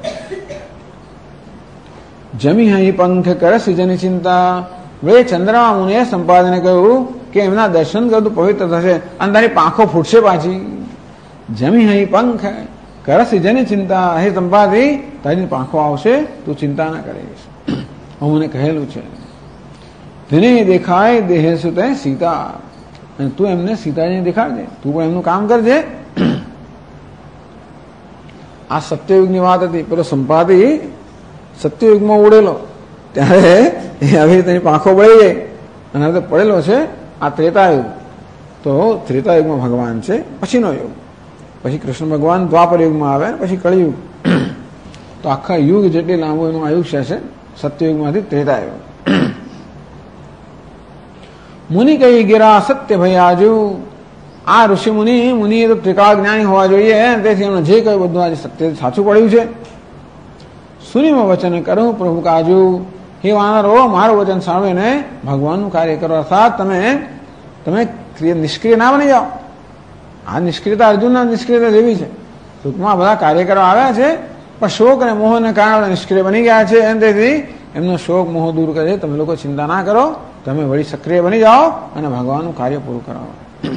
જમી હઈ પંખ કર સિજની ચિંતા. વે ચંદ્રમા મુનિએ સંપાદને કહ્યું કે એમના દર્શન કર તું પવિત્ર થશે અને તારી પાંખો ફૂટશે પાછી. જમી હઈ પંખ કર સિજની ચિંતા. હે સંપાદી, તારી પાંખો આવશે, તું ચિંતા ના કરીશ. હું મને કહેલું છે તેને દેખાય દેહે સુતે સીતા. અને તું એમને સીતાજીને દેખાડજે, તું પણ એમનું કામ કરજે. આ સત્યયુગની વાત હતી. પેલો સંપાદી સત્યયુગમાં ઉડેલો ત્યારે આવી તેની પાંખો બળી ગઈ અને હવે પડેલો છે આ ત્રેતાયુગ. તો ત્રેતાયુગમાં ભગવાન છે, પછીનો યુગ. પછી કૃષ્ણ ભગવાન દ્વાપર યુગમાં આવે, પછી કળિયુગ. તો આખા યુગ જેટલી લાંબુ એનું આયુષ્ય છે, સત્યયુગમાંથી ત્રેતાયુગ. મુનિ કહી ગિરા સત્ય ભયાજુ. આ ઋષિ મુનિ એ તો ત્રિકાળ જ્ઞાની હોવા જોઈએ. તેથી એમણે જે કહ્યું બધું આજે સત્ય સાચું પડ્યું છે. સુનિમાં વચન કરું પ્રભુ કાજુ. હે વાનરો, મારું વચન સાંભળીને ભગવાનનું કાર્ય કરો. અર્થાત તમે નિષ્ક્રિય ના બની જાઓ. આ નિષ્ક્રિયતા અર્જુનના નિષ્ક્રિયતા જેવી છે. ટૂંકમાં બધા કાર્યકરો આવ્યા છે પણ શોક અને મોહને કારણે નિષ્ક્રિય બની ગયા છે. અને તેથી એમનો શોક મોહ દૂર કરે. તમે લોકો ચિંતા ના કરો, તમે વળી સક્રિય બની જાઓ અને ભગવાનનું કાર્ય પૂરું કરાવો.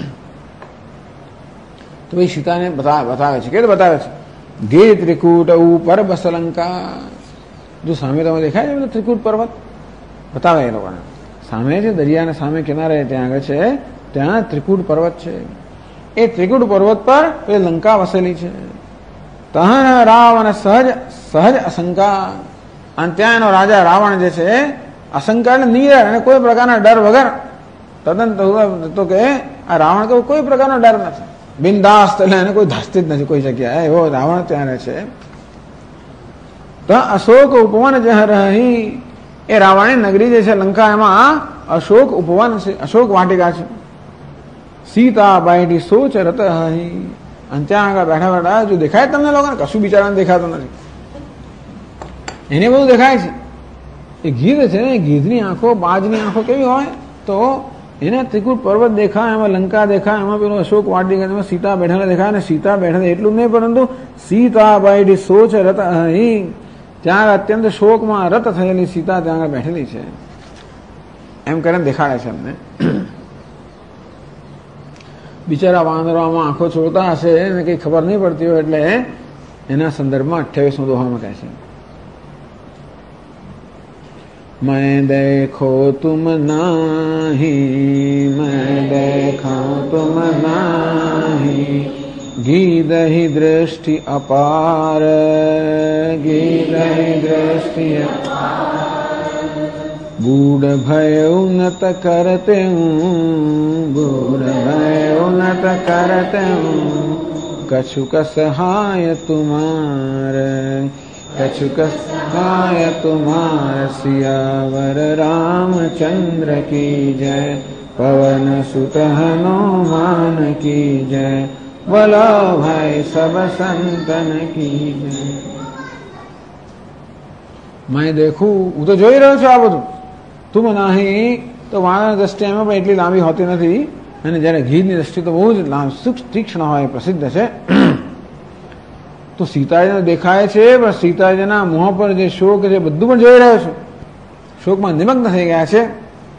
તો ભાઈ સીતાને બતાવે છે. કે બતાવે છે ગે ત્રિકૂટ ઉપર બસલંકા. જો સામે તમે દેખાય છે ત્રિકૂટ પર્વત બતાવે એ લોકોને. સામે છે દરિયાના સામે કિનારે ત્યાં આગળ છે, ત્યાં ત્રિકૂટ પર્વત છે. એ ત્રિકૂટ પર્વત પર એ લંકા વસેલી છે. તહન રાવણ સહજ અશંકા. અને ત્યાં એનો રાજા રાવણ જે છે અશંકા એટલે નિડર અને કોઈ પ્રકારના ડર વગર તદ્દન તો કે આ રાવણ કે કોઈ પ્રકારનો ડર નથી. બિનદાસ એટલે એને કોઈ ધાસ્તી જ નથી કોઈ જગ્યાએ. એવો રાવણ ત્યાં રહે છે. તો અશોક ઉપવન જહ રહી. એ રાવણની નગરી જે છે લંકા, એમાં અશોક ઉપવન છે, અશોક વાટિકા છે. સીતા બાઈડી સોચ રત હહી. અને ત્યાં આગળ બેઠા બેઠા જો દેખાય તમને લોકોને, કશું બિચારાને દેખાતું નથી, એને બધું દેખાય છે. એ ગીધ છે ને, ગીધની આંખો, બાજની આંખો કેવી હોય? તો એને ત્રિકૂટ પર્વત દેખાય, એમાં લંકા દેખાય, એમાં પેલો અશોક વાટિકા, એમાં સીતા બેઠેલા દેખાય. અને સીતા બેઠા એટલું નહીં, પરંતુ સીતા બાઈડી સોચ રત હહી. ત્યાં અત્યંત શોકમાં રત થયેલી સીતા ત્યાં આગળ બેઠેલી છે એમ કરીને દેખાડે છે અમને. બિચારા વાંદરામાં આંખો છોડતા હશે એને કંઈ ખબર નહીં પડતી હોય એટલે એના સંદર્ભમાં 28મો દોહામાં કહે છે मैं देखो तुम नाही, मैं देखा तुम नाही, गीध ही दृष्टि अपार, गीध ही दृष्टि गूढ़ भय उन्नत करते हूँ, गूढ़ भय उन्नत करते हूँ, कछुक सहाय तुम्हारे, कछुक सहाय तुम्हार, सियावर रामचंद्र की जय, पवन सुत हनुमान की जय, बोलो भाई सब संतन की जय. मैं देखूं, હું તો જોઈ રહ્યો છું આ બધું. તું નહીં તો વાણની દ્રષ્ટિ એમાં પણ એટલી લાંબી હોતી નથી, અને જ્યારે ઘીની દ્રષ્ટિ તો બહુ જ તીક્ષ્ણ હોય, પ્રસિદ્ધ છે. તો સીતાજીને દેખાય છે, પણ સીતાજીના મોં પર જે શોક છે બધું પણ જોઈ રહ્યો છું, શોકમાં નિમગ્ન થઈ ગયા છે.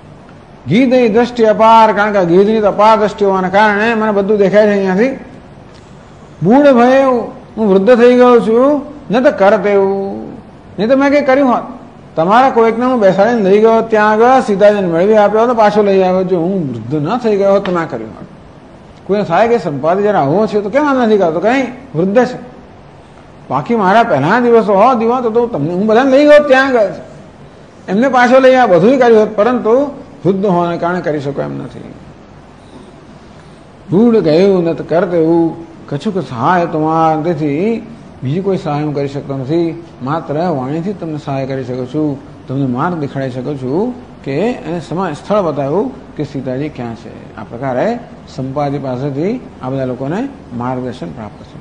ગીધની દ્રષ્ટિ અપાર, કારણ કે ગીધની તો અપાર દ્રષ્ટિ હોવાના કારણે મને બધું દેખાય છે અહીંયાથી. બૂઢ ભય હું વૃદ્ધ થઈ ગયો છું, ન તો કરત એવું, નહીં તો મેં કંઈ કર્યું હોત. તમારા કોઈકને હું બેસાડીને લઈ ગયો ત્યાં આગળ સીતાજીને મેળવી આપ્યો તો પાછો લઈ આવ્યો. જો હું વૃદ્ધ ન થઈ ગયો તો ના કર્યું હોત. કોઈ થાય કે સંપાદે જરા આવો છે તો કેમ આમ નથી કરતો, કઈ વૃદ્ધ છે. બાકી મારા પહેલા દિવસો દીવા તો તમને હું બધાને લઈ ગયો ત્યાં આગળ, એમને પાછો લઈ આવ્યા, બધું કર્યું હોત, પરંતુ વૃદ્ધ હોવાને કારણે કરી શકો એમ નથી. બૂઢ ગયું ન કરત એવું, કછુક સહાય તમાર, તેથી બીજી કોઈ સહાય હું કરી શકતો નથી. માત્ર વાણીથી તમને સહાય કરી શકું છું, તમને માર્ગ દેખાડી શકું છું કે એને સમય સ્થળ બતાવ્યું કે સીતાજી ક્યાં છે. આ પ્રકારે સંપાદી પાસેથી આ બધા લોકોને માર્ગદર્શન પ્રાપ્ત થયું.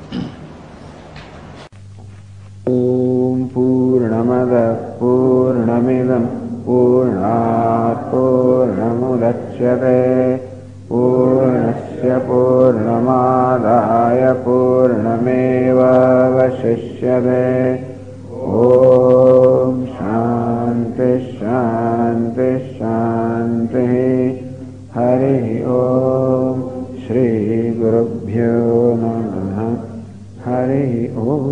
ઓમ પૂર્ણમદ પૂર્ણમિદં પૂર્ણાત પૂર્ણમુદચ્યતે પૂર્ણસ્ય પૂર્ણમાદાય પૂર્ણમેવાવશિષ્યતે. ઓમ શાંતિ શાંતિ શાંતિ. હરિ ઓમ. શ્રી ગુરુભ્યો નમઃ. હરિ ઓમ.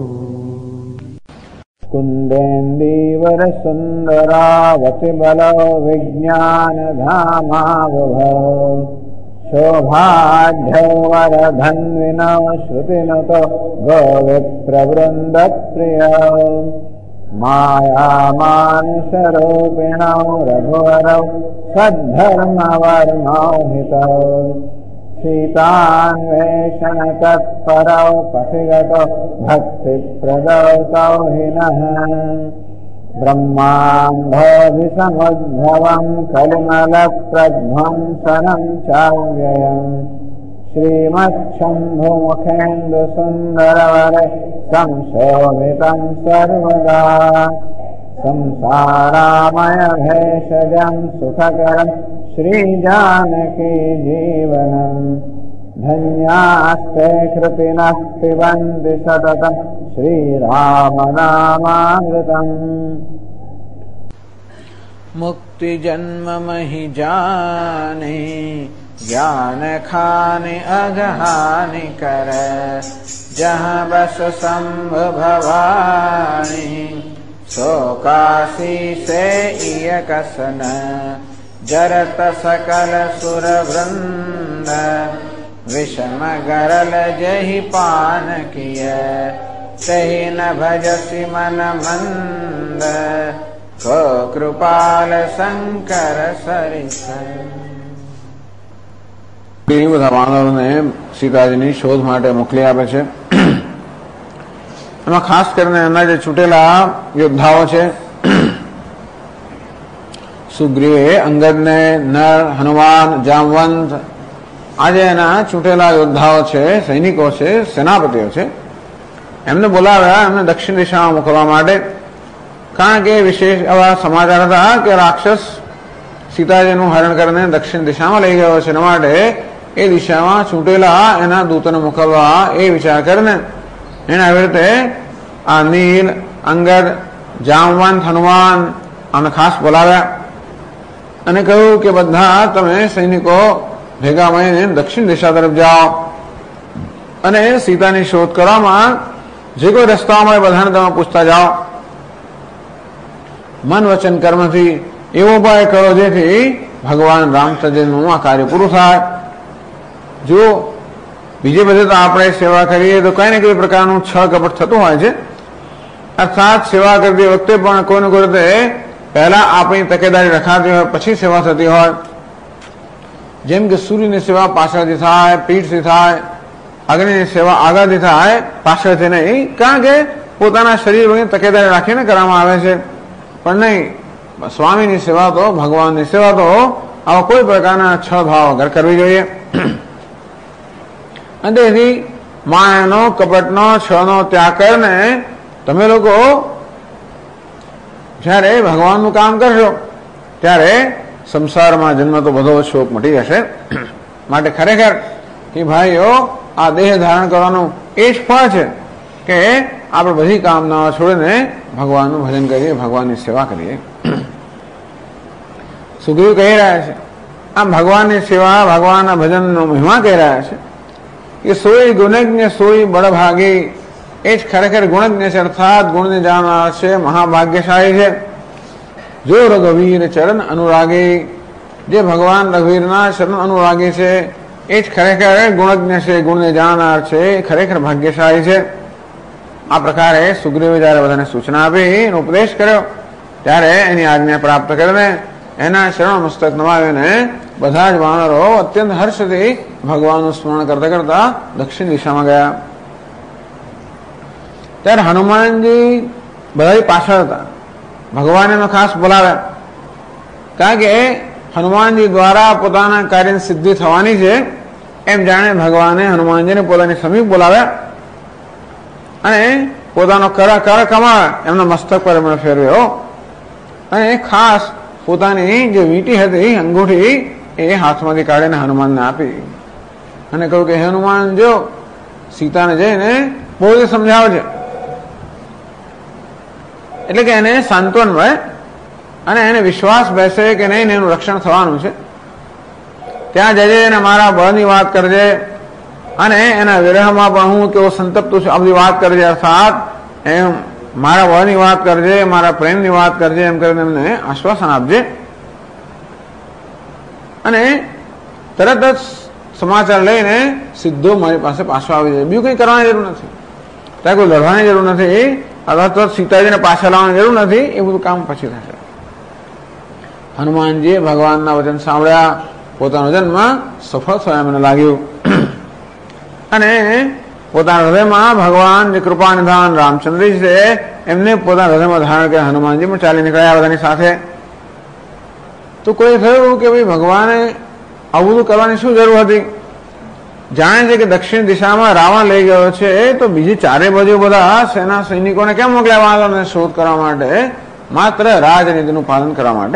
कुन्देन्दीवर सुन्दरावति बलो विज्ञानधामावभ शोभाढ्यो वरधन्विनो श्रुतिनुतो गोविप्रवृन्दप्रिय मायामानुषरूपिणो रघुवरौ सद्धर्मवर्णो हितौ सीतान्वेषणतत्परौ पथिगतो भक्तिप्रदौ हिनः ब्रह्माम्भोधिसमुद्भवं कलिमलप्रध्वंसनं चाव्ययम् श्रीमच्छम्भुमुखेन्दुसुन्दरवरे संशोभितं सर्वदा संसारामयभेषजं सुखकरं श्रीजानकी जीवनम् धन्यास्ते कृतिनः पिबन्ति सततं श्रीरामनामामृतम्. मुक्ति जन्म महि जाने ज्ञान खाने अगहानि कर जहाँ बस संभ भवानी सो काशी से इय कसन जरत सकल सुर वृंद विषम गरल जहि पान किय तहि न भजसि मन मंद को कृपाल शंकर सरिस. બધા વાનરોને સીતાજીની શોધ માટે મોકલી આપે છે. એમાં ખાસ કરીને એમના જે છૂટેલા યોદ્ધાઓ છે, સુગ્રીવે અંગદને, નર, હનુમાન, જામવંત, આજે એના છૂટેલા યોદ્ધાઓ છે, સૈનિકો છે, સેનાપતિઓ છે, એમને બોલાવ્યા, એમને દક્ષિણ દિશામાં મોકલવા માટે. કારણ કે વિશેષ એવા સમાચાર હતા કે રાક્ષસ સીતાજીનું હરણ કરીને દક્ષિણ દિશામાં લઈ ગયો છે. એના માટે એ દિશામાં છૂટેલા એના દૂતોને મોકલવા એ વિચાર કરીને એને આવી રીતે આ નીલ, અંગદ, જામવંત, હનુમાન આને ખાસ બોલાવ્યા અને કહ્યું કે બધા તમે સૈનિકો ભેગા મળીને દક્ષિણ દિશા તરફ જાઓ અને સીતાની શોધ કરવામાં જે કોઈ રસ્તાઓ મળે બધાને તમે પૂછતા જાઓ. મન વચન કર્મથી એવો ઉપાય કરો જેથી ભગવાન રામચંદ્રનું આ કાર્ય પૂરું થાય. જો બીજે બધે તો આપણે સેવા કરીએ તો કઈ ને કઈ પ્રકારનું છળ કપટ થતું હોય છે. અર્થાત સેવા કરતી વખતે પણ કોઈને કોઈ રીતે પહેલા આપણી તકેદારી રખાતી હોય, પછી સેવા થતી હોય. જેમ કે સૂર્યની સેવા પાછળથી થાય, પીઠથી થાય, અગ્નિની સેવા આગળથી થાય, પાછળથી નહીં. કારણ કે પોતાના શરીર વગેરે તકેદારી રાખીને કરવામાં આવે છે. પણ નહીં, સ્વામીની સેવા તો, ભગવાનની સેવા તો આવા કોઈ પ્રકારના છળ ભાવ વગર કરવી જોઈએ. અને તેથી માયાનો, કપટનો, છળનો ત્યાગ કરીને તમે લોકો જ્યારે ભગવાનનું કામ કરશો ત્યારે સંસારમાં જન્મ તો બધો શોક મટી જશે. માટે ખરેખર કે ભાઈઓ આ દેહ ધારણ કરવાનું એ જ ફળ છે કે આપણે બધી કામનાઓ છોડીને ભગવાનનું ભજન કરીએ, ભગવાનની સેવા કરીએ. સુગ્રીવ કહી રહ્યા છે, આ ભગવાનની સેવા, ભગવાનના ભજનનો મહિમા કહી રહ્યા છે કે સોય ગુણજ્ઞ સોય બળભાગી, એ જ ખરેખર ગુણજ્ઞ છે, અર્થાત ગુણને જાણનાર છે, મહાભાગ્યશાળી છે. જો રઘુવીર ચરણ અનુરાગી, જે ભગવાન રઘુવીરના ચરણ અનુરાગી છે એ જ ખરેખર ગુણજ્ઞ છે, ગુણને જાણનાર છે, ખરેખર ભાગ્યશાળી છે. આ પ્રકારે સુગ્રીવે જયારે બધાને સૂચના આપી, એનો ઉપદેશ કર્યો, ત્યારે એની આજ્ઞા પ્રાપ્ત કરીને એના શરણ મસ્તક નમાવીને બધા જ વાનરો અત્યંત હર્ષથી ભગવાનનું સ્મરણ કરતા કરતા દક્ષિણ દિશામાં ગયા. ત્યારે હનુમાનજી બધા પાછળ હતા. ભગવાન એનો ખાસ બોલાવ્યા, કારણ કે હનુમાનજી દ્વારા પોતાના કાર્યની સિદ્ધિ થવાની છે એમ જાણે ભગવાને હનુમાનજીને પોતાની સમીપ બોલાવ્યા અને પોતાનો કર કમળ એમના મસ્તક પર એમણે ફેરવ્યો અને ખાસ પોતાની જે વીંટી હતી, અંગૂઠી, એ હાથમાંથી કાઢીને હનુમાનને આપી અને કહ્યું કે હનુમાન જો સીતાને જઈને બહુ જ સમજાવજે, એટલે કે એને સાંત્વન મળે અને એને વિશ્વાસ બેસે કે નહીં એનું રક્ષણ થવાનું છે. ત્યાં જજે અને મારા બળની વાત કરજે અને એના વિરહમાં પણ હું કેવો સંતપ્ત છું આ બધી વાત કરજે, અર્થાત એમ મારા બળની વાત કરજે, મારા પ્રેમની વાત કરજે, એમ કરીને એમને આશ્વાસન આપજે. અને તરત જ સમાચાર લઈને સીધો મારી પાસે પાછો આવી જાય. બીજું કંઈ કરવાની જરૂર નથી, ત્યાં કોઈ લડવાની જરૂર નથી, અથવા તો સીતાજીને પાછા લાવવાની જરૂર નથી, એ બધું કામ પછી થશે. હનુમાનજીએ ભગવાનના વચન સાંભળ્યા, પોતાનો જન્મ સફળ થયા મને લાગ્યું અને પોતાના હૃદયમાં ભગવાન જે કૃપા નિધાન રામચંદ્રજી છે એમને પોતાના હૃદયમાં ધારણ કર્યા. હનુમાનજી પણ ચાલી નીકળ્યા બધાની સાથે. તો કોઈ થયું કે ભાઈ ભગવાને આવું બધું કરવાની શું જરૂર હતી? જાણે છે કે દક્ષિણ દિશામાં રાવણ લઈ ગયો છે, તો બીજી ચારે બાજુ બધા સેના સૈનિકોને કેમ મોકલ્યા વાનરોને શોધ કરવા માટે? માત્ર રાજનીતિનું પાલન કરવા માટે.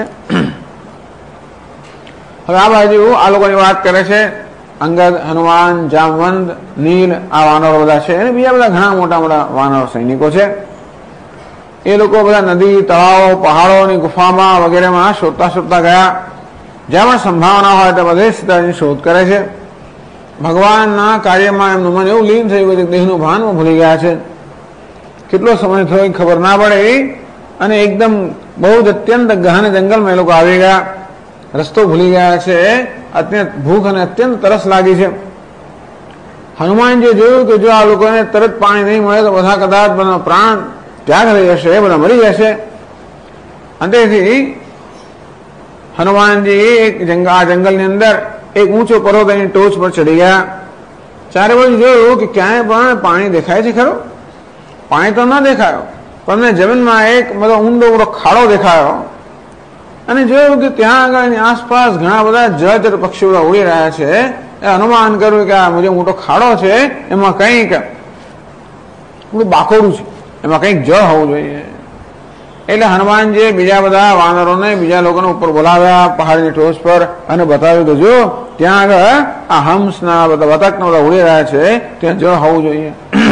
હવે આ બાજુ આ લોકોની વાત કરે છે, અંગદ, હનુમાન, જામવંત, નીલ, આ વાનરો બધા છે અને બીજા બધા ઘણા મોટા મોટા વાનરો સૈનિકો છે. એ લોકો બધા નદી, તળાવો, પહાડોની ગુફામાં વગેરેમાં શોધતા શોધતા ગયા. જ્યાં પણ સંભાવના હોય ત્યાં બધે સીતાજીની શોધ કરે છે. ભગવાનના કાર્યમાં એમનું મન એવું લીન થયું કે દેહનું ભાન ભૂલી ગયા છે. કેટલો સમય થયો ખબર ના પડે અને એકદમ બહુ જ અત્યંત ગહન જંગલમાં એ લોકો આવી ગયા. રસ્તો ભૂલી ગયા છે, અત્યંત ભૂખ અને અત્યંત તરસ લાગી છે. હનુમાનજીએ જોયું કે જો આ લોકોને તરત પાણી નહીં મળે તો બધા કદાચ બધા પ્રાણ ત્યાગ થઈ જશે, બધા મરી જશે. અંતેથી હનુમાનજી આ જંગલની અંદર એક ઊંચો પર્વત એની ટોચ પર ચડી ગયા. ચારે બાજુ જોયું કે ક્યાંય પણ પાણી દેખાય છે ખરો? પાણી તો ન દેખાયો, પણ જમીનમાં એક બધો ઊંડો ઊંડો ખાડો દેખાયો અને જોયું કે ત્યાં આગળ એની આસપાસ ઘણા બધા જળચર પક્ષીઓ ઉડી રહ્યા છે. એ અનુમાન કર્યું કે આ મુજબ મોટો ખાડો છે, એમાં કંઈક બાકોડું છે, એમાં કંઈક જળ હોવું જોઈએ. એટલે હનુમાનજીએ બીજા બધા વાનરોને, બીજા લોકોને ઉપર બોલાવ્યા પહાડની ટોચ પર અને બતાવ્યું કે જો ત્યાં આગળ આ હંસના બધા બતકના બધા ઉડી રહ્યા છે, ત્યાં જળ હોવું જોઈએ.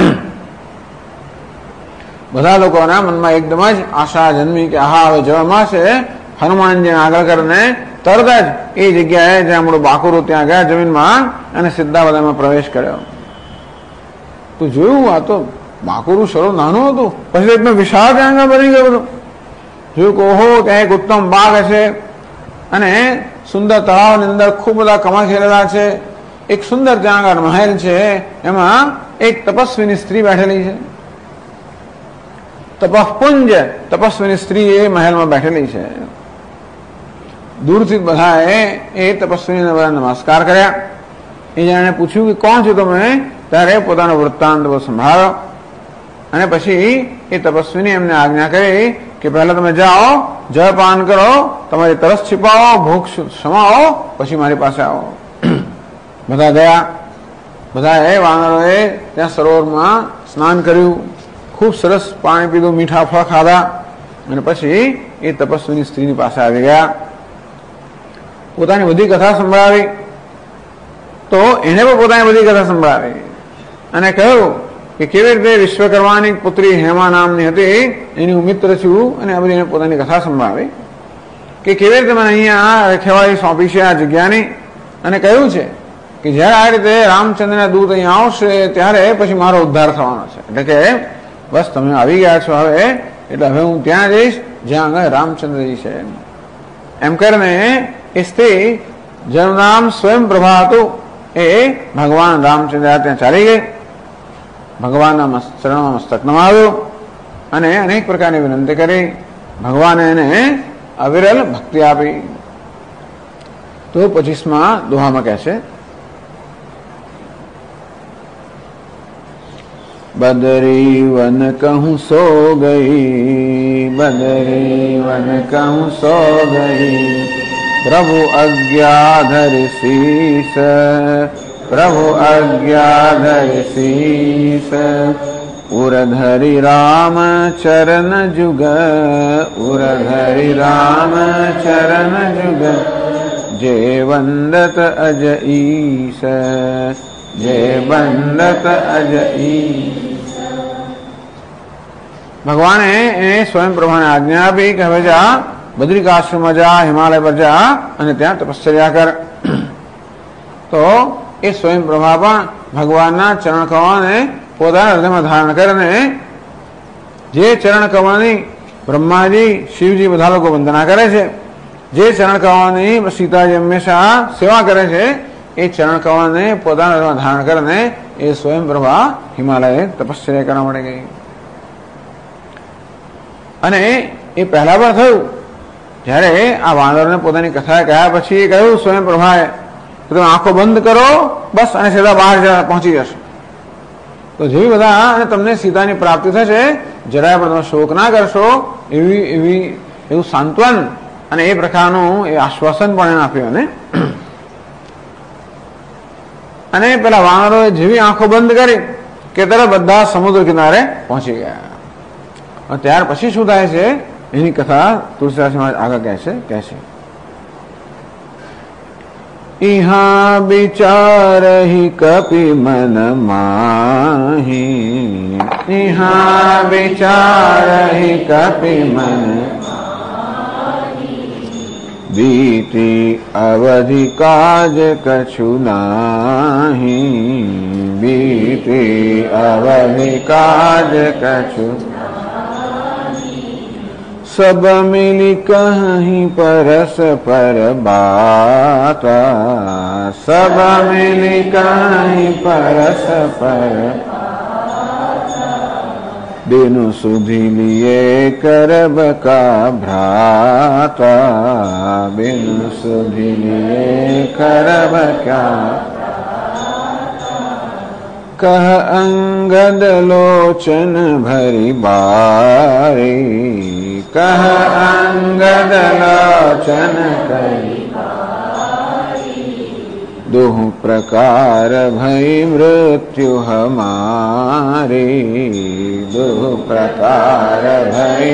બધા લોકોના મનમાં એકદમ જ આશા જન્મી કે હા હવે જળમાં છે. હનુમાનજીને આગળ કરીને તરત જ એ જગ્યાએ જ્યાં આપણું બાકુરું ત્યાં ગયા જમીનમાં અને સીધા બધામાં પ્રવેશ કર્યો. તો જોયું આ તો બાકુરું સરો નાનું હતું, પછી એકદમ વિશાળ ત્યાં આગળ બની ગયું બધું. જોયું કે ઓહો ત્યાં એક ઉત્તમ બાગ હશે અને સુંદર તળાવની અંદર ખૂબ બધા કમળ ખેલેલા છે. એક સુંદર ત્યાં આગળ મહેલ છે, એમાં એક તપસ્વીની સ્ત્રી બેઠેલી છે. તપઃપુંજ, તપસ્વીની સ્ત્રી એ મહેલમાં બેઠેલી છે. દૂરથી બધાએ એ તપસ્વીને બધા નમસ્કાર કર્યા. એ જાણે પૂછ્યું કે કોણ છો તમે? ત્યારે પોતાનો વૃત્તાંત સંભાળ્યો અને પછી એ તપસ્વીને એમને આજ્ઞા કરી કે પહેલા તમે જાઓ, જળપાન કરો, તમારી તરસ छिपाવો, ભૂખ સમાવો, પછી મારી પાસે આવો. બધા ગયા. બધાએ વાનરોએ ત્યાં સરોવરમાં સ્નાન કર્યું, ખૂબ સરસ પાણી પીધું, મીઠા ફળ ખાધા અને પછી એ તપસ્વીની સ્ત્રીની પાસે આવી ગયા. પોતાની બધી કથા સંભળાવી. તો એને પણ પોતાની બધી કથા સંભળાવી અને કહ્યું કે કેવી રીતે વિશ્વકર્માની પુત્રી હેમા નામની હતી, એની હું મિત્ર છું અને આ બધી પોતાની કથા સંભળાવી. કે કેવી રીતે મને અહીંયા રખેવાળી સોંપી છે આ જગ્યાની, અને કહ્યું છે કે જ્યારે આ રીતે રામચંદ્રના દૂત અહીંયા આવશે ત્યારે પછી મારો ઉદ્ધાર થવાનો છે. એટલે કે બસ તમે આવી ગયા છો હવે, એટલે હવે હું ત્યાં જઈશ જ્યાં આગળ રામચંદ્રજી છે. એમ કરીને એ સ્ત્રી જેનું નામ સ્વયંપ્રભા હતું એ ભગવાન રામચંદ્ર ત્યાં ચાલી ગઈ, ભગવાનના ચરણમાં મસ્તક નમાવ્યું અને અનેક પ્રકારની વિનંતી કરી. ભગવાને એને અવિરલ ભક્તિ આપી. તો 25મા દોહામાં કહે છે, बदरी वन कहूँ सो गई, बदरी वन कहूँ सो गई, प्रभु आज्ञाधर शीस, प्रभु आज्ञाधर शीस, उरधरि राम चरण जुग, उरधरि राम चरण जुग, जे वंदत अज ईस, जे वंदत अज ईस. ભગવાને એને સ્વયં પ્રભાને આજ્ઞા આપી કે હવે જા બદ્રિકાશ્રમમાં જા, હિમાલય પર જા અને ત્યાં તપશ્ચર્યા કર. તો એ સ્વયં પ્રભા પણ ભગવાનના ચરણ કમળને પોતાના હૃદયમાં ધારણ કરીને જે ચરણ કમળની બ્રહ્માજી શિવજી બધા લોકો વંદના કરે છે, જે ચરણ કમળની સીતાજી હંમેશા સેવા કરે છે, એ ચરણ કમળને પોતાના હૃદયમાં ધારણ કરીને એ સ્વયં પ્રભા હિમાલય તપશ્ચર્યા કરવા માટે ગઈ. અને એ પહેલા પણ થયું જ્યારે આ વાનરને પોતાની કથા કહ્યા પછી એ કહ્યું સ્વયં પ્રભાએ કે તમે આંખો બંધ કરો બસ અને સીધા બહાર પહોંચી જશો. તો જેવી બધા અને તમને સીતાની પ્રાપ્તિ થશે, જરાય પણ તમે શોક ના કરશો એવું સાંત્વન અને એ પ્રકારનું એ આશ્વાસન પણ એને આપ્યું. અને પેલા વાનરોએ જેવી આંખો બંધ કરી કે તરત બધા સમુદ્ર કિનારે પહોંચી ગયા. ત્યાર પછી શું થાય છે એની કથા તુલસીદાસ મહારાજ આગળ કહે છે, ઇહા વિચારહી કપિ મન માહી, ઇહા વિચારહી કપિ મન बीती अवधि काज कछु नाही, बीती अवधि काज कछु, सब मिली कहीं परस पर बाता, सब मिली कहीं परस पर, बिनु सुधि लिए करब का भ्राता, बिनु सुधि लिए करब क्या, कह अंगद लोचन भरी बारी, कह अंगद लोचन करी, दुह प्रकार भई मृत्यु हमारी, दुह प्रकार भई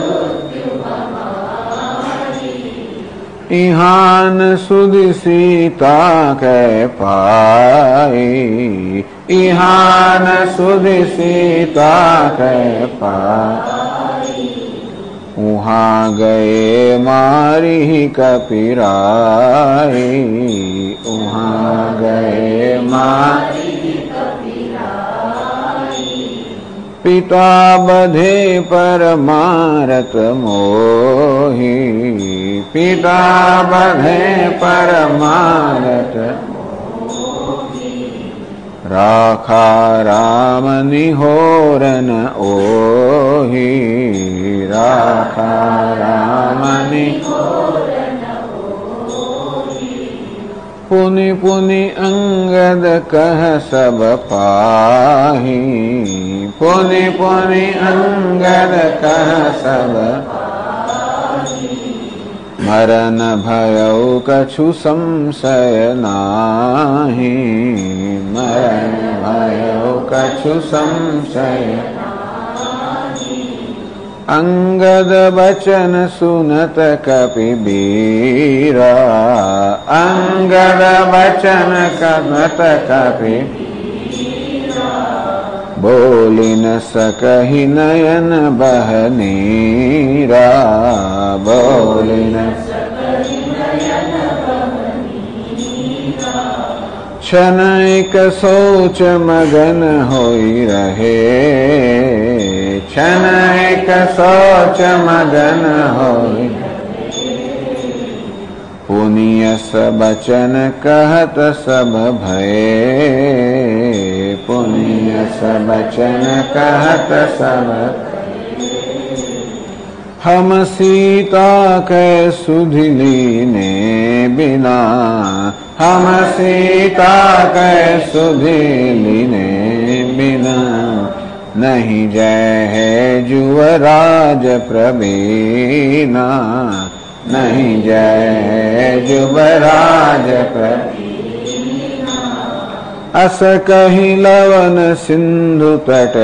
इहान सुधि सीता के पाई, इहान सुधि सीता के पाई, वहाँ गए मारी कपिराई, वहाँ गए मारी कपिराई, पिता बधे पर मारत मोही, पिता बधे पर मारत मोही, राखा राम निहोरन ओही, राखा राम निहोरन ओही, पुनि पुनि अंगद कह सब पाही, पुनि पुनि अंगद कह सब पाही, मरन भयउ कछु संशय नाही, मरन भयउ कछु संशय नाही, अंगद बचन सुनत कपि बीरा, अंगद बचन सुनत कपि बीरा, बोली न सकहि नयन बह नीरा, बोली न क्षण एक सोच मगन होई रहे, क्षण एक सोच मगन होई, पुण्य सब बचन कहत सब भये, पुण्य सब बचन कहत सब। हम सीता के सुधि लीने बिना, हम सीता के सुधि लीने बिना, नहीं जय है जुवराज प्रवीणा, नहीं जय है जुवराज प्रवीणा। अस कही लवन सिंधु तट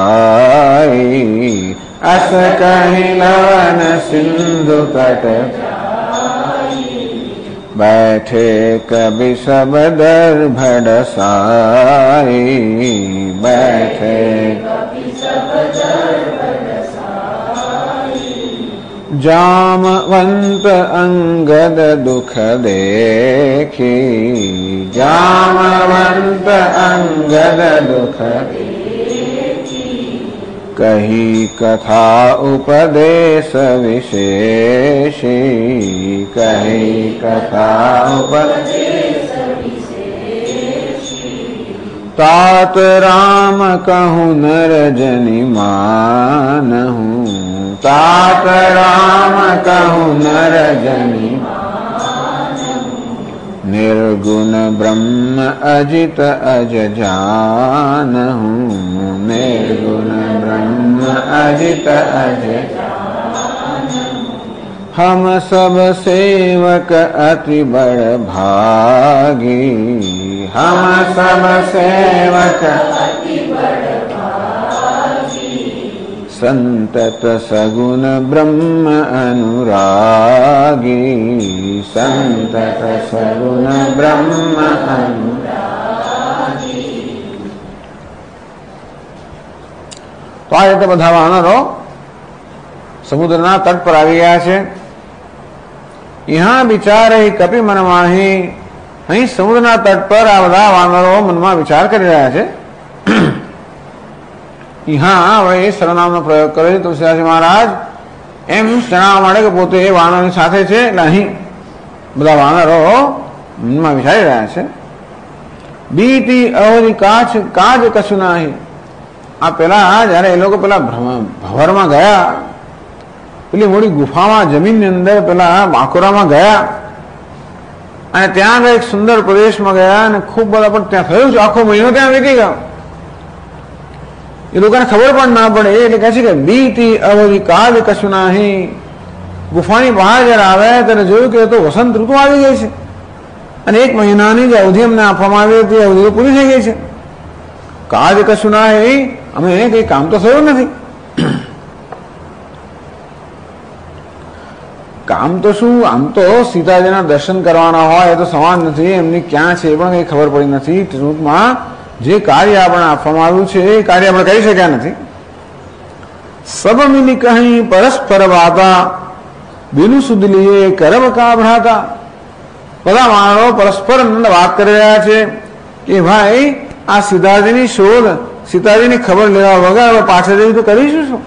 जाई, अस कही लवन सिंधु तट जाई, बैठे कवि सब दर्भ ढसाई, बैठे कवि सब दर्भ ढसाई। जामवंत अंगद दुख देखी, जामवंत अंगद दुख देखी, कही कथा उपदेश विशेषी, कही कथा उपदेश विशेषी। तात राम कहूँ नर जनि मानहूँ, तात राम कहूँ नर जनि निर्गुण ब्रह्म अजित अज जानहूँ, निर्गुण ब्रह्म अजित अज जानहूँ। हम सब सेवक अति बड़ भागी, हम सब सेवक अति बड़ भागी, संतत सगुण ब्रह्म अनुरागी, संतत सगुण ब्रह्म अनुरागी। તો આ રીતે બધા વાનરો સમુદ્રના તટ પર આવી ગયા છે. यहाँ વિચારે કપિ મનમાહી, અહીં સમુદ્રના તટ પર આ બધા વાનરો મનમાં વિચાર કરી રહ્યા છે. यहाँ હવે એ સર્વનામનો પ્રયોગ કરે છે તુલસીદાસજી મહારાજ એમ જણાવવા માટે કે પોતે એ વાનરોની સાથે છે, એટલે અહીં બધા વાનરો મનમાં વિચારી રહ્યા છે. બીતી અવધિ કાજ કશું નહીં. આ પેલા જયારે એ લોકો પેલા ભવરમાં ગયા, પેલી મોટી ગુફામાં જમીનની અંદર પેલા બાંકુરામાં ગયા અને ત્યાં એક સુંદર પ્રદેશમાં ગયા અને ખૂબ બધા પણ ત્યાં થયું છે, આખો મહિનો ત્યાં વીતી ગયો. એ લોકોને ખબર પણ ના પડે. એટલે કહે છે કે બીતી અવધિ કાજ કશું નહીં. ગુફાની બહાર જયારે આવે ત્યારે જોયું કે તો વસંત ઋતુ આવી ગઈ છે અને એક મહિનાની જે અવધિ અમને આપવામાં આવી હતી અવધિ તો પૂરી થઈ ગઈ છે. કાજ કશું નહીં, અમે કઈ કામ તો થયું નથી. કામ તો શું, આમ તો સીતાજીના દર્શન કરવાના હોય એ તો સવાલ નથી, એમની ક્યાં છે એ પણ કઈ ખબર પડી નથી. ટૂંકમાં જે કાર્ય આપણે આપવામાં આવ્યું છે એ કાર્ય આપણે કરી શક્યા નથી. સબ મિલી કહી પરસ્પર વાતા, બિનુ સુધ લીએ કરબ કા ભ્રાતા. બધા માણસો પરસ્પર વાત કરી રહ્યા છે કે ભાઈ આ સીતાજીની શોધ, સીતાજીની ખબર લેવા વગર પાછળ જઈ તો કરીશું શું.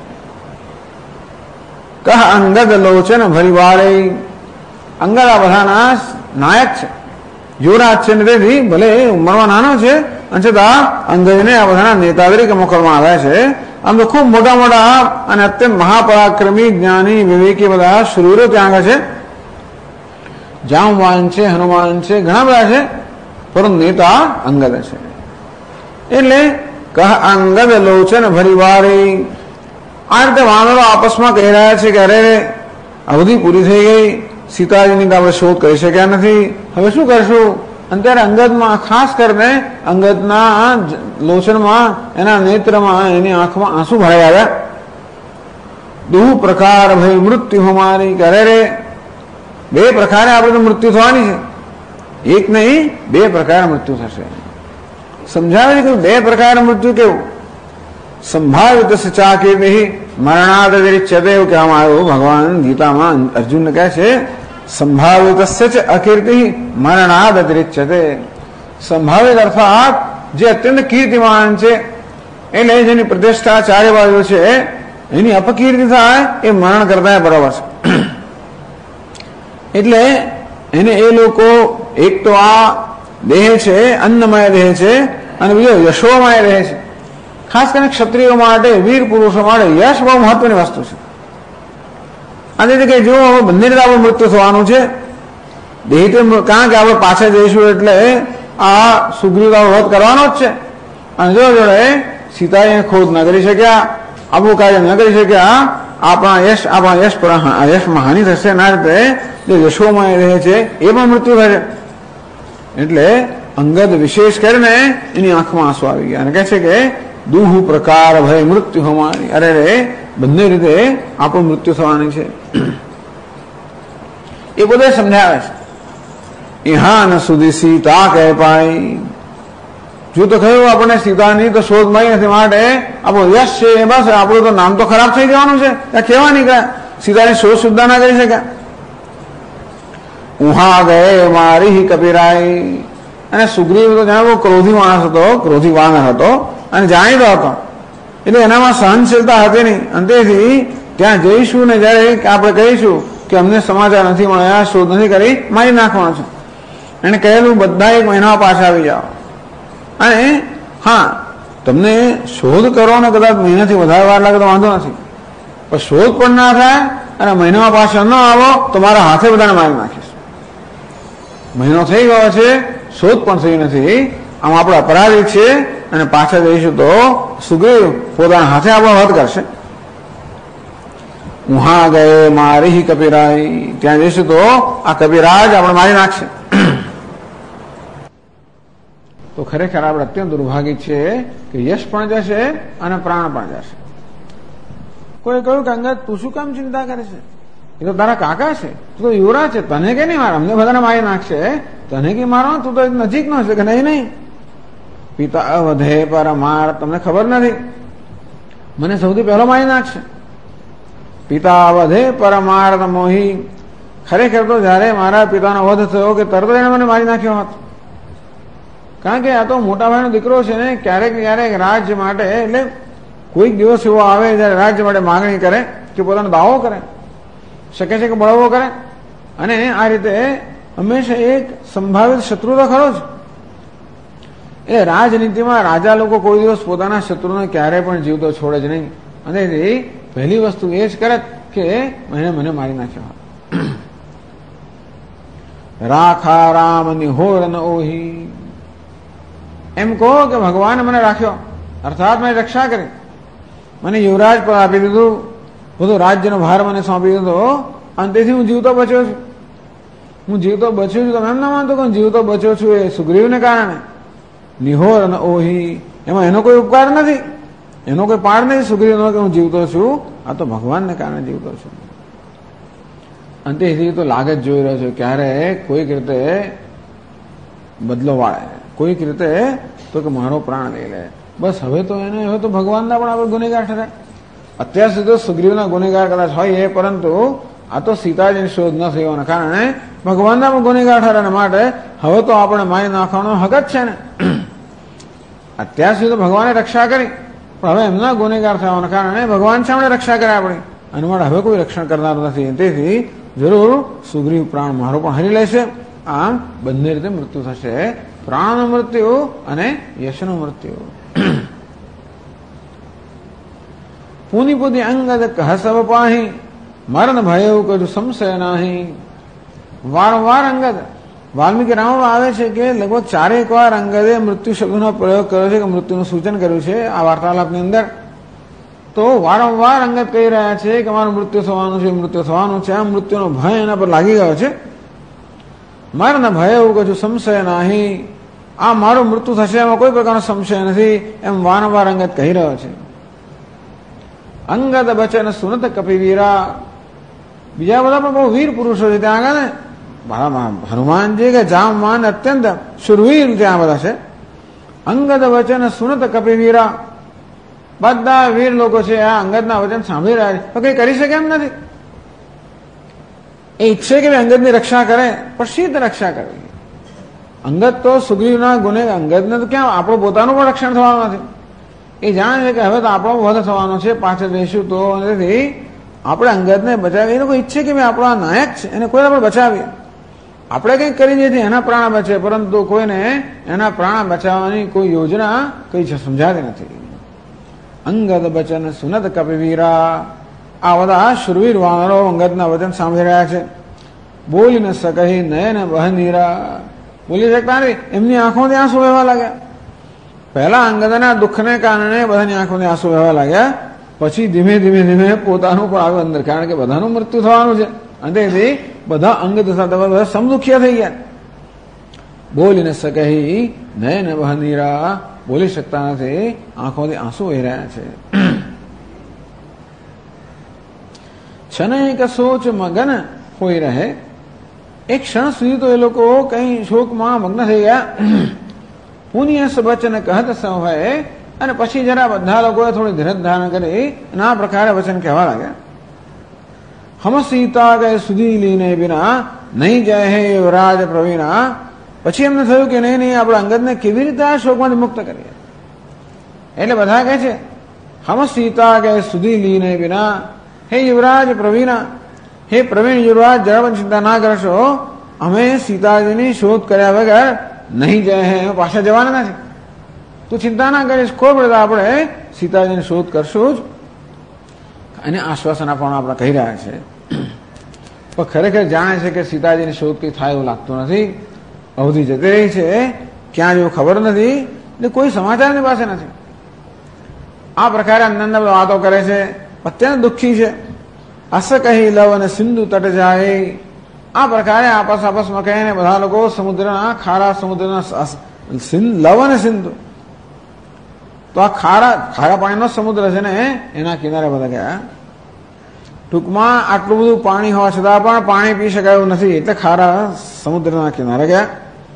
કહ અંગદ લોચન ભરી વાળે. અંગદ આ બધાના નાયક છે, યુવરાજ છે ને તેથી ભલે ઉંમરમાં નાનો છે અને છતાં અંગદને આ બધાના નેતા તરીકે મોકલવામાં આવ્યા છે. આમ તો ખૂબ મોટા મોટા અને અત્યંત મહાપરાક્રમી જ્ઞાની વિવેકી બધા શૂરો ત્યાં આગળ છે. જામવાન છે, હનુમાન છે, ઘણા બધા છે, પરંતુ નેતા અંગદ છે. એટલે કહ અંગદ લોચન ભરી વાળી. આ રીતે વાનરો આપસમાં કહી રહ્યા છે કે અરે અવધિ પૂરી થઈ ગઈ, સીતાજીની તો આપણે શોધ કરી શક્યા નથી, હવે શું કરશું. અત્યારે અંગદમાં ખાસ કરીને અંગદના લોચનમાં, એના નેત્રમાં, એની આંખમાં આંસુ ભરાઈ આવ્યા. દુઃ પ્રકાર ભાઈ મૃત્યુ હમારી. કરે રે બે પ્રકારે આપણે તો મૃત્યુ થવાની છે, એક નહીં બે પ્રકારે મૃત્યુ થશે. સમજાવે છે કે બે પ્રકાર મૃત્યુ કેવું. સંભાવિત સચા કે મરણાદ વિરિચ્યતે એવું કહેવામાં આવ્યું. ભગવાન ગીતામાં અર્જુનને કહે છે સંભાવિત સચ અકીર્તિ મરણાદ વિરિચ્યતે. સંભાવિત અર્થાત જે અત્યંત કીર્તિમાન છે, એટલે જેની પ્રતિષ્ઠા ચારે બાજુ છે એની અપકીર્તિ થાય એ મરણ કરતા બરાબર છે. એટલે એને એ લોકો એક તો આ દેહ છે અન્નમય દેહ છે અને બીજો યશોમય દેહ છે. ખાસ કરીને ક્ષત્રિયો માટે, વીર પુરુષો માટે યશ બહુ મહત્વની વસ્તુ છે. અને કે જો બંને રીતે આપણું મૃત્યુ થવાનું છે, દેહ તો કારણ કે આપણે પાછા જઈશું એટલે આ સુગ્રીવ વધ કરવાનો જ છે. અને જો જોડે સીતાએ ખોદ ન કરી શક્યા, આપણું કાર્ય ન કરી શક્યા, આપણા યશમાં હાનિ થશે. એના રીતે જે યશોમાં રહે છે એ પણ મૃત્યુ થશે. એટલે અંગદ વિશેષ કરીને એની આંખમાં આંસુ આવી ગયા અને કહે છે કે દુહુ પ્રકાર ભય મૃત્યુ હોવાની. અરે રે, બંને રીતે આપણું મૃત્યુ થવાની છે. એ બધે સમજાવે છે. ઇહાન સુધી સીતા કહે પાઈ. જો તો કહ્યું આપણને સીતાની તો શોધ મળી નથી, માટે આપણું યશ છે એ બસ આપણું તો નામ તો ખરાબ થઈ જવાનું છે. ત્યાં કહેવાની કે સીતાની શોધ સુદ્ધા ના કરી શક્યા. ઉહા ગયે મારી કપિરાઈ. અને સુગ્રીવ તો જાણે બહુ ક્રોધી માણસ હતો, ક્રોધી વાનર હતો અને જાણીતો હતો, એટલે એનામાં સહનશીલતા હતી નહીં. અંતેથી ત્યાં જઈશું ને જયારે આપણે કહીશું કે અમને સમાચાર નથી મળ્યા, શોધ નથી કરી, મારી નાખવાનું છે. એને કહેલું બધા 1 મહિના પાછા આવી જાઓ. અને હા, તમને શોધ કરો ને કદાચ મહિનાથી વધારે વાર લાગે તો વાંધો નથી, પણ શોધ પણ ના થાય અને મહિનામાં પાછા ન આવો તો મારા હાથે બધાને મારી નાખીશ. મહિનો થઈ ગયો છે, શોધ પણ થઈ નથી, આમ આપણે અપરાધી છે અને પાછા જઈશું તો સુગ્રીવ પોતાના હાથે આપણો વધ કરશે. ઉહા ગયે મારી કપિરાઈ. ત્યાં જઈશું તો આ કપિરાજ આપણે મારી નાખશે. તો ખરેખર આપણે અત્યંત દુર્ભાગ્ય છે કે યશ પણ જશે અને પ્રાણ પણ જશે. કોઈ કહ્યું કે અંગદ તું શું કામ ચિંતા કરે છે? એ તો તારા કાકા છે, તું તો યુવરાજ છે, તને કે નહીં મારે, અમને બધાને મારી નાખશે, તને કે મારો, તું તો નજીક નો છે કે નહીં. પિતા વધે પર માર, તમને ખબર નથી, મને સૌથી પહેલો મારી નાખશે. પિતા વધે પર માર મોહી. ખરેખર તો જયારે મારા પિતાનો વધ થયો કે તરત એને મને મારી નાખ્યો હતો. કારણ કે આ તો મોટા ભાઈનો દીકરો છે ને, ક્યારેક ક્યારેક રાજ્ય માટે, એટલે કોઈક દિવસ એવો આવે જયારે રાજ્ય માટે માંગણી કરે કે પોતાનો દાવો કરે, શકે છે કે બળવો કરે, અને આ રીતે હંમેશા એક સંભાવિત શત્રુ તો ખરો જ. એ રાજનીતિમાં રાજા લોકો કોઈ દિવસ પોતાના શત્રુને ક્યારેય પણ જીવતો છોડે જ નહીં. અને પહેલી વસ્તુ એ જ કરે કે મને મારી નાખ્યો. રાખા રામ નિહોર ન ઓહી. એમ કહો કે ભગવાને મને રાખ્યો, અર્થાત મેં રક્ષા કરી, મને યુવરાજ પર આપી દીધું, બધો રાજ્યનો ભાર મને સોંપી દીધો, અને તેથી હું જીવતો બચ્યો છું. હું જીવતો બચ્યો છું, તમે એમ ના માનતો કે હું જીવતો બચ્યો છું એ સુગ્રીવને કારણે. નિહોર અને ઓહી, એમાં એનો કોઈ ઉપકાર નથી, એનો કોઈ પાર નથી સુગ્રીવનો કે હું જીવતો છું, આ તો ભગવાનને કારણે જીવતો છું. અને તેથી તો લાગે જ જોઈ રહ્યો છે ક્યારે કોઈક રીતે બદલો વાળે, કોઈક રીતે તો કે મારો પ્રાણ લઈ લે. બસ હવે તો એને હવે તો ભગવાનના પણ આપણે ગુનેગાર ઠરે. અત્યાર સુધી તો સુગ્રીવના ગુનેગાર કદાચ હોય, પરંતુ આ તો સીતાજીની શોધ ન થવાના કારણે ભગવાનના પણ ગુનેગાર ઠરે. માટે હવે તો આપણે મારી નાખવાનો હક જ છે ને. અત્યાર સુધી તો ભગવાને રક્ષા કરી, પણ હવે એમના ગુનેગાર થવાના કારણે ભગવાન સામે રક્ષા કરે આપણી, અને માટે હવે કોઈ રક્ષણ કરનાર નથી. તેથી જરૂર સુગ્રીવ પ્રાણ મારો પણ હરી લેશે. આમ બંને રીતે મૃત્યુ થશે, પ્રાણનું મૃત્યુ અને યશનું મૃત્યુ. પૂની પૂની અંગદ હસવ પાહી, મરણ ભય કજુ સંશય નાહી. વારંવાર અંગદ, વાલ્મીકી રામાયણમાં આવે છે કે લગભગ 4 વાર અંગદે મૃત્યુ શબ્દનો પ્રયોગ કર્યો છે, કે મૃત્યુનું સૂચન કર્યું છે આ વાર્તાલાપની અંદર. તો વારંવાર અંગદ કહી રહ્યા છે કે મારું મૃત્યુ થવાનું છે, મૃત્યુ થવાનું છે. આ મૃત્યુનો ભય એના પર લાગી ગયો છે. મરણ ભય એવું કજુ સંશય નાહી, આ મારું મૃત્યુ થશે એમાં કોઈ પ્રકારનો સંશય નથી, એમ વારંવાર અંગદ કહી રહ્યો છે. અંગદ બચન સુનત કપિવીરા. બીજા બધા પણ બહુ વીર પુરુષો છે ત્યાં આગળ ને, હનુમાનજી કે જામવાન અત્યંત શુરવીર ત્યાં બધા છે. અંગદ વચન સુનત કપિવીરા, બધા વીર લોકો છે આ અંગદના વચન સાંભળી રહ્યા છે, તો કઈ કરી શકે એમ નથી. એ ઈચ્છે કે અંગદની રક્ષા કરે, પણ સીધ રક્ષા કરવી. અંગદ તો સુગ્રીવના ગુને અંગદને તો ક્યાં આપણું પોતાનું પણ રક્ષણ થવાનું નથી. એ જાણે છે કે હવે તો આપણો વધ થવાનો છે, પાછળ રહીશું તો નથી આપણે અંગદને બચાવીએ. એ લોકો ઈચ્છે કે ભાઈ આપણો આ નાયક છે, એને કોઈ આપણે બચાવીએ. આપણે કંઈક કરી દઈએ એના પ્રાણ બચે, પરંતુ કોઈને એના પ્રાણ બચાવવાની કોઈ યોજના કઈ સમજાતી નથી. અંગદ બચન સુનત કપિવીરા, આ બધા શુરવીર વાનરો અંગદના વચન સાંભળી રહ્યા છે. બોલી ન શકહી નયન બહનીરા, બોલી શકતા નથી, એમની આંખોથી આંસુ વહેવા લાગ્યા. પહેલા અંગદના દુઃખને કારણે બધાની આંખોથી આંસુ વહેવા લાગ્યા, પછી ધીમે ધીમે ધીમે પોતાનું પણ આવ્યું અંદર, કારણ કે બધાનું મૃત્યુ થવાનું છે. અંતેથી બધા અંગદ સાથે બધા સમદુખ્યા થઈ ગયા. બોલી ન શકહી નયન બહનીરા, બોલી શકતા નથી, આંખોથી આંસુ વહી રહ્યા છે. છનૈક સોચ મગન હોઈ રહે, એક ક્ષણ સુધી તો એ લોકો કઈ શોકમાં મગ્ન થઈ ગયા. પુનિય વચન કહત સંભય, અને પછી જરા બધા લોકોએ થોડી ધીરજ ધારણ કરી અને આ પ્રકારે વચન કહેવા લાગ્યા. હમ સીતા ગયે સુધી લીને બિના નહીં જાય હે યુવરાજ પ્રવીણા. પછી એમને થયું કે નહીં નહીં, આપણે અંગદને કેવી રીતે આ શોકમાંથી મુક્ત કરીએ. એટલે બધા કહે છે હમ સીતા ગયે સુધી લીને બિના, હે યુવરાજ પ્રવીણા, હે પ્રવીણ યુવરાજ, જરા પણ ચિંતા ના કરશો, અમે સીતાજીની શોધ કર્યા વગર નહીં જાય હે, પાછા જવાના નથી. તું ચિંતા ના કરીશ, કોઈ પડતા આપણે સીતાજીની શોધ કરશું જ. અને આશ્વાસન આપવાનું આપણે કહી રહ્યા છે. પણ ખરેખર જાણે છે કે સીતાજીની શોધ કંઈ થાય એવું લાગતું નથી. અવધિ જતી રહી છે, ક્યાં જેવું ખબર નથી, ને કોઈ સમાચાર એની પાસે નથી. આ પ્રકારે અંદરના વાતો કરે છે, અત્યંત દુઃખી છે. અસ કહી લવ અને સિંધુ તટ જાય, આ પ્રકારે આપસમાં કહીને બધા લોકો સમુદ્રના ખારા સમુદ્રના લવ અને સિંધુ, તો આ ખારા પાણીનો સમુદ્ર છે ને એના કિનારે બધા ગયા. ટૂંકમાં આટલું બધું પાણી હોવા છતાં પણ પાણી પી શકાયું નથી, એટલે ખારા સમુદ્રના કિનારે ગયા.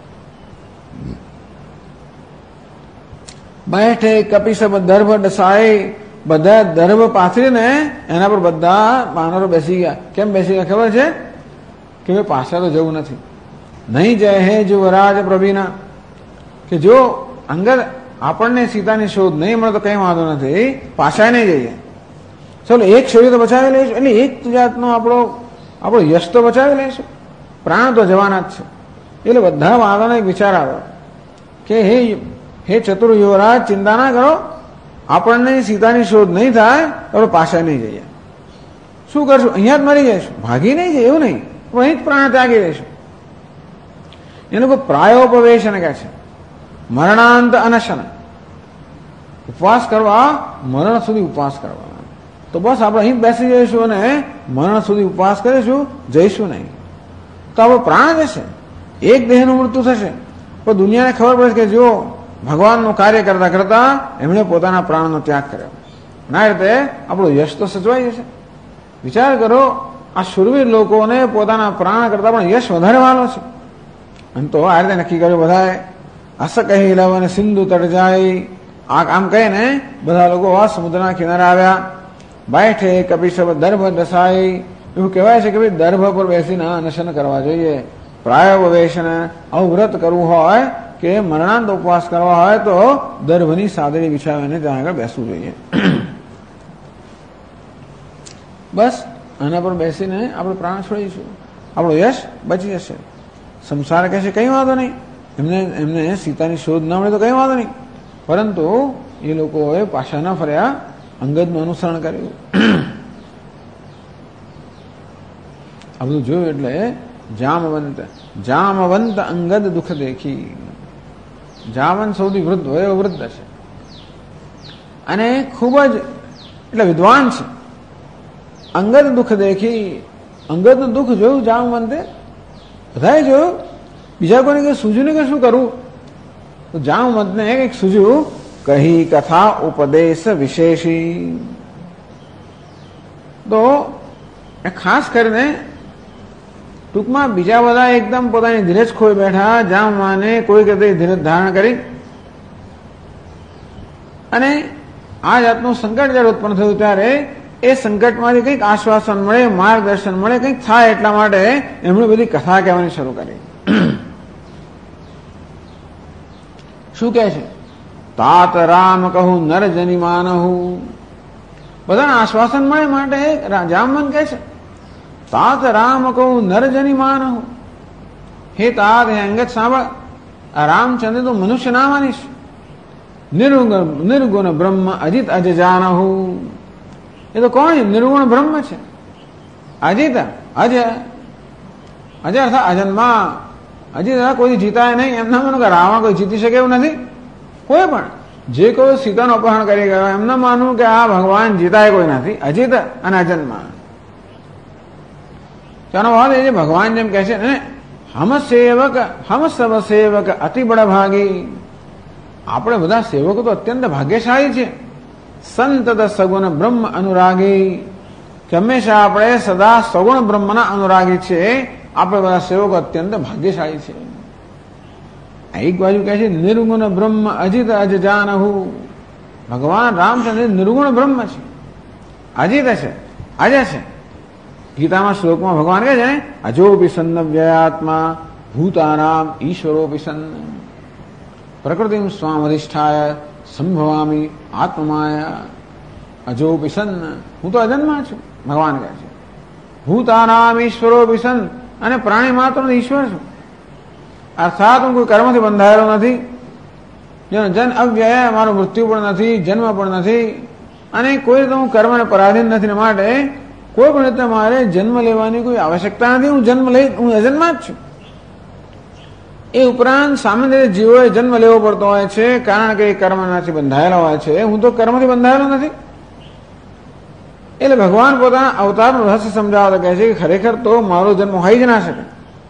બેઠે કપિસબ દર્ભ ડસાય, બધા દર્ભ પાથરીને એના પર બધા વાનરો બેસી ગયા. કેમ બેસી ગયા ખબર છે? કે ભાઈ પાછા તો જવું નથી. નહીં જાય હે યુવરાજ પ્રવીણા, કે જો અંગદ આપણને સીતાની શોધ નહીં મળે તો કઈ વાંધો નથી, પાછા નહીં જઈએ. ચાલો એક શરીર તો બચાવી લઈશું, એટલે એક જાતનો આપણો યશ તો બચાવી લઈશું, પ્રાણ તો જવાના જ છે. એટલે બધા વાંધોનો એક વિચાર આવ્યો કે હે ચતુર યુવરાજ, ચિંતા ના કરો, આપણને સીતાની શોધ નહીં થાય તો આપણે પાછા નહીં જઈએ. શું કરશું? અહીંયા જ મરી જઈશું, ભાગી નહીં જાય એવું નહીં, અહીં જ પ્રાણ ત્યાગી દઈશું. એ લોકો પ્રાયોપવેશન કહે છે, મરણાંત અનશન, ઉપવાસ કરવા, મરણ સુધી ઉપવાસ કરવા. તો બસ આપણે અહીં બેસી જઈશું અને મરણ સુધી ઉપવાસ કરીશું, જઈશું નહીં તો આપણો પ્રાણ જશે, એક દેહનું મૃત્યુ થશે. પણ દુનિયાને ખબર પડે કે જો ભગવાનનું કાર્ય કરતા કરતા એમણે પોતાના પ્રાણનો ત્યાગ કર્યો, ના રીતે આપણું યશ તો સચવાઈ જશે. વિચાર કરો, આ શુરવીર લોકોને પોતાના પ્રાણ કરતા પણ યશ વધારે વાલો છે. અને તો આ રીતે નક્કી કર્યું બધાએ. અસ કહી લવ અને સિંધુ તટ જાય, આ આમ કહીને બધા લોકો આ સમુદ્રના કિનારે આવ્યા. બેઠે કપિસબ દર્ભ દસાય, એવું કહેવાય છે કે ભાઈ દર્ભ પર બેસીને અનશન કરવા જોઈએ. પ્રાયોપવેશન, આવું વ્રત કરવું હોય કે મરણાંત ઉપવાસ કરવા હોય તો દર્ભની સાદડી બિછાવીને ત્યાં આગળ બેસવું જોઈએ. બસ આના પર બેસીને આપણે પ્રાણ છોડીશું, આપણો યશ બચી જશે. સંસાર કહે છે કંઈ વાંધો નહીં, એમને સીતાની શોધ ન મળે તો કંઈ વાંધો નહીં, પરંતુ એ લોકોએ પાછા ન ફર્યા, અંગદનું અનુસરણ કર્યું. આ બધું જોયું એટલે જામવંત અંગદ દુઃખ દેખી. જામવંત સૌથી વૃદ્ધ છે અને ખૂબ જ એટલે વિદ્વાન છે. અંગદ દુઃખ દેખી, અંગદનું દુઃખ જોયું જામવંતે, બધાએ જોયું. બીજા કોઈને કંઈ સૂઝ્યું નહીં કે શું કરવું, તો જામવંતને એક સૂઝ્યું, કહી કથા ઉપદેશ વિશેષી. તો એ ખાસ કરીને ટૂંકમાં બીજા બધા એકદમ પોતાની ધીરજ ખોઈ બેઠા, જામવાને કોઈ રીતે ધીરજ ધારણ કરી અને આ જાતનું સંકટ જ્યારે ઉત્પન્ન થયું ત્યારે એ સંકટમાંથી કંઈક આશ્વાસન મળે, માર્ગદર્શન મળે, કંઈક થાય એટલા માટે એમણે બધી કથા કહેવાની શરૂ કરી. શું કહે છે? તાત રામ કહું નર જની માનહું. બધાને આશ્વાસન મળે માટે જામવંત કહે છે તાત રામ કહું નર જની માનહું. હે તાત, હે અંગત સાંભળ, આ રામચંદ્ર તો મનુષ્ય ના માનીશ. નિર્ગુણ બ્રહ્મ અજિત અજ જાનહું. એ તો કોણ છે? નિર્ગુણ બ્રહ્મ છે. અજિત અજ, અજ અર્થાત અજન્મા. અજિત કોઈ જીતાય નહીં એમના માનું કે રાવણ કોઈ જીતી શકે એવું નથી. કોઈ પણ જે કોઈ સીતાનું અપહરણ કરી ગયો એમને માનવું કે આ ભગવાન જીતાય કોઈ નથી. અજિત અને અજન્મા. તેનો વાત એ છે ભગવાન જેમ કહે છે ને, હમ સેવક હમ સબ સેવક અતિ બડા ભાગી. આપણે બધા સેવકો તો અત્યંત ભાગ્યશાળી છે. સંતત સગુણ બ્રહ્મ અનુરાગી, કે હંમેશા આપણે સદા સગુણ બ્રહ્મના અનુરાગી છે. આપણે બધા સેવકો અત્યંત ભાગ્યશાળી છે. એક બાજુ કહે છે નિર્ગુણ બ્રહ્મ અજિત અજ જાનહુ. ભગવાન રામચંદ્ર નિર્ગુણ બ્રહ્મ છે, અજિત છે, અજ છે. ગીતામાં શ્લોકમાં ભગવાન કહે છે ને, અજોપી સન્ન વ્યયાત્મા ભૂતાનામ ઈશ્વરોપી સન્ન પ્રકૃતિમ સ્વામધિષ્ઠાય સંભવામી આત્માયા. અજોપી સન્ન, હું તો અજન્મા છું, ભગવાન કહે છે. ભૂતાનામ ઈશ્વરોપી સન્ન, અને પ્રાણી માત્ર ઈશ્વર છું. અર્થાત હું કોઈ કર્મથી બંધાયેલો નથી, જેનો જન્મ અવ્યય, મારો મૃત્યુ પણ નથી, જન્મ પણ નથી, અને કોઈ રીતે હું કર્મને પરાધીન નથી. માટે કોઈ પણ રીતે મારે જન્મ લેવાની કોઈ આવશ્યકતા નથી. હું અજન્મા જ છું. એ ઉપરાંત સામાન્ય રીતે જીવોએ જન્મ લેવો પડતો હોય છે, કારણ કે એ કર્મનાથી બંધાયેલા હોય છે. હું તો કર્મથી બંધાયેલો નથી. એટલે ભગવાન પોતાના અવતારનું રહસ્ય સમજાવતા કહે છે કે ખરેખર તો મારો જન્મ હોઈ જ ના શકે.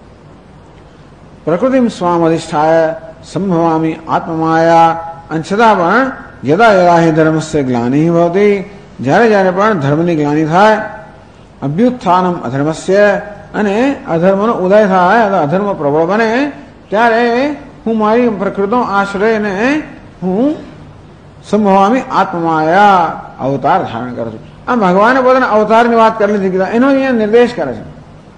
પ્રકૃતિમ સ્વામ અધિષ્ઠાય સંભવામી આત્મમાયા. અને છતાં પણ યદા યદા હિ ધર્મસ્ય ગ્લાનિ ભવતી, જ્યારે જ્યારે પણ ધર્મની ગ્લાનિ થાય, અભ્યુત્થાનમ અધર્મસ્ય, અને અધર્મનો ઉદય થાય, અધર્મ પ્રબળ બને, ત્યારે હું મારી પ્રકૃતિનો આશ્રયને હું સંભવામી આત્મમાયા અવતાર ધારણ કરું છું. આમ ભગવાને પોતાના અવતારની વાત કરી લીધી, એનો અહીંયા નિર્દેશ કરે છે.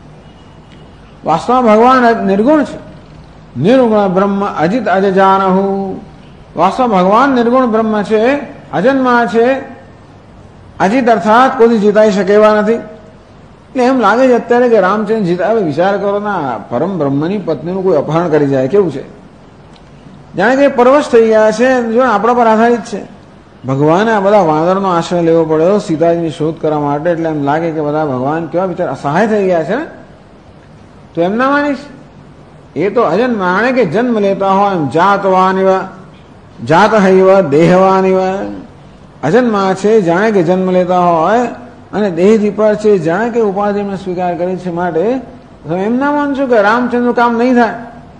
વાસ્તવમાં ભગવાન નિર્ગુણ છે. નિર્ગુણ બ્રહ્મ અજિત અજ જાનહુ. વાસ્તવ ભગવાન નિર્ગુણ બ્રહ્મ છે, અજન્મા છે. અજિત અર્થાત કોઈ જીતાઈ શકે એવા નથી. એટલે એમ લાગે છે અત્યારે કે રામચંદ્ર જીતા. વિચાર કરો ના, પરમ બ્રહ્મની પત્નીનું કોઈ અપહરણ કરી જાય કેવું છે. જાણે કે પરવશ થઈ ગયા છે. જો આપણા પર આધારિત છે. ભગવાને આ બધા વાનરનો આશ્રય લેવો પડ્યો સીતાજીની શોધ કરવા માટે. એટલે એમ લાગે કે બધા ભગવાન કેવા બિચારા અસહાય થઈ ગયા છે. તો એમ ના માનીશ. એ તો અજન માણે કે જન્મ લેતા હોય એમ જાતવાનિવા જાત હૈવ દેહવાનિવા. અજન્મા છે, જાણે કે જન્મ લેતા હોય, અને દેહથી પર છે, જાણે કે ઉપાધિનો સ્વીકાર કરે છે. માટે તમે એમ ના માનશો કે રામચંદ્રનું કામ નહીં થાય.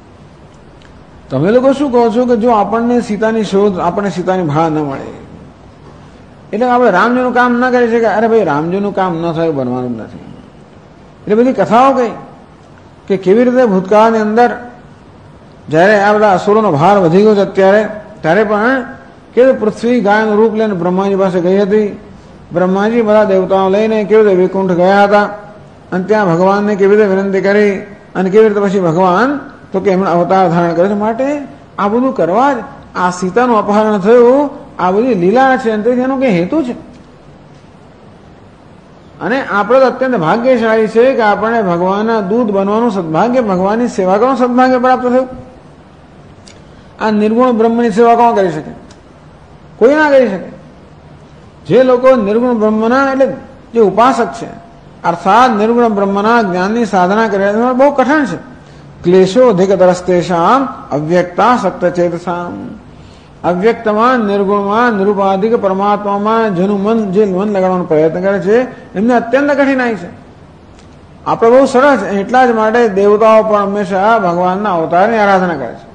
તમે લોકો શું કહો છો કે જો આપણને સીતાની શોધ, આપણને સીતાની ભાળ ન મળે એટલે આપણે રામજીનું કામ ન કરી શકીએ. અરે ભાઈ, રામજીનું કામ ન થયું બનવાનું જ નથી. એટલે બધી કથાઓ કઈ કે કેવી રીતે ભૂતકાળની અંદર જયારે આ બધા અસુરોનો ભાર વધી ગયો છે અત્યારે, ત્યારે પણ કેવી પૃથ્વી ગાયનું રૂપ લઈને બ્રહ્માજી પાસે ગઈ હતી. બ્રહ્માજી બધા દેવતાઓ લઈને કેવી રીતે વૈકુંઠ ગયા હતા, અને ત્યાં ભગવાનને કેવી રીતે વિનંતી કરી, અને કેવી રીતે પછી ભગવાન તો કે એમણે અવતાર ધારણ કરે છે. માટે આ બધું કરવા જ આ સીતાનું અપહરણ થયું. આ બધી લીલા છે, અને તેથી એનો કઈ હેતુ છે. અને આપણે તો અત્યંત ભાગ્યશાળી છે કે આપણને ભગવાનના દૂત બનવાનું સદભાગ્ય, ભગવાનની સેવા કરવાનું સદભાગ્ય પ્રાપ્ત થયું. આ નિર્ગુણ બ્રહ્મની સેવા કોણ કરી શકે? કોઈ ના કરી શકે. જે લોકો નિર્ગુણ બ્રહ્મના એટલે જે ઉપાસક છે, અર્થાત નિર્ગુણ બ્રહ્મના જ્ઞાનની સાધના કરે બહુ કઠણ છે. ક્લેશો અધિક દરસ્તેશામ અવ્યક્તા સક્ત ચેતસામ. અવ્યક્તમાં, નિર્ગુણમાં, નિરુપાધિક પરમાત્મામાં જેનું મન જે મન લગાડવાનો પ્રયત્ન કરે છે એમને અત્યંત કઠિનાઈ છે. આપણે બહુ સરસ. એટલા જ માટે દેવતાઓ પણ હંમેશા ભગવાનના અવતારની આરાધના કરે છે.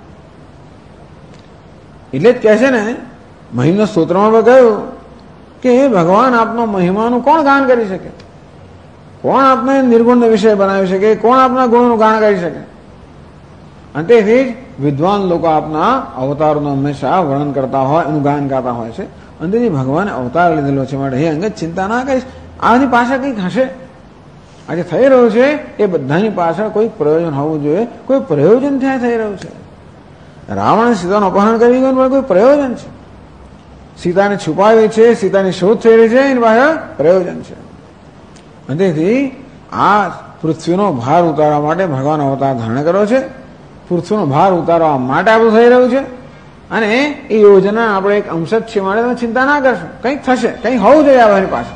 એટલે જ કહે છે ને, મહિમના સ્તોત્રમાં પણ કહ્યું કે ભગવાન આપનો મહિમાનું કોણ ગાન કરી શકે? કોણ આપને નિર્ગુણ વિષય બનાવી શકે? કોણ આપના ગુણોનું ગાન કરી શકે? અને તેથી જ વિદ્વાન લોકો આપના અવતારનો હંમેશા વર્ણન કરતા હોય, એનું ગાન ગાતા હોય છે. અને તેથી ભગવાને અવતાર લીધેલો છે. માટે હે અંગત ચિંતા ના કરીશ. આની પાછળ કંઈક હશે. આજે થઈ રહ્યું છે એ બધાની પાછળ કોઈ પ્રયોજન હોવું જોઈએ. કોઈ પ્રયોજન ત્યાં થઈ રહ્યું છે. રાવણે સીતાનું અપહરણ કરી ગયું પણ કોઈ પ્રયોજન છે? સીતાને છુપાવી છે, સીતાની શોધ થઈ રહી છે, એની પાસે પ્રયોજન છે. અને તેથી આ પૃથ્વીનો ભાર ઉતારવા માટે ભગવાન અવતાર ધારણ કર્યો છે. પૃથ્વીનો ભાર ઉતારવા માટે આ બધું થઈ રહ્યું છે. અને એ યોજના આપણે એક અંશ જ છે માટે તમે ચિંતા ના કરશો, કંઈક થશે, કંઈક હોવું જોઈએ આપણી પાસે.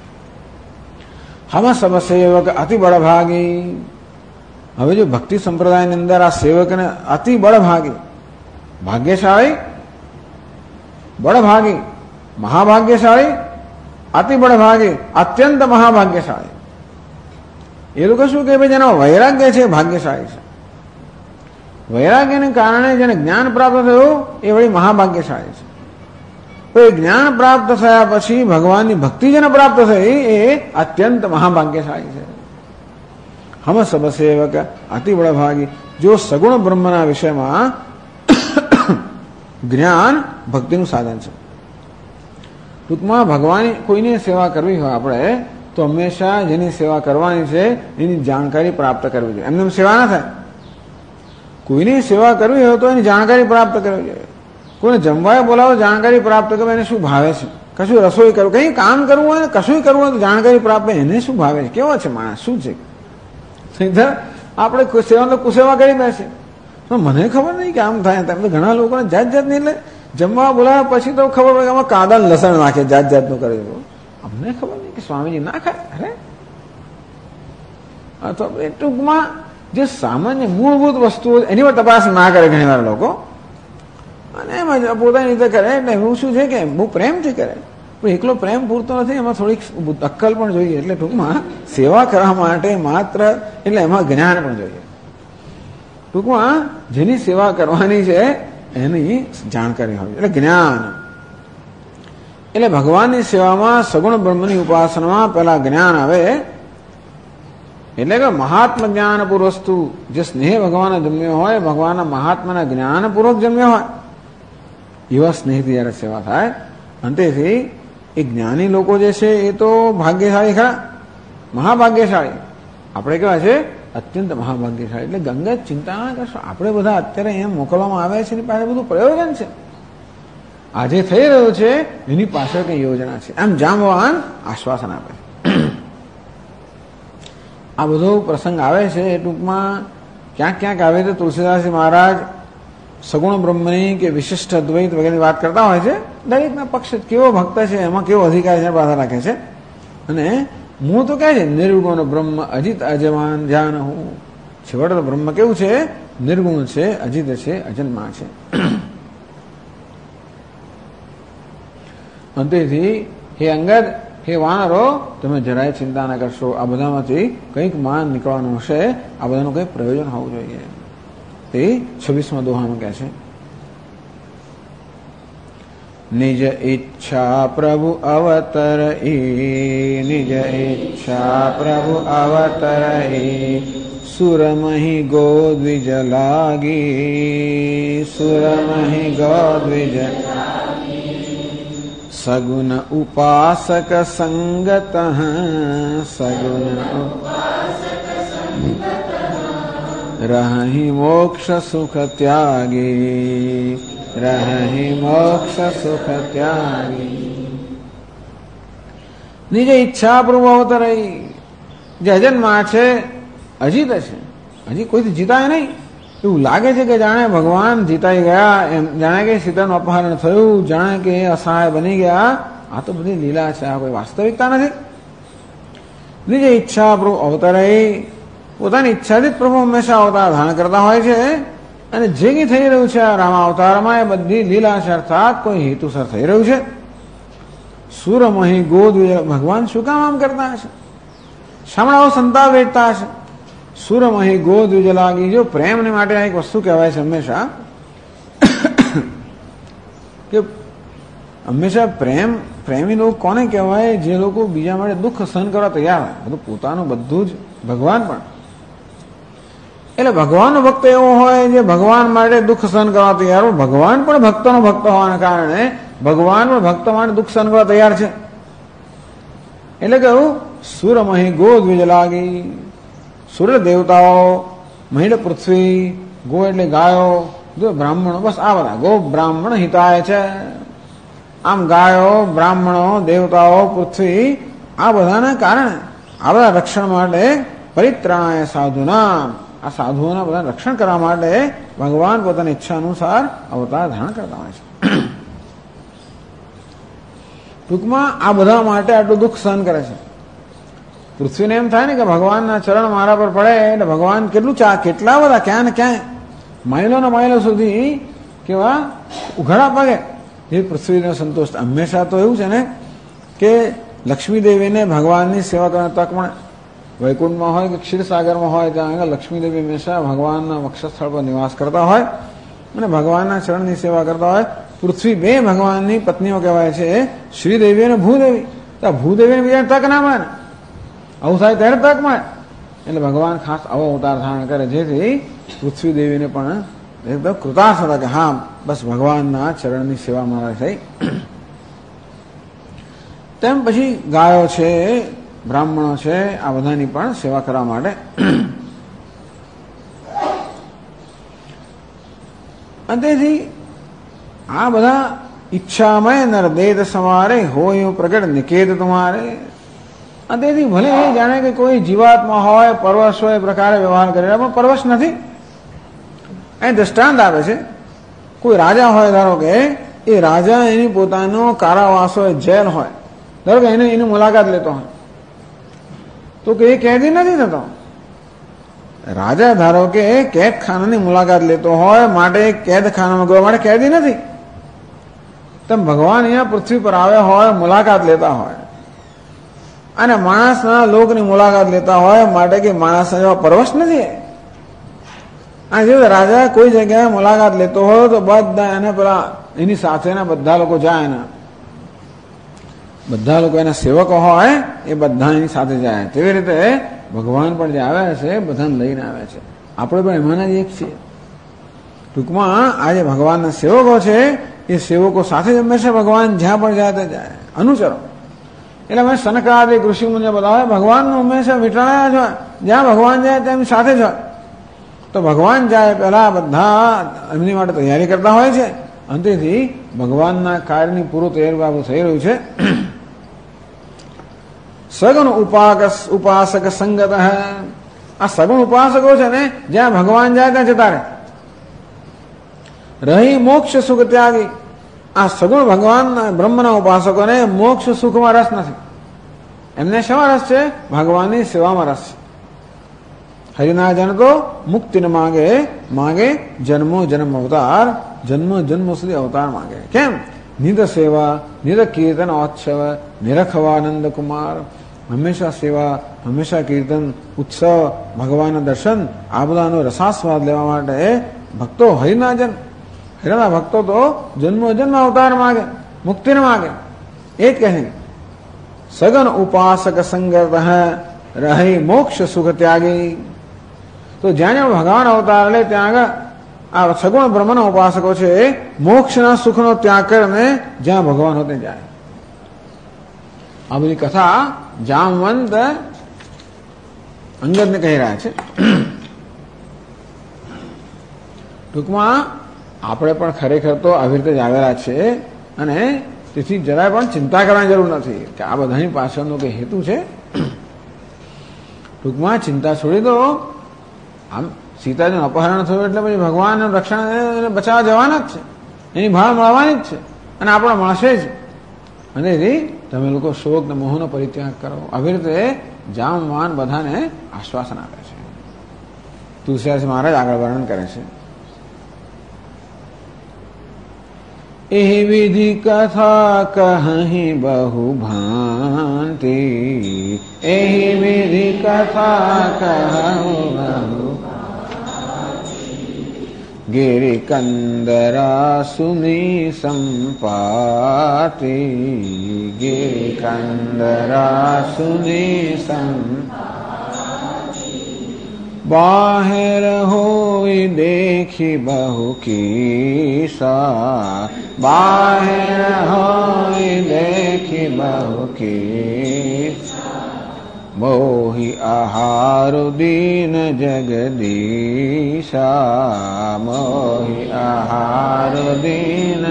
હમ સબ સેવક અતિ બળભાગી. હવે જો ભક્તિ સંપ્રદાયની અંદર આ સેવકને અતિ બળભાગી, ભાગ્યશાળી, બળભાગી, મહાભાગ્યશાળી, અતિ બળભાગી, અત્યંત મહાભાગ્યશાળી. એ લોકો શું કે ભાઈ જેનો વૈરાગ્ય છે ભાગ્યશાળી છે. વૈરાગ્યને કારણે જેને જ્ઞાન પ્રાપ્ત થયું એ વળી મહાભાગ્યશાળી છે. તો એ જ્ઞાન પ્રાપ્ત થયા પછી ભગવાનની ભક્તિ જેને પ્રાપ્ત થઈ એ અત્યંત મહાભાગ્યશાળી છે. હમ સબ સેવક અતિ બળભાગી. જો સગુણ બ્રહ્મના વિષયમાં જ્ઞાન ભક્તિનું સાધન છે. ટૂંકમાં ભગવાનની કોઈની સેવા કરવી હોય આપણે તો હંમેશા જેની સેવા કરવાની છે એની જાણકારી પ્રાપ્ત કરવી જોઈએ. એમને સેવા ના થાય. કોઈની સેવા કરવી હોય તો એની જાણકારી પ્રાપ્ત કરવી જોઈએ. કોઈને જમવાએ બોલાવો, જાણકારી પ્રાપ્ત કરવી, એને શું ભાવે છે, કશું રસોઈ કરવું, કંઈ કામ કરવું હોય ને કશું કરવું હોય તો જાણકારી પ્રાપ્ત, એને શું ભાવે છે, કેવો છે માણસ, શું છે. આપણે સેવા તો કુસેવા કરી બેસે, મને ખબર નહીં કે આમ થાય. તમે ઘણા લોકોને જાત જાતની, એટલે જમવા બોલાવ્યા પછી તો ખબર પડે કે આમાં કાદા લસણ નાખે, જાત જાતનું કરે. અમને ખબર નહીં કે સ્વામીજી ના ખાય. અરે અથવા એ ટૂંકમાં જે સામાન્ય મૂળભૂત વસ્તુઓ એની પર તપાસ ના કરે ઘણી વાર લોકો, અને એમાં પોતાની રીતે કરે. એટલે એવું શું છે કે બહુ પ્રેમથી કરે, પણ એકલો પ્રેમ પૂરતો નથી, એમાં થોડીક અક્કલ પણ જોઈએ. એટલે ટૂંકમાં સેવા કરવા માટે માત્ર એટલે એમાં જ્ઞાન પણ જોઈએ. ટૂંકમાં જેની સેવા કરવાની છે એની જાણકારી હોવી, એટલે જ્ઞાન. એટલે ભગવાનની સેવામાં સગુણ બ્રહ્મની ઉપાસનામાં પહેલા જ્ઞાન આવે. એટલે કે મહાત્મ જ્ઞાનપૂર્વક વસ્તુ જે સ્નેહ ભગવાન જન્મ્યો હોય, ભગવાનના મહાત્માના જ્ઞાનપૂર્વક જન્મ્યો હોય એવા સ્નેહથી જયારે સેવા થાય. અંતેથી એ જ્ઞાની લોકો જે છે એ તો ભાગ્યશાળી ખરા, મહાભાગ્યશાળી. આપણે કેવા છે? અત્યંત મહાભાગ્યશાળી. એટલે ગંગા ચિંતા ના કરશો. આપણે બધા અત્યારે એમ મોકલવામાં આવે છે એની પાસે બધું પ્રયોજન છે. આજે થઈ રહ્યું છે એની પાછળ કઈ યોજના છે, એમ જાંબવાન આશ્વાસન આપે. આ બધો પ્રસંગ આવે છે એ ટૂંકમાં ક્યાંક ક્યાંક આવે તો તુલસીદાસજી મહારાજ સગુણ બ્રહ્મની કે વિશિષ્ટ અદ્વૈત વગેરેની વાત કરતા હોય છે. દરેકના પક્ષ કેવો ભક્ત છે, એમાં કેવો અધિકાર છે પાછા રાખે છે. અને હું તો કહે છે નિર્ગુણ બ્રહ્મ અજિત અજમાન જાન હું. છેવટે તો બ્રહ્મ કેવું છે? નિર્ગુણ છે, અજિત છે, અજન્મા છે. અંતેથી હે અંગદ, હે વાનરો, તમે જરાય ચિંતા ના કરશો. આ બધામાંથી કંઈક માન નીકળવાનું હશે, આ બધાનું કંઈક પ્રયોજન હોવું જોઈએ. તે 26મા દોહામાં કહે છે, નિજ ઈચ્છા પ્રભુ અવતરઈ, નિજ ઈચ્છા પ્રભુ અવતરઈ, સુરમહી ગોદ્વિજ લાગી, સુરમહી ગોદ્વિજ સગુન ઉપાસક સંગત, સગુન રહી મોક્ષ સુખ ત્યાગી, રહી મોક્ષ સુખ ત્યાગી. નિજ ઈચ્છા પ્રભુ અવતરઈ. જે અજન્મા છે, અજીત છે, હજી કોઈથી જીતાય નહીં. એવું લાગે છે કે જાણે ભગવાન જીતાઈ ગયા, એમ જાણે કે સીતાનું અપહરણ થયું, જાણે કે અસહાય બની ગયા. આ તો બધી લીલા છે, આ કોઈ વાસ્તવિકતા નથી. નિજ ઈચ્છા પ્રભુ અવતરઈ. પોતાની ઈચ્છાથી જ પ્રભુ હંમેશા અવતાર ધારણ કરતા હોય છે. અને જે કંઈ થઈ રહ્યું છે આ રામા અવતારમાં એ બધી લીલા છે, અર્થાત કોઈ હેતુસર થઈ રહ્યું છે. સુરમહી ગોદ, ભગવાન શું કામ આમ કરતા હશે? શામળાઓ સંતાપ વેઠતા હશે. સુરમહી ગોદ લાગી. જો પ્રેમને માટે આ એક વસ્તુ કહેવાય છે હંમેશા કે હંમેશા પ્રેમી લોકો કોને કહેવાય? જે લોકો બીજા માટે દુઃખ સહન કરવા તૈયાર હોય. બધું પોતાનું બધું જ, ભગવાન પણ. એટલે ભગવાનનો ભક્ત એવો હોય જે ભગવાન માટે દુઃખ સહન કરવા તૈયાર હોય. ભગવાન પણ ભક્તનો ભક્ત હોવાના કારણે ભગવાન પણ ભક્ત માટે દુઃખ સહન કરવા તૈયાર છે. એટલે કહ્યું સુરમહી ગોદ લાગી. સૂર્ય દેવતાઓ, મહિડ પૃથ્વી, ગો એટલે ગાયો, જો બ્રાહ્મણો, બસ આ બધા ગો બ્રાહ્મણ હિતાય છે. આમ ગાયો, બ્રાહ્મણો, દેવતાઓ, પૃથ્વી આ બધાના કારણે, આ બધા રક્ષણ માટે પરિત્રાણાય સાધુના, આ સાધુઓના બધા રક્ષણ કરવા માટે ભગવાન પોતાની ઈચ્છા અનુસાર અવતાર ધારણ કરતા હોય છે. ટૂંકમાં આ બધા માટે આટલું દુઃખ સહન કરે છે. પૃથ્વીને એમ થાય ને કે ભગવાનના ચરણ મારા પર પડે એટલે ભગવાન કેટલું કેટલા બધા ક્યાં ને ક્યાંય માઇલોના માઇલો સુધી કેવા ઉઘાડા પગે એ પૃથ્વીનો સંતોષ. હંમેશા તો એવું છે ને કે લક્ષ્મીદેવીને ભગવાનની સેવા કરવાની તક મળે. વૈકુંઠમાં હોય કે ક્ષીરસાગરમાં હોય, ત્યાં આગળ લક્ષ્મીદેવી હંમેશા ભગવાનના વક્ષસ્થળ પર નિવાસ કરતા હોય અને ભગવાનના ચરણની સેવા કરતા હોય. પૃથ્વી બે ભગવાનની પત્નીઓ કહેવાય છે, શ્રીદેવી અને ભૂદેવી. તો ભૂદેવીને બીજાને તક ના મળે ને, આવું થાય ત્યારે તક મળે. એટલે ભગવાન ખાસ આવો અવતાર ધારણ કરે જેથી પૃથ્વી દેવીને પણ એકદમ કૃતાર્થ હતા કે હા બસ ભગવાનના ચરણની સેવા મારા થઈ. તેમ પછી ગાયો છે, બ્રાહ્મણો છે, આ બધાની પણ સેવા કરવા માટે અને તેથી આ બધા ઈચ્છામય નરદેત સમારે હોય પ્રગટ નિકેત તમારે. અને તેથી ભલે એ જાણે કે કોઈ જીવાત્મા હોય, પરવશ હોય, એ પ્રકારે વ્યવહાર કરે, પણ પરવશ નથી. અહીં દ્રષ્ટાંત આપે છે, કોઈ રાજા હોય, ધારો કે એ રાજા એની પોતાનો કારાવાસ હોય, જેલ હોય, ધારો કે એની મુલાકાત લેતો હોય તો કે એ કેદી નથી થતો. રાજા ધારો કે કેદખાનાની મુલાકાત લેતો હોય માટે કેદખાનામાં ગયો માટે કેદી નથી. તેમ ભગવાન અહીંયા પૃથ્વી પર આવ્યા હોય, મુલાકાત લેતા હોય અને માણસના લોકની મુલાકાત લેતા હોય માટે કે માણસના જેવા પરવશ નથી. આ જે રાજા કોઈ જગ્યાએ મુલાકાત લેતો હોય તો બધા એને પેલા એની સાથેના બધા લોકો જાય, એના બધા લોકો એના સેવકો હોય એ બધા એની સાથે જાય. તેવી રીતે ભગવાન પણ જે આવ્યા છે બધાને લઈને આવ્યા છે. આપણે પણ એમાંના જ એક છીએ. ટૂંકમાં આ જે ભગવાનના સેવકો છે એ સેવકો સાથે જ હંમેશા ભગવાન જ્યાં પણ જાય તે જાય, અનુસરો. એટલે અમે સનકાદિક ઋષિ મુનિ બધા હોય ભગવાનનું હંમેશા વિટાણ્યા જ હોય, જ્યાં ભગવાન જાય ત્યાં એમની સાથે જ હોય. તો ભગવાન જાય પહેલા બધા એમની માટે તૈયારી કરતા હોય છે. અંતેથી ભગવાનના કાર્યની પૂરું તૈયારી થઈ રહ્યું છે. સગુણ ઉપાસક સંગત. આ સગુણ ઉપાસકો છે ને જ્યાં ભગવાન જાય ત્યાં જતા રહી મોક્ષ સુખ ત્યાગી. આ સગુણ ભગવાન બ્રહ્મના ઉપાસકોને મોક્ષ સુખમાં રસ નથી. એમને શેમાં રસ છે? ભગવાનની સેવામાં રસ છે. હરિના જન તો મુક્તિ ન માગે, માગે જન્મો જન્મ અવતાર, જન્મ જન્મ સુધી અવતાર માગે. કેમ? નિધ સેવા, નિધ કીર્તન ઓત્સવ, નિરખવાનંદ કુમાર. હંમેશા સેવા, હંમેશા કીર્તન, ઉત્સવ, ભગવાનના દર્શન, આ બધાનો રસાસ્વાદ લેવા માટે ભક્તો હરિના જન, હરિના ભક્તો તો જન્મો જન્મ અવતાર માગે, મુક્તિ ન માગે. એ જ કહે સગન ઉપાસક સંગત રહી મોક્ષ સુખ ત્યાગી. તો જ્યાં જ્યાં ભગવાન અવતાર લે ત્યાં આગળ આ સગુણ બ્રહ્મના ઉપાસકો છે મોક્ષના સુખનો ત્યાગ કરીને જ્યાં ભગવાન હોતે જાય. આ બધી કથા જામવંત અંગદને કહી રહ્યા છે. ટૂંકમાં આપણે પણ ખરેખર તો આવી રીતે જ આવેલા છે અને તેથી જરાય પણ ચિંતા કરવાની જરૂર નથી કે આ બધાની પાછળનો કઈ હેતુ છે. ટૂંકમાં ચિંતા છોડી દો. આમ સીતાજીનું અપહરણ થયું એટલે પછી ભગવાનનું રક્ષણ બચાવવા જવાના જ છે, એની ભાળ મળવાની જ છે અને આપણે મળશે જ. અને એથી તમે લોકો શોક ને મોહનો પરિત્યાગ કરો. આવી રીતે જામવાન બધાને આશ્વાસન આપે છે. તુલસીદાસ મહારાજ આગળ વર્ણન કરે છે. એ વિધિ કથા કહી બહુ ભાંતિ, એ વિધિ કથા કહું બહુ ગિરિ કંદરા સુની સંપાતિ, ગિરિ કંદરા સુની સંપાતિ. બાહેર હોય દેખી બહુ કીસા, બાહેર હોય દેખી બહુ કીસા. मोहि आहारो दीन जगदीशा, मोहि आहारो दीन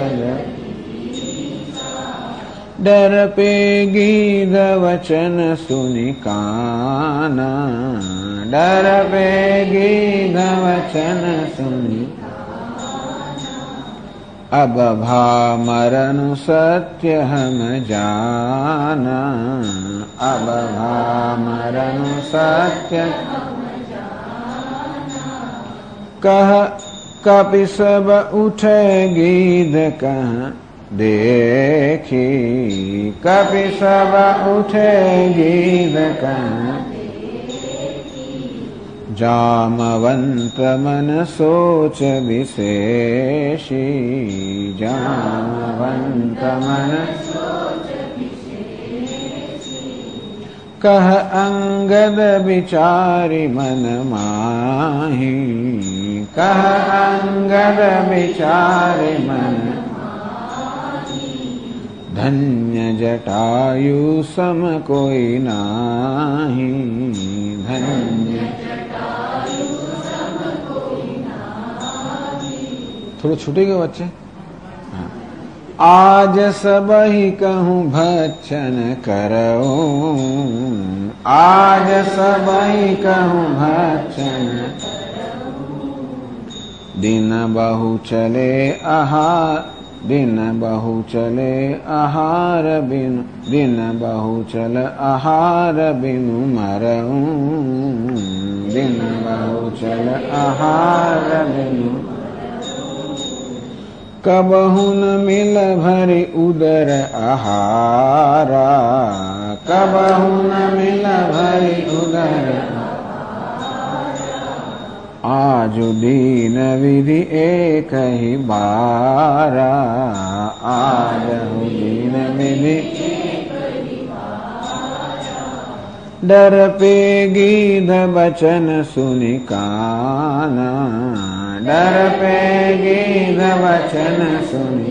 जगदीशा। डर पे गीत वचन सुनि काना, डर पे गीत वचन सुनि अब भा मरनु सत्य हम जाना, अब भा मरनु सत्य कह कपि सब उठे गीध कह देखी, कपि सब उठे गीध कह जामवंत मन सोच विशेषी, जामवंत मन सोच विशेषी। कह अंगद विचारि मन माही, कह अंगद विचारि मन माही। धन्य जटायु सम कोई नाही, धन्य थोड़े छूटेगा बच्चे। आज सब ही कहूँ भक्षण करो, आज सब ही कहूँ भक्षण। दिन बहु चले आहार, दिन बहु चले आहार बिनु, दिन बहु चल आहार बिनु मरऊं, दिन बहु चल आहार बिनु। कबहु न मिल भरी उदर आहारा, कबहु न मिल भरी उदर आहारा। आजु दीन विधि एक ही बारा, आजु दीन विधि डर पे गीध बचन सुनि काना, डर पे गीध वचन सुनि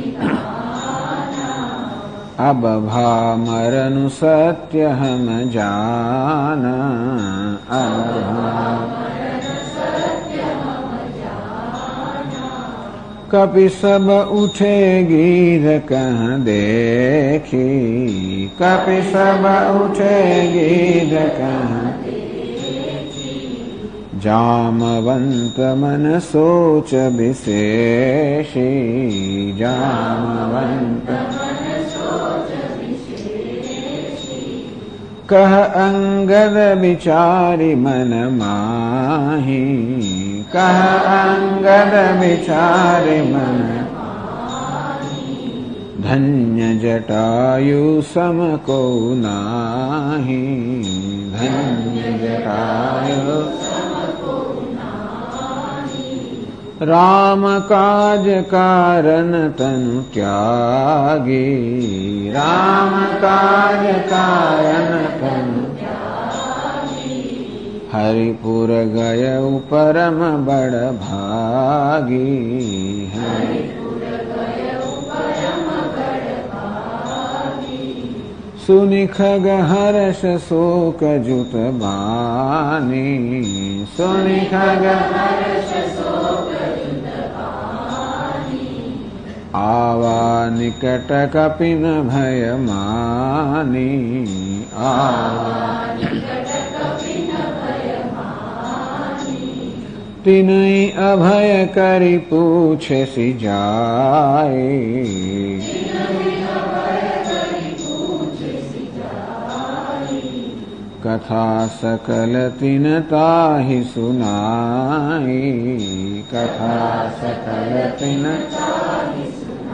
अब भा मरनु सत्य हम जाना, अब भा कपि सब उठे गीध कह देखी, कपि सब उठे गीध कह जामवंत मन सोच विशेषी, जामवंत मन सोच विशेषी। कह अंगद विचारि मन माही, कह अंगद विचारि मन माही। धन्य जटायु सम को नाही, धन्य जटायु राम काज कारण तनु त्यागी, राम काज कारण तनु त्यागी। हरिपुर गयउ परम बड़ भागी, हरिपुर गयउ परम बड़ भागी। सुनि खग हर्ष शोक जुत बानी, सुनि खग हर्ष शोक आवा निकट कपि न भय मानी, आवा निकट कपि न भय मानी। तिनहि अभय करि पूछे सि जाए, तिनहि अभय करि पूछे सि जाए। कथा सकल तिन ताहि सुनाई, कथा सकल तिन ताहि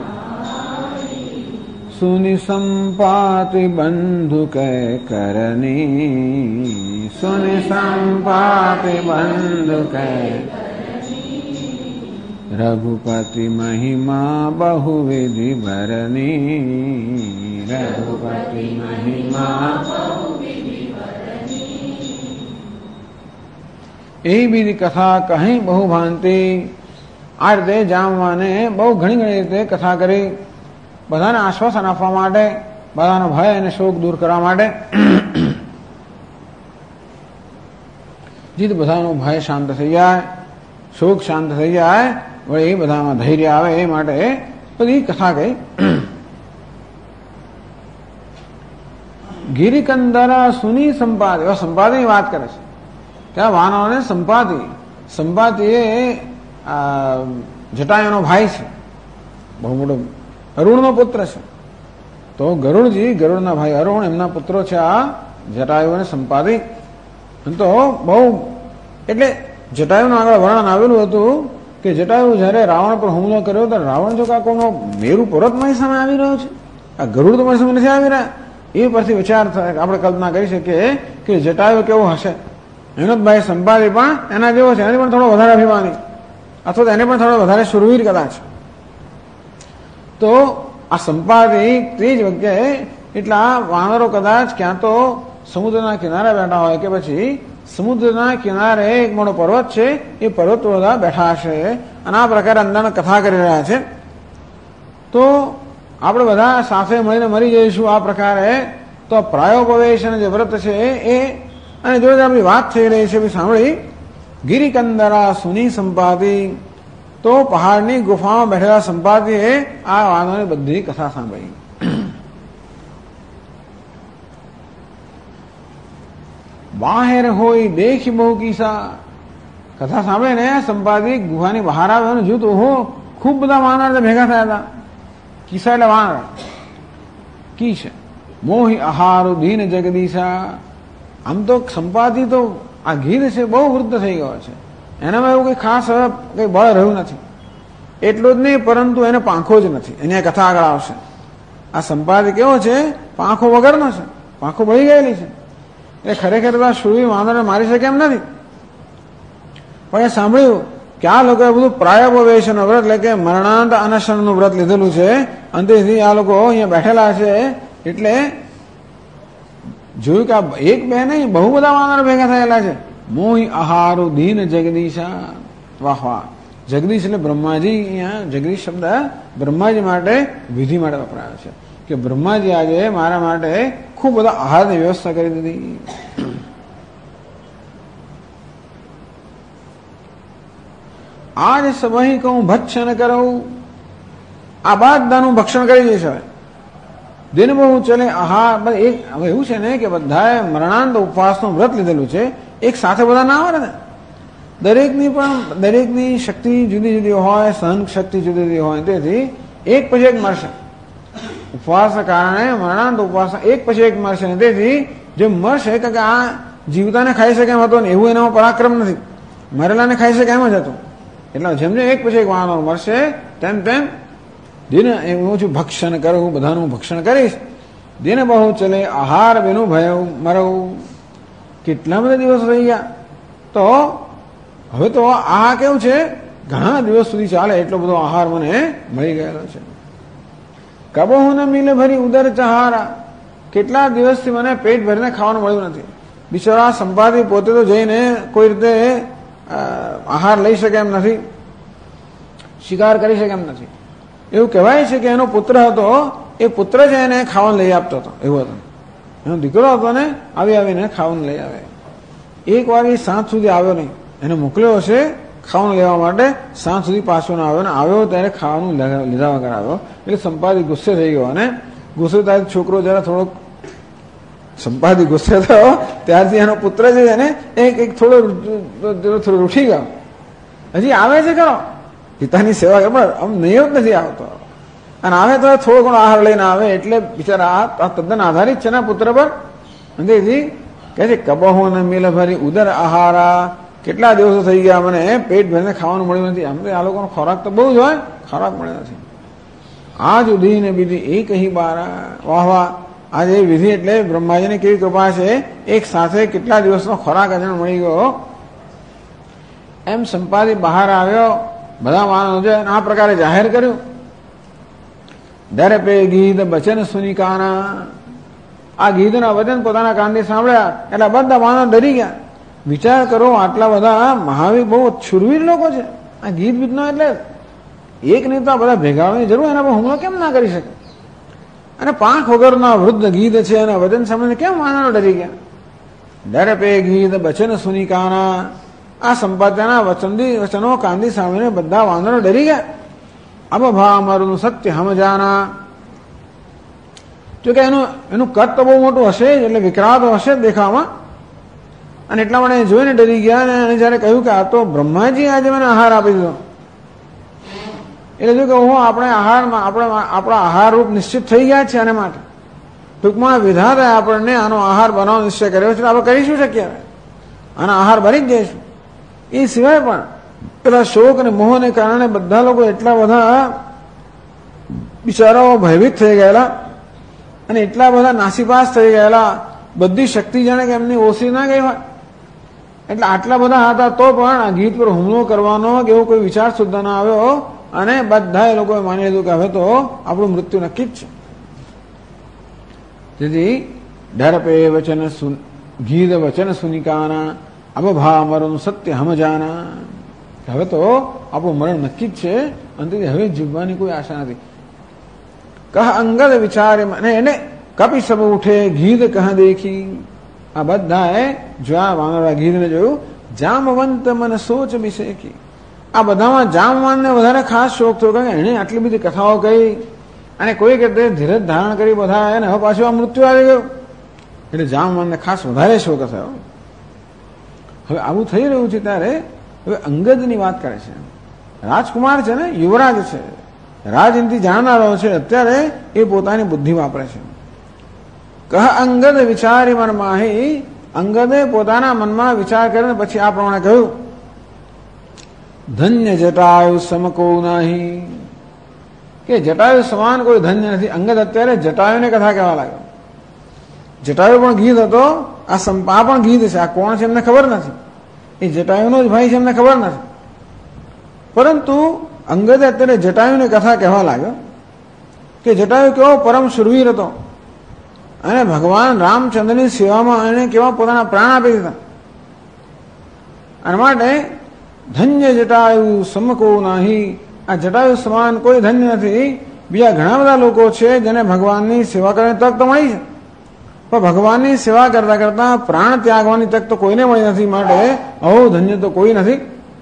सुनि संपाति बंधु कै करनी, सुनि संपाति बंधु कै रघुपति महिमा बहुविधि बरनी, रघुपति महिमा बहुविधि बरनी। यही विधि कथा कहीं बहु भांति આ રીતે જામવાને બહુ ઘણી ઘણી રીતે કથા કરી બધાને આશ્વાસન આપવા માટે, બધાનો ભય અને શોક દૂર કરવા માટે જેથી બધાનો ભય શાંત થઈ જાય, શોક શાંત થઈ જાય, વળી એ બધામાં ધૈર્ય આવે એ માટે બધી કથા કહી. ગિરિકંદરા સુની સંપાદી, સંપાદીની વાત કરે છે. ત્યાં વાનરોને સંપાદી એ જટાયુનો ભાઈ છે, બહુ મોટો અરુણનો પુત્ર છે. તો ગરુડજી, ગરુડના ભાઈ અરુણ, એમના પુત્રો છે આ જટાયુ અને સંપાદી. તો બહુ એટલે જટાયુનું આગળ વર્ણન આવેલું હતું કે જટાયુ જયારે રાવણ પર હુમલો કર્યો તો રાવણ જો કાકોનો મેરુ પર્વત મારી સામે આવી રહ્યો છે, આ ગરુડ તો મારી સામે નથી આવી રહ્યા. એ પરથી વિચાર થાય, આપણે કલ્પના કરી શકીએ કે જટાયુ કેવો હશે. એનો જ ભાઈ સંપાદી પણ એના જેવો છે, એનાથી પણ થોડો વધારે અભિમાની, અથવા તો એને પણ થોડો વધારે શુરવીર કદાચ. તો આ સંપાદી તે જ વખતે એટલા વાનરો કદાચ ક્યાં તો સમુદ્રના કિનારે બેઠા હોય કે પછી સમુદ્રના કિનારે એક મોટો પર્વત છે, એ પર્વત બધા બેઠા હશે અને આ પ્રકારે અંદર કથા કરી રહ્યા છે. તો આપણે બધા સાથે મળીને મરી જઈશું આ પ્રકારે. તો પ્રાયોપવેશન જે વ્રત છે એ અને જોડે આપણી વાત થઈ રહી છે સાંભળી. ગિરિકંદરા સુની સંપાદી, તો પહાડની ગુફામાં બેઠેલા સંપાદીએ આ વાનરોની બધી કથા સાંભળી. બહાર હોય દેખી બહુ કિસ્સા, કથા સાંભળે ને સંપાદી ગુફાની બહાર આવે જોતો હો ખૂબ બધા વાનર ભેગા થયા હતા. કિસ્સા એટલે વાનર, કી છે મોહી આહારો દીન જગદીશા. આમ તો સંપાદી તો આ ગીધ છે બહુ વૃદ્ધ થઈ ગયો છે, એનામાં એવું કઈ ખાસ હવે કઈ બળ રહ્યું નથી. એટલું જ નહીં, પરંતુ એને પાંખો જ નથી. એની કથા આગળ આવશે. આ સંપાદી કેવો છે, પાંખો વગરનો છે, પાંખો બળી ગયેલી છે. એ ખરેખર તો શુરવીર વાનરને મારી શકે એમ નથી. પણ એ સાંભળ્યું કે આ લોકોએ બધું પ્રાયોપવેશનનું વ્રત એટલે કે મરણાંત અનશનનું વ્રત લીધેલું છે, અંતેથી આ લોકો અહીંયા બેઠેલા છે. એટલે જોયું કે આ એક બે નહીં, બહુ બધા વાનર ભેગા થયેલા છે. મોહી આહારો દીન જગદીશા. વાહ વાહ. જગદીશ એટલે બ્રહ્માજી. અહીંયા જગદીશ શબ્દ બ્રહ્માજી માટે વિધિ માટે વપરાયો છે કે બ્રહ્માજી આજે મારા માટે ખૂબ બધા આહારની વ્યવસ્થા કરી દીધી. આજ સમય કહું ભક્ષણ કરું, આ બધાનું ભક્ષણ કરી દઈશ. હવે દિન બહુ ચલે આહાર. એક હવે એવું છે ને કે બધાએ મરણાંત ઉપવાસનું વ્રત લીધેલું છે, એક સાથે બધા ના આવે ને. દરેકની શક્તિ જુદી જુદી હોય, સહન શક્તિ જુદી જુદી હોય, તેથી એક પછી એક મળશે. ઉપવાસના કારણે મરણાંત ઉપવાસ એક પછી એક મળશે. તેથી જે મળશે કે આ જીવતાને ખાઈ શકે એમ હતો ને, એવું એનામાં પરાક્રમ નથી. મરેલાને ખાઈ શકે એમ જ હતું. એટલે જેમ જેમ એક પછી એક વાનર મળશે તેમ તેમ દિન એવું છું ભક્ષણ કરું, બધાનું ભક્ષણ કરીશ. દિન બહુ ચલે આહાર બેનું ભય મરવું. કેટલા બધા દિવસ રહી ગયા. તો હવે તો આ કેવું છે, ઘણા દિવસ સુધી ચાલે એટલો બધો આહાર મને મળી ગયેલો છે. કબહુ ને મિલે ભરી ઉદર ચહારા. કેટલા દિવસથી મને પેટ ભરીને ખાવાનું મળ્યું નથી. બિચારા સંપાદી પોતે તો જઈને કોઈ રીતે આહાર લઈ શકે એમ નથી, શિકાર કરી શકે એમ નથી. એવું કહેવાય છે કે એનો પુત્ર હતો, એ પુત્ર જ એને ખાવાનું લઈ આપતો હતો. એવું હતું. એનો દીકરો હતો ને આવીને ખાવાનું લઈ આવે. એક વાર એ સાંજ સુધી આવ્યો નહીં, એને મોકલ્યો હશે ખાવાનું લેવા માટે, સાંજ સુધી પાછો ના આવ્યો. ને આવ્યો ત્યારે ખાવાનું લીધા વગર આવ્યો. એટલે સંપાદી ગુસ્સે થઈ ગયો. અને ગુસ્સે થાય છોકરો જરા થોડોક સંપાદી ગુસ્સે થયો ત્યારથી એનો પુત્ર જે છે ને એક થોડો રૂઠી ગયો. હજી આવે છે ખરો પિતાની સેવા કરે, પણ આમ નહીં જ નથી આવતો. અને આવે તો થોડો ઘણો આહાર લઈને આવે. એટલે બિચારા આ તદ્દન આધારિત છે ને પુત્ર પર. તેથી કહે છે કબહો ને મિલ ભરી ઉદર આહારા. કેટલા દિવસો થઈ ગયા મને પેટ ભરીને ખાવાનું મળ્યું નથી. આમ તો આ લોકોનો ખોરાક તો બહુ જ હોય, ખોરાક મળ્યો નથી. આજ ઉધી ને બીધી એક હી બારા. વાહ વાહ. આજે વિધિ એટલે બ્રહ્માજીની કેવી કૃપા છે, એક સાથે કેટલા દિવસનો ખોરાક અજાણ મળી ગયો. એમ સંપાદી બહાર આવ્યો, બધા માનવ આ પ્રકારે જાહેર કર્યું. દર પે ગીધ બચન સુની કાના. આ ગીધના વચન પોતાના કાનથી સાંભળ્યા એટલે બધા માનવ ડરી ગયા. વિચાર કરો, આટલા બધા મહાવીર બહુ શુરવીર લોકો છે. આ ગીધ બીજનો એટલે એક નહીં તો બધા ભેગા હોવાની જરૂર, એના પર હુમલો કેમ ના કરી શકે? અને પાંખ વગરના વૃદ્ધ ગીધ છે, એના વચન સાંભળીને કેમ માનવ ડરી ગયા? ડર પે ગીધ બચન સુની કાના, આ સંપાદ્યના વચનો કાંદી સાંભળીને બધા વાનરો ડરી ગયા. અબ ભા અમારું સત્ય હમ જાના, જો કે એનું કદ તો બહુ મોટું હશે એટલે વિકરાળ હશે દેખાવામાં, અને એટલા માટે જોઈને ડરી ગયા. અને એને જયારે કહ્યું કે આ તો બ્રહ્માજી આજે મને આહાર આપી દીધો, એટલે જો કે હું આપણે આહારમાં આપણા આહાર રૂપ નિશ્ચિત થઈ ગયા છે. આને માટે ટૂંકમાં વિધાતાએ આપણને આનો આહાર બનાવવાનો નિશ્ચય કર્યો છે. આપણે કરી શું શકીએ? આનો આહાર બની જ જઈશું. એ સિવાય પણ પેલા શોક અને મોહને કારણે બધા લોકો એટલા બધા બિચારાઓ ભયભીત થઈ ગયેલા અને એટલા બધા નાસીપાસ થઈ ગયેલા, બધી શક્તિ જાણે કે એમની ઓછી ના ગઈ હોય. એટલે આટલા બધા હતા તો પણ આ ગીધ પર હુમલો કરવાનો કે એવો કોઈ વિચાર સુદ્ધા ના આવ્યો. અને બધા એ લોકોએ માની લીધું કે હવે તો આપણું મૃત્યુ નક્કી જ છે. તેથી ડર પે વચન ગીધ વચન સુનિકાના, અબ ભા અમારું સત્ય હમ જાના, હવે તો આપણું મરણ નક્કી જ છે અને હવે જીવવાની કોઈ આશા નથી. કહ અંગદ વિચારે મને એને કપી સબ ઉઠે ગીધ કહ દેખી, આ બધાએ જોયા વાનરા ગીધને જોયું. જામવંત મન સોચ બિશેખી, આ બધામાં જામવાનને વધારે ખાસ શોખ થયો કારણ કે એણે આટલી બધી કથાઓ કહી અને કોઈ કે ધીરજ ધારણ કરી બધા એને હવે પાછું આ મૃત્યુ આવી ગયું એટલે જામવાનને ખાસ વધારે શોખ થયો. હવે આવું થઈ રહ્યું છે ત્યારે હવે અંગદની વાત કરે છે. રાજકુમાર છે ને, યુવરાજ છે, રાજનીતિ જાણનારો છે, અત્યારે એ પોતાની બુદ્ધિ વાપરે છે. કહ અંગદ વિચારી મન માહી, અંગદે પોતાના મનમાં વિચાર કરીને પછી આ પ્રમાણે કહ્યું. ધન્ય જટાયુ સમકો નહીં, કે જટાયુ સમાન કોઈ ધન્ય નથી. અંગદ અત્યારે જટાયુને કથા કહેવા લાગ્યો. જટાયુ પણ ગીધ હતો, આ સંપા પણ ગીધ છે. આ કોણ છે એમને ખબર નથી, એ જટાયુનો જ ભાઈ છે એમને ખબર નથી. પરંતુ અંગદે અત્યારે જટાયુને કથા કહેવા લાગ્યો કે જટાયુ કેવો પરમ શુરવીર હતો અને ભગવાન રામચંદ્રની સેવામાં એને કેવા પોતાના પ્રાણ આપી દીધા. અને માટે ધન્ય જટાયુ સમકો નહીં, આ જટાયુ સમાન કોઈ ધન્ય નથી. બીજા ઘણા બધા લોકો છે જેને ભગવાનની સેવા કરવાની તક તો મળી છે, પણ ભગવાનની સેવા કરતા કરતા પ્રાણ ત્યાગવાની તક તો કોઈને મળી નથી. માટે આવું ધન્ય તો કોઈ નથી.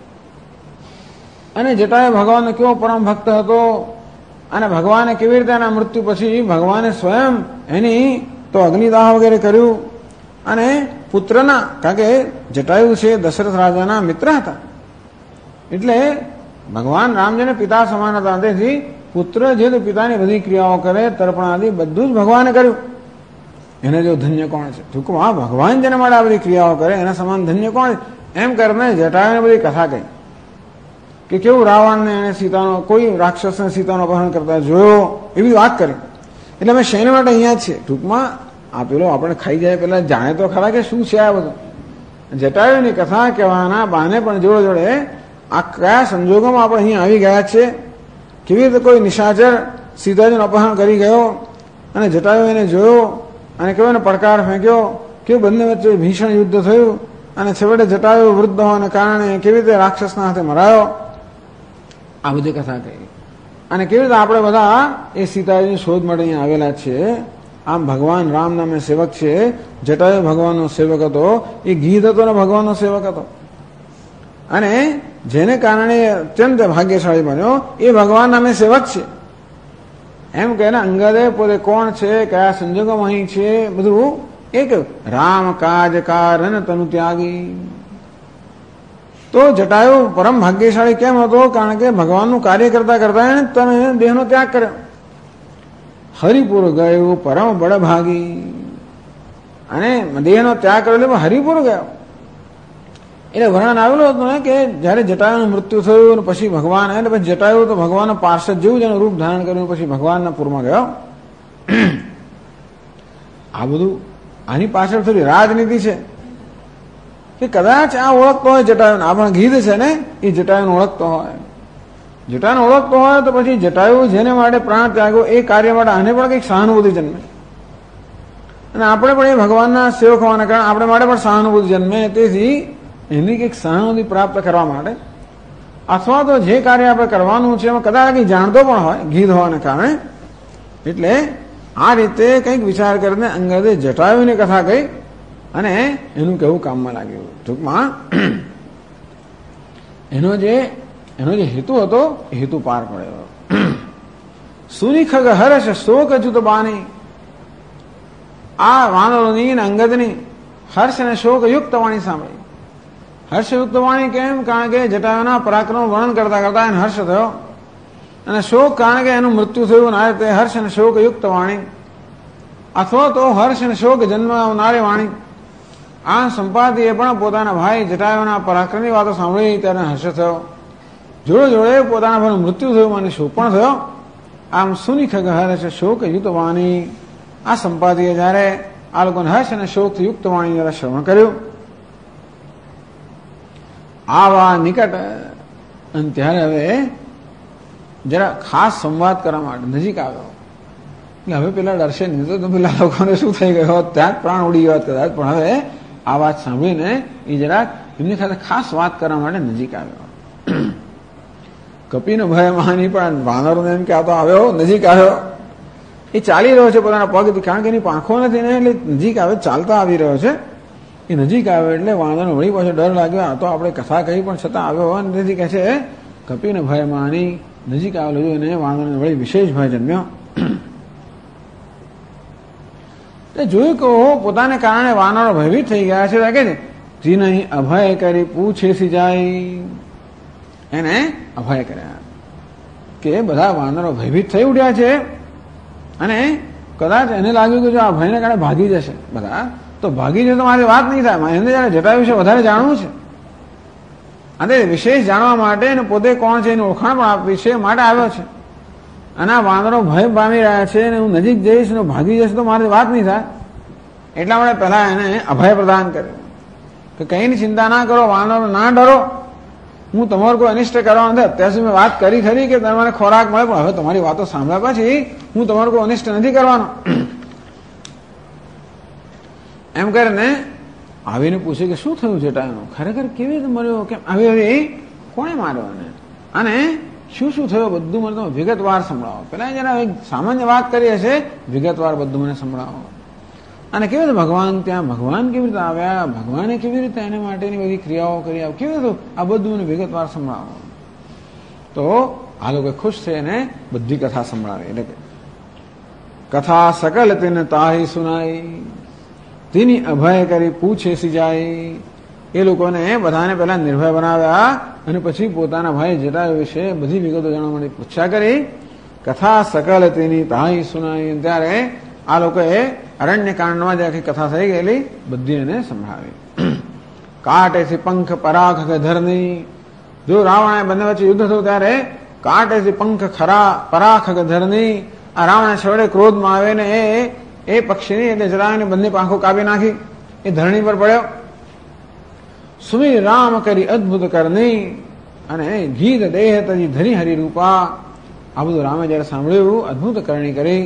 અને જટાયુ ભગવાનનો કેવો પરમ ભક્ત હતો અને ભગવાને કેવી રીતે એના મૃત્યુ પછી ભગવાને સ્વયં એની તો અગ્નિદાહ વગેરે કર્યું. અને પુત્રના, કારણ કે જટાયુ છે દશરથ રાજાના મિત્ર હતા, એટલે ભગવાન રામ જેને પિતા સમાન હતા, તેથી પુત્ર જે પિતાની બધી ક્રિયાઓ કરે, તર્પણ આદિ બધું જ ભગવાને કર્યું. એને જો ધન્ય કોણ છે? ટૂંકમાં ભગવાન જેને માટે આ બધી ક્રિયાઓ કરે એના સમાન ધન્ય કોણ છે? એમ કરીને જટાયુને બધી કથા કહી કે કેવું રાવણને એને સીતાનો, કોઈ રાક્ષસને સીતાનો અપહરણ કરતા જોયો, એવી વાત કરી. એટલે અમે શેને માટે અહીંયા છીએ? ટૂંકમાં આ પેલો આપણે ખાઈ જાય પેલા જાણે તો ખરા કે શું છે આ બધું. જટાયુની કથા કહેવાના બહાને પણ જોડે જોડે આ કયા સંજોગોમાં આપણે અહીંયા આવી ગયા છે, કેવી રીતે કોઈ નિશાચર સીતાજીનું અપહરણ કરી ગયો અને જટાયુ એને જોયો અને કેવો એને પડકાર ફેંક્યો, કેવું બંને વચ્ચે ભીષણ યુદ્ધ થયું અને છેવટે જટાયુ વૃદ્ધ હોવાને કારણે કેવી રીતે રાક્ષસના હાથે મરાયો, આ બધી કથા કહી. અને કેવી રીતે આપણે બધા એ સીતાજીની શોધ માટે અહીંયા આવેલા છે. આમ ભગવાન રામ નામે સેવક છે, જટાયુ ભગવાનનો સેવક હતો, એ ગીધ હતો ને ભગવાનનો સેવક હતો. અને જેને કારણે અત્યંત ભાગ્યશાળી બન્યો એ ભગવાન નામે સેવક છે. એમ કહે ને અંગદે પોતે કોણ છે, કયા સંજોગોમાં અહીં છે, બધું એ કહ્યું. રામ કાજ કારણ તનુ ત્યાગી. તો જટાયુ પરમ ભાગ્યશાળી કેમ હતો? કારણ કે ભગવાનનું કાર્ય કરતા કરતા એને તમે દેહનો ત્યાગ કર્યો. હરિપુર ગયો પરમ બળભાગી, અને દેહનો ત્યાગ કર્યો એટલે હરિપુર ગયો. એટલે વર્ણન આવેલું હતું ને કે જયારે જટાયુનું મૃત્યુ થયું અને પછી ભગવાન, એટલે પછી જટાયુ તો ભગવાનનો પાર્ષદ જેવું જેનું રૂપ ધારણ કર્યું, પછી ભગવાનના પૂરમાં ગયો. આ બધું આની પાછળ થોડી રાજનીતિ છે કે કદાચ આ ઓળખતો હોય જટાયુને, આ પણ ગીધ છે ને એ જટાયુને ઓળખતો હોય. જટાયુને ઓળખતો હોય તો પછી જટાયુ જેને માટે પ્રાણ ત્યાગો એ કાર્ય માટે આને પણ કંઈક સહાનુભૂતિ જન્મે, અને આપણે પણ એ ભગવાનના સેવક હોવાના કારણે આપણે માટે પણ સહાનુભૂતિ જન્મે. તેથી એની કંઈક સહાનુભૂતિ પ્રાપ્ત કરવા માટે અથવા તો જે કાર્ય આપણે કરવાનું છે એમાં કદાચ કંઈક જાણતો પણ હોય ગીધ હોવાને કારણે. એટલે આ રીતે કંઈક વિચાર કરીને અંગદે જટાયુની કથા કહી અને એનું કહેવું કામમાં લાગ્યું. ટૂંકમાં એનો જે હેતુ હતો એ હેતુ પાર પડ્યો. સુનિખગ હર્ષ શોક જુત બાની, આ વાનરોની અને અંગદની હર્ષ અને શોક યુક્ત વાણી સાંભળી. હર્ષયુક્ત વાણી કેમ? કારણ કે જટાયુના પરાક્રમ વર્ણન કરતા કરતા એને હર્ષ થયો, અને શોક કારણ કે એનું મૃત્યુ થયું. આ રીતે હર્ષ અને શોક યુક્ત વાણી, અથવા તો હર્ષ અને શોક જન્મ આવનારી વાણી. આ સંપાદીએ પણ પોતાના ભાઈ જટાયુના પરાક્રમની વાતો સાંભળી ત્યારે હર્ષ થયો. જોડે જોડે પોતાના ભાઈનું મૃત્યુ થયું અને શોક પણ થયો. આમ સુનિખગ હર્ષ શોક યુક્ત વાણી, આ સંપાદીએ જયારે આ લોકોને હર્ષ અને શોક યુક્ત વાણી જરા શ્રવણ કર્યું, આવા નિકટ, અને ત્યારે હવે જરા ખાસ સંવાદ કરવા માટે નજીક આવ્યો. હવે પેલા ડરશે નહીં તો પેલા લોકોને શું થઈ ગયો, ત્યાં જ પ્રાણ ઉડી ગયો કદાચ. પણ હવે આ વાત સાંભળીને એ જરાક એમની સાથે ખાસ વાત કરવા માટે નજીક આવ્યો. કપીનો ભય માની પણ વાનરોને એમ કે આ તો આવ્યો, નજીક આવ્યો. એ ચાલી રહ્યો છે પોતાના પગથી, કારણ કે એની પાંખો નથી ને, એટલે નજીક આવે, ચાલતા આવી રહ્યો છે. એ નજીક આવ્યો એટલે વાનરને વળી પાછો ડર લાગ્યો, આ તો આપણે કથા કહી પણ છતાં આવ્યો. અને તેથી કહે છે કપીને ભય માની, નજીક આવેલો જોઈને વાનરને વળી વિશેષ ભય જન્મ્યો. જોયું કે પોતાને કારણે વાનરો ભયભીત થઈ ગયા છે. કે જી નહીં અભય કરી પૂછે સી જાય, એને અભય કર્યા કે બધા વાનરો ભયભીત થઈ ઉઠ્યા છે, અને કદાચ એને લાગ્યું કે જો આ ભયને કારણે ભાગી જશે બધા, તો ભાગી જશે તો મારી વાત નહીં થાય. એને જયારે જટાયુ વિશે વધારે જાણવું છે, અને વિશેષ જાણવા માટે અને પોતે કોણ છે એની ઓળખાણ પણ આપવી છે માટે આવ્યો છે. અને આ વાનરો ભય પામી રહ્યા છે અને હું નજીક જઈશ ને ભાગી જશે તો મારી વાત નહીં થાય. એટલા માટે પહેલા એને અભય પ્રદાન કર્યું કે કઈની ચિંતા ના કરો, વાનરો ના ડરો, હું તમારું કોઈ અનિષ્ટ કરવાનો નથી. અત્યાર સુધી મેં વાત કરી ખરી કે તમારે ખોરાક મળે, પણ હવે તમારી વાતો સાંભળ્યા પછી હું તમારું કોઈ અનિષ્ટ નથી કરવાનો. એમ કરીને આવીને પૂછે કે શું થયું જટાયુનું, ખરેખર કેવી રીતે મર્યો, કેમ આવી કોણે માર્યો, અને શું શું થયું બધું મને તમે વિગતવાર સંભળાવો. પેલા જરા સામાન્ય વાત કરી હશે, વિગતવાર બધું મને સંભળાવો. અને કેવી રીતે ભગવાન ત્યાં, ભગવાન કેવી રીતે આવ્યા, ભગવાને કેવી રીતે એના માટેની બધી ક્રિયાઓ કરી, કેવી રીતે આ બધું મને વિગતવાર સંભળાવો. તો આ લોકો ખુશ થઈને બધી કથા સંભળાવી. એટલે કથા સકલ તેને તાહી સુનાઈ, તેની અભય કરી પૂછે સી જાય. એ લોકોને બધાને પહેલા નિર્ભય બનાવ્યા અને પછી પોતાના ભાઈ જટાયુ વિશે બધી વિગતો જાણવા માટે પૂછ્યા કરી. કથા સકલ તેની તાહી સુનાઈ, ત્યારે આ લોકોએ અરણ્ય કાંડમાં જે આખી કથા થઈ ગયેલી બધી એને સંભળાવી. કાંટેથી પંખ પરાખ ગધરની, જો રાવણ બંને વચ્ચે યુદ્ધ થયું ત્યારે કાંટેથી પંખ ખરા પરાખ ગધરની, આ રાવણ છોડે ક્રોધમાં આવે ને એ પક્ષીની એટલે જરાને બંને પાંખો કાપી નાખી, એ ધરણી પર પડ્યો. સુમી રામ કરી અદભુત કરની, અને ગીત દેહ તજી ધરી હરિરૂપા. આ બધું રામે જયારે સાંભળ્યું, અદભુત કરણી કરી,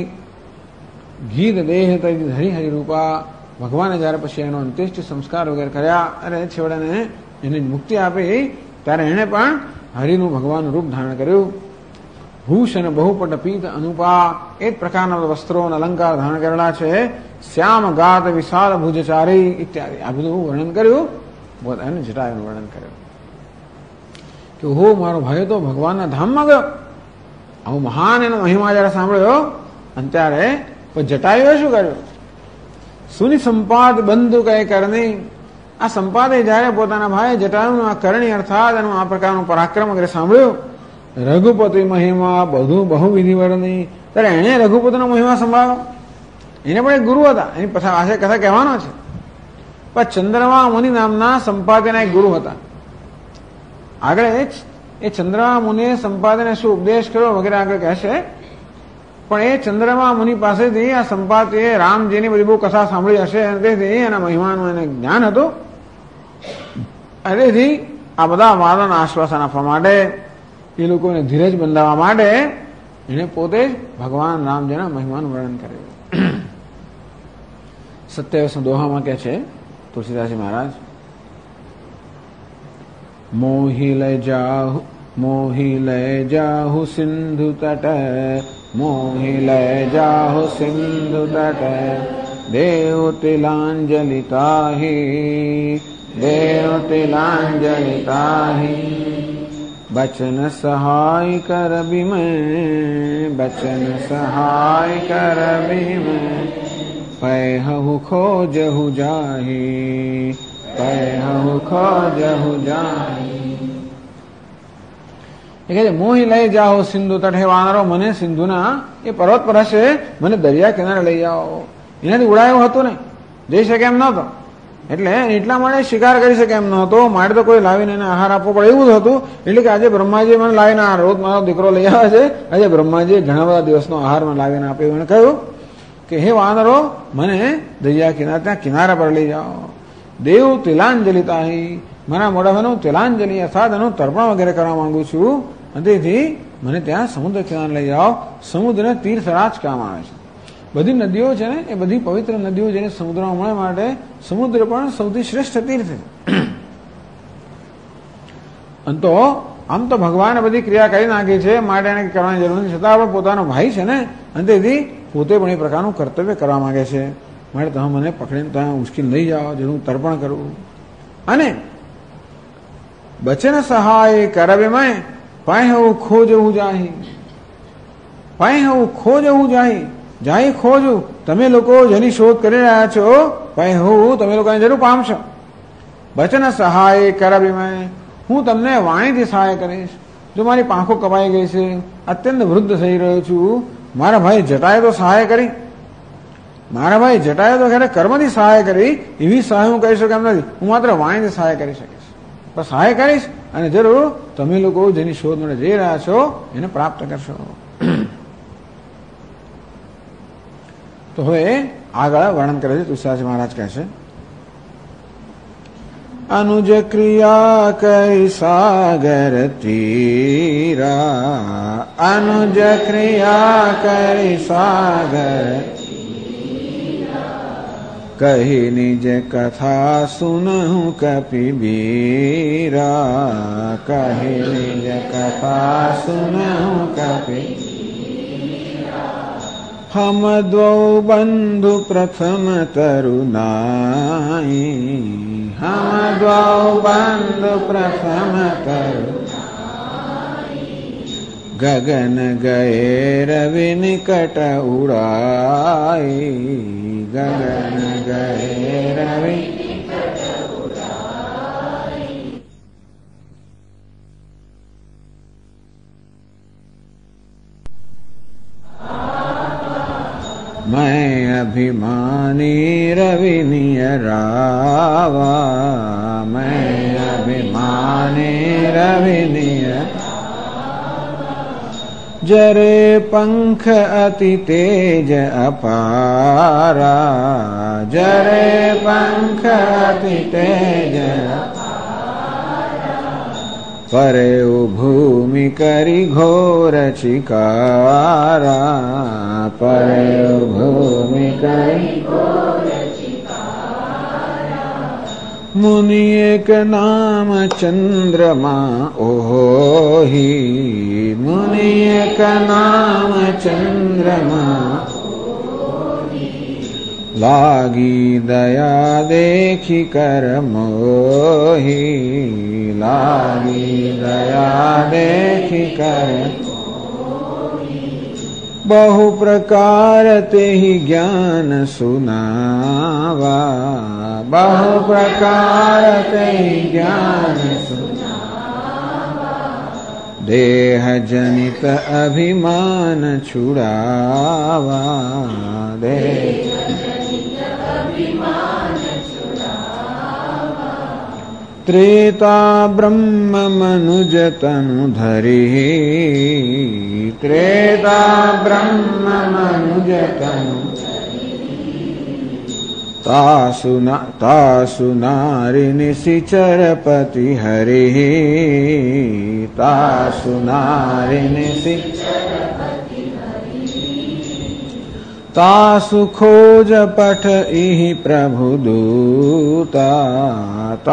ગીત દેહ તજી ધરી હરિરૂપા. ભગવાને જયારે પછી એનો અંત્યેષ્ટિ સંસ્કાર વગેરે કર્યા અને છેવડાને એને મુક્તિ આપી, ત્યારે એને પણ હરિનું ભગવાનનું રૂપ ધારણ કર્યું. ભૂષણ બહુપટ પીત અનુપા, એ જ પ્રકારના વસ્ત્રો અને અલંકાર ધારણ કરેલા છે. શ્યામ ગાત વિશાળ ભુજચારી ઇત્યાદિ આ બધું વર્ણન કર્યું. એને જટાયુનું વર્ણન કર્યું કે હો મારો ભાઈ તો ભગવાનના ધામમાં ગયો. આવું મહાન એનો મહિમા જયારે સાંભળ્યો, અને ત્યારે જટાયુએ શું કર્યું, સુની સંપાદ બંધુ કહે કરણી. આ સંપાદે જયારે પોતાના ભાઈ જટાયુનું આ કરણી અર્થાત એનું આ પ્રકારનું પરાક્રમ વગેરે સાંભળ્યું, રઘુપતિ મહિમા બધું બહુવિધિ વર્ણની, ત્યારે એને રઘુપતિનો મહિમા સંભળાવ્યો. એને પણ એક ગુરુ હતા, એની પાસે કથા કહેવાનો છે. પણ ચંદ્રમા મુનિ નામના સંપાદના એક ગુરુ હતા. આગળ એ ચંદ્રમા મુનિએ સંપાદને શું ઉપદેશ કર્યો વગેરે આગળ કહેશે. પણ એ ચંદ્રમા મુનિ પાસેથી આ સંપાદીએ રામજીની બધી બહુ કથા સાંભળી હશે, અને તેથી એના મહિમાનું એને જ્ઞાન હતું. તેથી આ બધા વાદોના આશ્વાસન આપવા માટે, એ લોકોને ધીરજ બંધાવવા માટે એને પોતે જ ભગવાન રામજીના મહિમાનું વર્ણન કર્યું. 27 દોહામાં કહે છે તુલસીદાસજી મહારાજ, મોહી લય જાહુ સિંધુ તટ, મોહી લય જાહુ સિંધુ તટ, देव तिलांजलि ताहि, देव तिलांजलि ताहि। बचन सहाय कर बिमै, बचन सहाय कर बिमै। पैहु खोजहु जाहि, पैहु खोजहु जाहि। मोही लई जाओ सिंधु तटे वानरो, મને સિંધુના એ પર્વત પર હશે, મને દરિયા કિનારે લઈ જાઓ. એનાથી ઉડાયો હતો ને, જઈ શકે એમ નહોતો, એટલે એટલા માટે શિકાર કરી શકે એમ નહોતો, માટે તો કોઈ લાવીને એને આહાર આપવો પડે એવું જ હતું. એટલે કે આજે બ્રહ્માજી મને લાવીને આ રોજ મારો દીકરો લઈ આવે છે, આજે બ્રહ્માજી ઘણા બધા દિવસનો આહાર મને લાવીને આપ્યો. એને કહ્યું કે હે વાનરો, મને દરિયા કિનારે ત્યાં કિનારા પર લઈ જાઓ. દેવ તિલાંજલિ તાહી, મારા મોઢામાં તિલાંજલિ અર્થાત એનું તર્પણ વગેરે કરવા માંગુ છું, તેથી મને ત્યાં સમુદ્ર કિનારે લઈ જાઓ. સમુદ્રને તીર્થરાજ કહેવામાં આવે છે. બધી નદીઓ છે ને એ બધી પવિત્ર નદીઓ જેને સમુદ્રમાં મળે, માટે સમુદ્ર પણ સૌથી શ્રેષ્ઠ તીર્થ છે. અને તો આમ તો ભગવાને બધી ક્રિયા કરી નાખી છે, માટે એને કરવાની જરૂર નથી, છતાં આપણે પોતાનો ભાઈ છે ને, અને તેથી પોતે પણ એ પ્રકારનું કર્તવ્ય કરવા માંગે છે. માટે તમે મને પકડીને ત્યાં મુશ્કેલ લઈ જાઓ, જેનું તર્પણ કરવું. અને બચન સહાય કરવિમય, પાયહુ ખોજવું જાહી, પાયહુ ખોજવું જાહી. જાય ખોજવું, તમે લોકો જેની શોધ કરી રહ્યા છો, પાયહુ તમે લોકોને જરૂર પામશો. બચન સહાય કરવિમય, હું તમને વાણીથી સહાય કરીશ. જો મારી પાંખો કપાઈ ગઈ છે, અત્યંત વૃદ્ધ થઈ રહ્યો છું, મારા ભાઈ જટાએ તો સહાય કરી, મારા ભાઈ જટાએ તો ખરે કર્મથી સહાય કરી, એવી સહાય હું કરી શકું એમ નથી. હું માત્ર વાણીથી સહાય કરી શકીશ, પણ સહાય કરીશ, અને જરૂર તમે લોકો જેની શોધ માટે જઈ રહ્યા છો એને પ્રાપ્ત કરશો. તો હવે આગળ વર્ણન કરે છે. તુલસીદાસ મહારાજ કહે છે, अनुज क्रिया करि सागर तीरा, अनुज क्रिया करि सागर कही निज कथा सुनहु कपि बीरा, कही निज कथा सुनहु कपि। हम द्वौ बंधु प्रथम तरुनाई, हम द्वौ बंधु प्रथम तरुनाई। गगन गए रवि निकट उड़ाई, गगन गए रवि निकट उड़ाई। मैं अभिमानी रवि नियरावा, मैं अभिमानी रवि नियरावा। जरे पंख अति तेज अपारा, जरे पंख अति तेज अपारा। परे भूमि करि घोर चिकारा, परे भूमि करि घोर चिकारा। मुनि एक नाम चंद्रमा ओहि, मुनि एक नाम चंद्रमा ओहि। लागी दया देखी कर मोहि, लागी दया देखी कर। बहु प्रकार ते ही ज्ञान सुनावा, बहु प्रकार ते ही ज्ञान सुनावा। देह जनित अभिमान छुड़ावा, देह जनित अभिमान छुड़ावा। त्रेता ब्रह्म मनुज तनु धरि, त्रेता ब्रह्म मनुज तनु तासु नारी निशिचरपति हरि, तासु नारी निशिचरपति हरि। तासु खोज पठ इहि प्रभु दूता,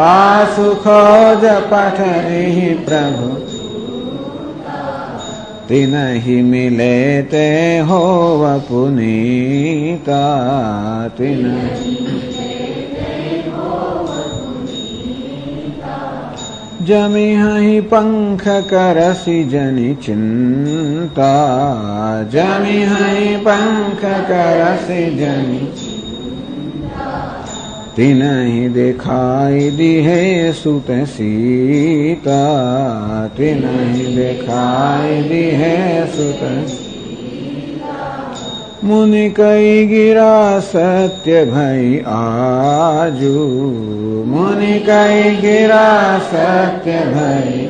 तासु खोज पठ इहि प्रभु। तिनहि मिले ते होव पुनीता जमिहि पंख करसि जनि चिंता जमिहि पंख करसि जनि तिनहि दिखाई दिहे सुत सीता तिनहि दिखाई दिहे सुत मुनि कई गिरा सत्य भई आजू मुनि कई गिरा सत्य भई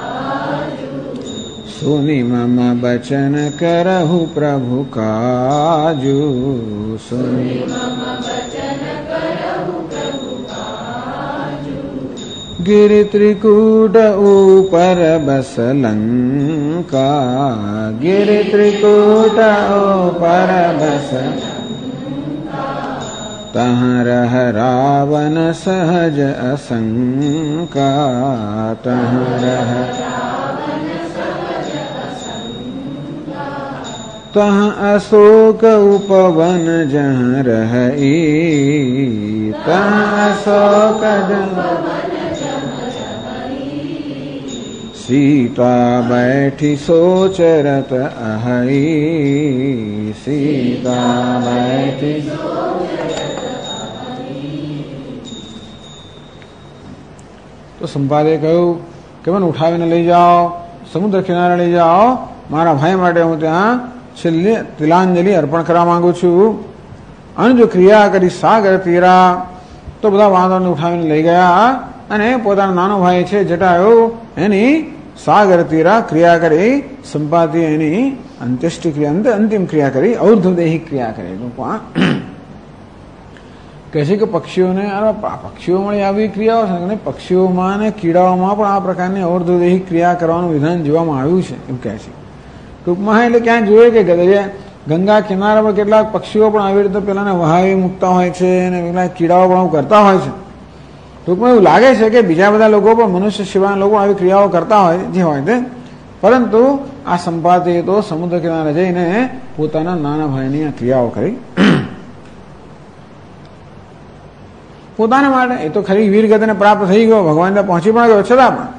सुनि मम बचन करहु प्रभु काजू सुनि गिरि त्रिकूट ऊपर बस लंका गिरि त्रिकूट ऊपर बस तहाँ रह रावण सहज असंका तहाँ रह तहाँ अशोक उपवन जहाँ रही तहाँ अशोक सीता बैठी सोचरत अहई सीता बैठी तो संपादे कह્યું કે મને ઉઠાવીને લઈ જાઓ સમુદ્ર કિનારે લઈ જાઓ મારા ભાઈ માટે હું ત્યાં છેલ્લી તિલાંજલિ અર્પણ કરવા માંગુ છું અને જો ક્રિયા કરી સાગર તીરા તો બધા વાંદરાને ઉઠાવીને લઈ ગયા અને પોતાનો નાનો ભાઈ છે જટાયુ એની सागर तीरा क्रिया करे संपाति एनी अंत्येष्टि क्रिया अंतिम क्रिया करी और्ध्वदेही क्रिया करे कहે કે પક્ષીઓને પક્ષીઓમાં આવી ક્રિયાઓ છે અને પક્ષીઓમાં ને કીડાઓમાં પણ આ પ્રકારની ઔર્ધ્વદેહી ક્રિયા કરવાનું વિધાન જોવામાં આવ્યું છે એમ કહે છે ટૂંકમાં એટલે ક્યાં જોઈએ કે ગંગા કિનારા પર કેટલાક પક્ષીઓ પણ આવી રીતે પેલાને વહાવી મૂકતા હોય છે અને કેટલાક કીડાઓ પણ આવું કરતા હોય છે ટૂંકમાં એવું લાગે છે કે બીજા બધા લોકો પણ મનુષ્ય સિવાયના લોકો આવી ક્રિયાઓ કરતા હોય જે હોય તે પરંતુ આ સંપાતિએ તો સમુદ્ર કિનારે જઈને પોતાના નાના ભાઈની આ ક્રિયાઓ કરી પોતાના માટે એ તો ખરી વીર ગતિને પ્રાપ્ત થઈ ગયો ભગવાન ત્યાં પહોંચી પણ ગયો છતાં પણ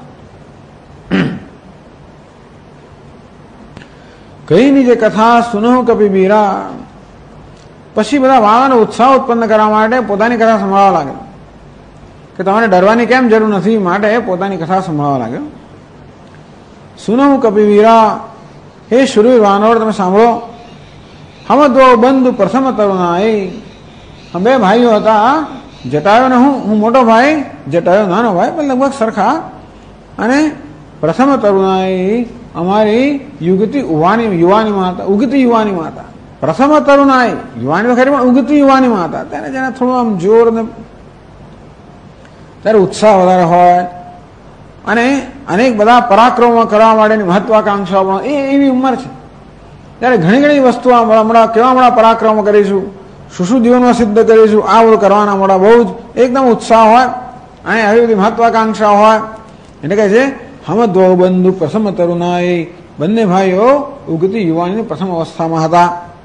કઈની જે કથા સુનો કપિ બીરા પછી બધા વાળાનો ઉત્સાહ ઉત્પન્ન કરવા માટે પોતાની કથા સંભળાવવા લાગ્યો કે તમારે ડરવાની કેમ જરૂર નથી માટે પોતાની કથા સંભળાવવા લાગ્યો સુનો કપિવીરા હે શુરવીર વાનર તમે સાંભળો હમ દો બંધુ પ્રથમ તરુણાઈ हम બે ભાઈઓ હતા જટાયો ને હું મોટો ભાઈ જટાયો નાનો ભાઈ પણ લગભગ સરખા અને પ્રથમ તરુણાઈ અમારી યુગતી યુવાનીમાં હતા ઉગતી યુવાનીમાં હતા પ્રથમ તરુણાઈ યુવાની તો ખરી પણ ઉગતી યુવાનીમાં હતા તેને જેને થોડું આમ જોર ને ત્યારે ઉત્સાહ વધારે હોય અને અનેક બધા પરાક્રમો કરવા માટેની મહત્વાકાંક્ષાઓ પણ એવી ઉંમર છે ત્યારે ઘણી ઘણી વસ્તુઓ કેવા પરાક્રમો કરીશું શું જીવનમાં સિદ્ધ કરીશું આ બધું કરવાના મોડા બહુ જ એકદમ ઉત્સાહ હોય અને આવી બધી મહત્વાકાંક્ષા હોય એટલે કહે છે હમ દો બંધુ પ્રથમ તરુણાઈ બંને ભાઈઓ ઉગતી યુવાનીની પ્રથમ અવસ્થામાં હતા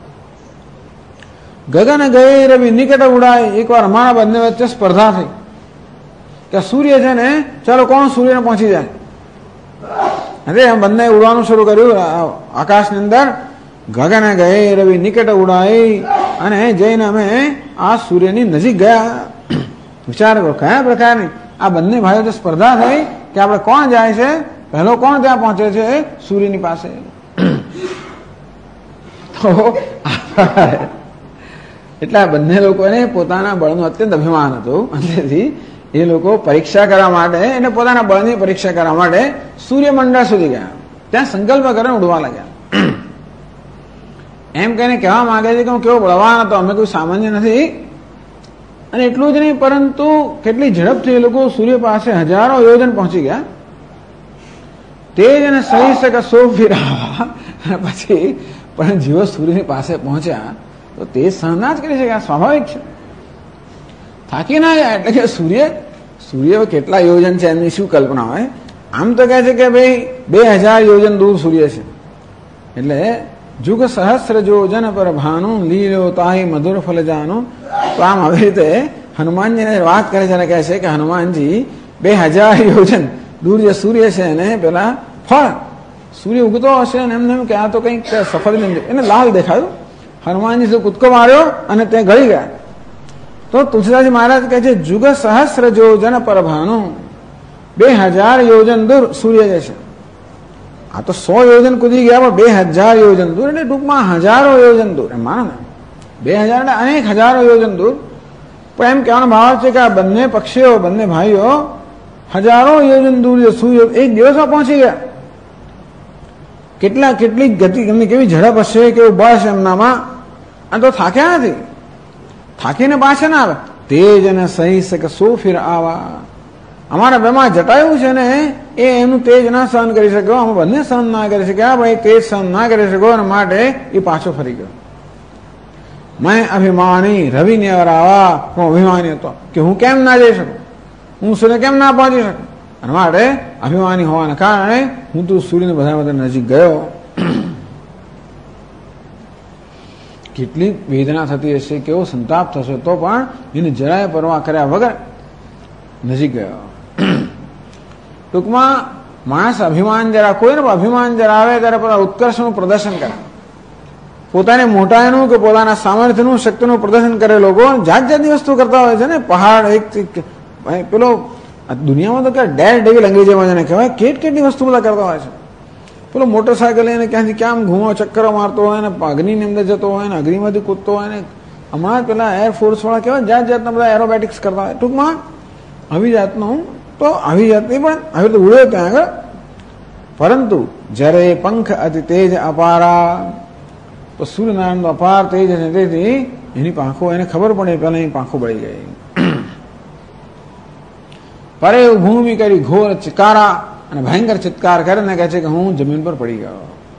ગગન ગયે રવિ નિકટ ઉડાય એકવાર અમારા બંને વચ્ચે સ્પર્ધા થઈ કે સૂર્ય છે ને ચાલો કોણ સૂર્યને પહોંચી જાય અરે બંને ઉડવાનું શરૂ કર્યું આકાશની અંદર ગગન ગયે રવિ નિકટ ઉડાય અને જઈને અમે આ સૂર્યની નજીક ગયા વિચાર કરો કયા પ્રકારની આ બંને ભાઈઓ તો સ્પર્ધા થઈ કે આપણે કોણ જાય છે પહેલો કોણ ત્યાં પહોંચે છે સૂર્યની પાસે તો એટલે આ બંને લોકોને પોતાના બળનું અત્યંત અભિમાન હતું અંદરથી એ લોકો પરીક્ષા કરવા માટે એને પોતાના બળની પરીક્ષા કરવા માટે સૂર્યમંડળ સુધી ગયા ત્યાં સંકલ્પ કરીને ઉડવા લાગ્યા એમ કહીને કહેવા માંગે છે કે હું કેવો બળવાન હતો અમે કોઈ સામાન્ય નથી અને એટલું જ નહીં પરંતુ કેટલી ઝડપથી એ લોકો સૂર્ય પાસે હજારો યોજન પહોંચી ગયા તેજ અને સહી શકે સો ફેરાવા પછી પણ જેવો સૂર્યની પાસે પહોંચ્યા તો તે સહન ના જ કરી શકે આ સ્વાભાવિક છે થાકી ના જાય એટલે કે સૂર્ય કેટલા યોજન છે એમની શું કલ્પના હોય આમ તો કહે છે કે ભાઈ 2000 યોજન દૂર સૂર્ય છે એટલે જુગ સહસ્ર જોજન પર ભાનું લીલો તાહી મધુર ફલ જાનું. તો આમ આવી રીતે હનુમાનજીને વાત કરે છે અને કહે છે કે હનુમાનજી 2000 યોજન દૂર જે સૂર્ય છે એને પેલા ફળ સૂર્ય ઉગતો હશે અને એમને એમ કે આ તો કંઈક સફળ એને લાલ દેખાયું. હનુમાનજી શું કૂદકો માર્યો અને તે ગળી ગયા. તો તુલસીદાસજી મહારાજ કહે છે જુગ સહસ્ર જોજન પર ભાનું 2000 યોજન દૂર સૂર્ય જે છે. આ તો 100 યોજન કૂદી ગયા પણ 2000 યોજન દૂર એટલે ટૂંકમાં હજારો યોજન દૂર એમ માનો ને 2000 એટલે અનેક હજારો યોજન દૂર. પણ એમ કહેવાનો ભાવ છે કે આ બંને પક્ષીઓ બંને ભાઈઓ હજારો યોજન દૂર જે સૂર્ય એક દિવસમાં પહોંચી ગયા. કેટલી ગતિ એમની કેવી ઝડપ હશે કેવું બળ હશે એમનામાં. આ તો થાક્યા નથી. થાકીને પાછા ના આવે. તેજ અને સહી શકે સો ફિર આવા. અમારા બેમાં જટાયું છે ને એ એમનું તેજ ના સહન કરી શક્યો. અમે બંને સહન ના કરી શક્યા ભાઈ તેજ સહન ના કરી શક્યો અને માટે એ પાછો ફરી ગયો. મેં અભિમાની રવિને અરાવા હું અભિમાની હતો કે હું કેમ ના જઈ શકું હું સૂર્ય કેમ ના પહોંચી શકું અને માટે અભિમાની હોવાના કારણે હું તો સૂર્યને બધા નજીક ગયો. કેટલી વેદના થતી હશે કેવો સંતાપ થશે તો પણ એને જરાય પરવા કર્યા વગર નજીક ગયો. ટૂંકમાં માણસ અભિમાન જરા કોઈને અભિમાન જરા આવે ત્યારે પોતા ઉત્કર્ષનું પ્રદર્શન કરે. પોતાની મોટાઈનું કે પોતાના સામર્થ્યનું શક્તિનું પ્રદર્શન કરે. લોકો જાત જાતની વસ્તુ કરતા હોય છે ને. પહાડ એક પેલો દુનિયામાં તો કે ડેર ડેવિલ અંગ્રેજીમાં જેને કહેવાય કેટલી વસ્તુ બધા કરતા હોય છે. પેલો મોટરસાયકલ લઈને ક્યાંથી ક્યાં ઘૂમો ચક્કરો મારતો હોય ને અગ્નિની અંદર જતો હોય ને અગ્નિમાંથી કૂદતો હોય ને હમણાં પેલા એરફોર્સ વાળા કહેવાય જાત જાતના બધા એરોબેટિક્સ કરતા હોય. ટૂંકમાં આવી જાતનું તો આવી જાતની પણ આવી રીતે ઉડ્યો ત્યાં આગળ. પરંતુ જ્યારે પંખ અતિ તેજ અપારા તો સૂર્યનારાયણનો અપાર તેજ છે તેથી એની પાંખો એને ખબર પડે પહેલા એની પાંખો બળી ગઈ. પરે ભૂમિ કરી ઘોર ચિકારા અને ભયંકર ચિત્કાર કરીને કહે છે કે હું જમીન પર પડી ગયો.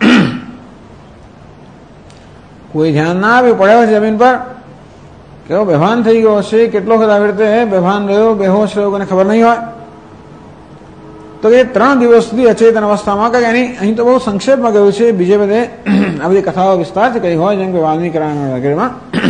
કોઈ ધ્યાન ના આવ્યું પડ્યો જમીન પર કેવો બેભાન થઈ ગયો હશે. કેટલો વખત આવી રીતે બેભાન રહ્યો બેહોશ રહ્યો કોઈને ખબર નહીં હોય. તો એ 3 દિવસ સુધી અચેતન અવસ્થામાં કે એની અહીં તો બહુ સંક્ષેપમાં ગયું છે. બીજે બધે આ બધી કથાઓ વિસ્તારથી કહી હોય જેમ કે વાલ્મીકી રામાયણ વગેરેમાં.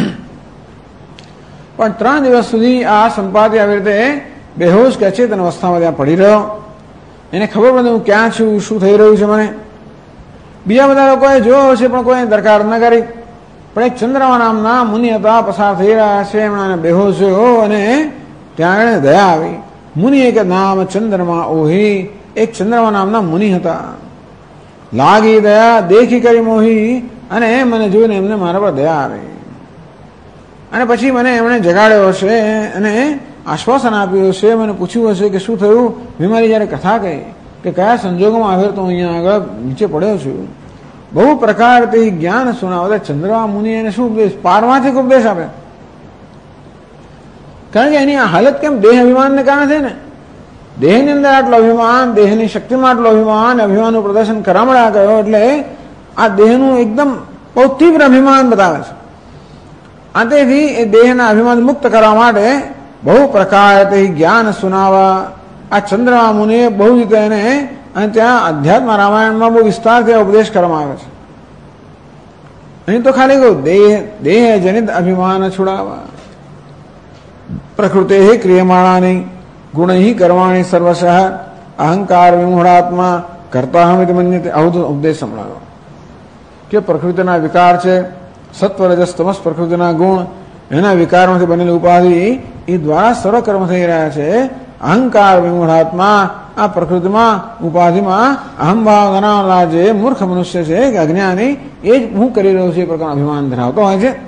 પણ 3 દિવસ સુધી આ સંપાદી આવી રીતે બેહોશ કે અચેતન અવસ્થામાં ત્યાં પડી રહ્યો. એને ખબર પડે હું ક્યાં છું શું થઈ રહ્યું છે મને. બીજા બધા લોકોએ જોયો હશે પણ કોઈ દરકાર ન કરી. પણ એક ચંદ્રમા નામના મુનિ હતા પસાર થઈ રહ્યા છે એમણે બેહોશ જોયો અને ત્યાં એને દયા આવી. મુનિ એક નામ ચંદ્રમા ઓહી. એક ચંદ્રમા નામના મુનિ હતા. લાગી દયા દેખી કરી મોહી અને મને જોઈને એમને મારા પર દયા આવી અને પછી મને એમણે જગાડ્યો હશે અને આશ્વાસન આપ્યું હશે. મને પૂછ્યું હશે કે શું થયું. મેં મારી જયારે કથા કહી કે કયા સંજોગોમાં આવ્યો તો અહીંયા આગળ નીચે પડ્યો છું. બહુ પ્રકારથી જ્ઞાન સુનાવતા ચંદ્રમા મુનિ એને શું ઉપદેશ પારમાર્થિક ઉપદેશ આપે. કારણ કે એની આ હાલત કેમ દેહ અભિમાનને કારણે છે ને. દેહની અંદર આટલો અભિમાન દેહની શક્તિમાં આટલો અભિમાન અભિમાનનું પ્રદર્શન કરામડા ગયો એટલે આ દેહનું એકદમ બહુ તીવ્ર અભિમાન બતાવે છે. આથી એ દેહના અભિમાન મુક્ત કરવા માટે બહુ પ્રકારથી જ્ઞાન સુનાવા આ ચંદ્રમા મુનિએ બહુ રીતે એને અને ત્યાં અધ્યાત્મ રામાયણમાં બહુ વિસ્તારથી ઉપદેશ કરવામાં આવે છે. અહીં તો ખાલી કહું દેહ જનિત અભિમાન છોડાવા પ્રકૃતે ક્રિયમાણાની ગુણૈ કર્વાણી સર્વશ અહંકાર વિમૂઢાત્મા કરતા હમિત મન્યતે. આવું ઉપદેશ સંભળાવ્યો કે પ્રકૃતિના વિકાર છે સત્વ રજસ તમસ પ્રકૃતિના ગુણ એના વિકારમાંથી બનેલી ઉપાધિ એ દ્વારા સર્વકર્મ થઈ રહ્યા છે. અહંકાર વિમૂઢાત્મા આ પ્રકૃતિમાં ઉપાધિમાં અહમભાવ ધરાવનાર જે મૂર્ખ મનુષ્ય છે કે અજ્ઞાની એ જ હું કરી રહ્યો છું એ પ્રકારનું અભિમાન ધરાવતો હોય છે.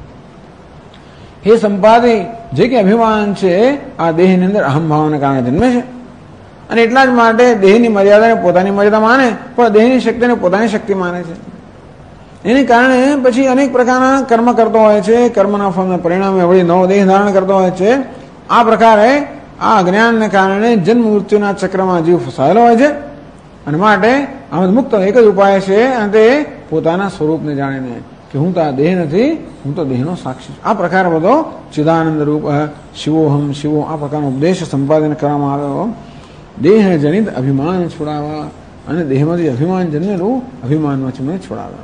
એ સંપાદી જે કે અભિમાન છે આ દેહની અંદર અહમભાવના કારણે જન્મે છે અને એટલા જ માટે દેહની મર્યાદાને પોતાની મર્યાદા માને પણ દેહની શક્તિને પોતાની શક્તિ માને છે. એની કારણે પછી અનેક પ્રકારના કર્મ કરતો હોય છે. કર્મના ફળના પરિણામે વળી નવો દેહ ધારણ કરતો હોય છે. આ પ્રકારે આ અજ્ઞાનને કારણે જન્મ મૃત્યુના ચક્રમાં જીવ ફસાયેલો હોય છે અને માટે આમાં મુક્ત એક જ ઉપાય છે અને તે પોતાના સ્વરૂપને જાણીને કે હું તો આ દેહ નથી હું તો દેહનો સાક્ષી છું. આ પ્રકાર બધો ચિદાનંદ રૂપ શિવોહમ શિવો આ પ્રકારનો ઉપદેશ સંપાદન કરવામાં આવ્યો. દેહ જનિત અભિમાન છોડાવવા અને દેહમાંથી અભિમાન જન્મેલું અભિમાનમાંથી મને છોડાવ્યો.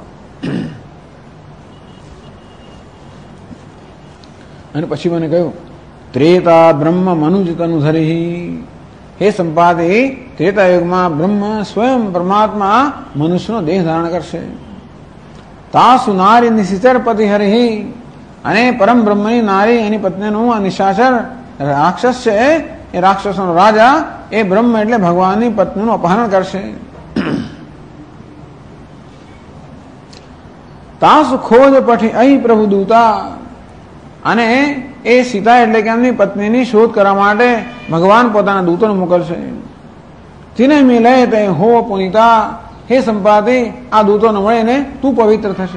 અને પછી મને કહ્યું ત્રેતા બ્રહ્મ મનુજ તનુધરી. હે સંપાદે, ત્રેતા યુગમાં બ્રહ્મ સ્વયં પરમાત્મા મનુષ્યનો દેહ ધારણ કરશે. તાસુ નારી નિશિચર પતિ હરિ. અને પરમ બ્રહ્મની નારી એની પત્નીનું આ નિશાચર રાક્ષસ છે, એ રાક્ષસનો રાજા એ બ્રહ્મ એટલે ભગવાનની પત્નીનું અપહરણ કરશે. તાસુ ખોજ પઠી અહીં પ્રભુ દૂતા. અને એ સીતા એટલે કે એમની પત્નીની શોધ કરવા માટે ભગવાન પોતાના દૂતોને મોકલશે. તિને મિલે તે હો પુનિતા. હે સંપાતિ, આ દૂતોને મળીને તું પવિત્ર થશે.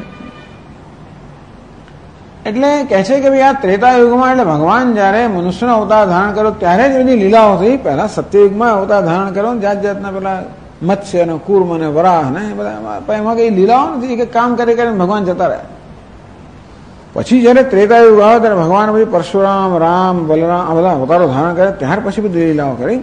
એટલે કહે છે કે ભાઈ આ ત્રેતા યુગમાં એટલે ભગવાન જયારે મનુષ્યનો અવતાર ધારણ કર્યો ત્યારે જ બધી લીલાઓ થઈ. પહેલા સત્યયુગમાં અવતાર ધારણ કર્યો, જાત જાતના પેલા મત્સ્ય ને કૂર્મ ને વરાહ ને બધા, એમાં કઈ લીલાઓ નથી કે કામ કરી કરીને ભગવાન જતા રહ્યા. પછી જયારે ત્રેતા યુગ આવે ત્યારે ભગવાન પછી પરશુરામ, રામ, બલરામ આ બધા અવતારો ધારણ કરે, ત્યાર પછી બધી લીલાઓ કરી.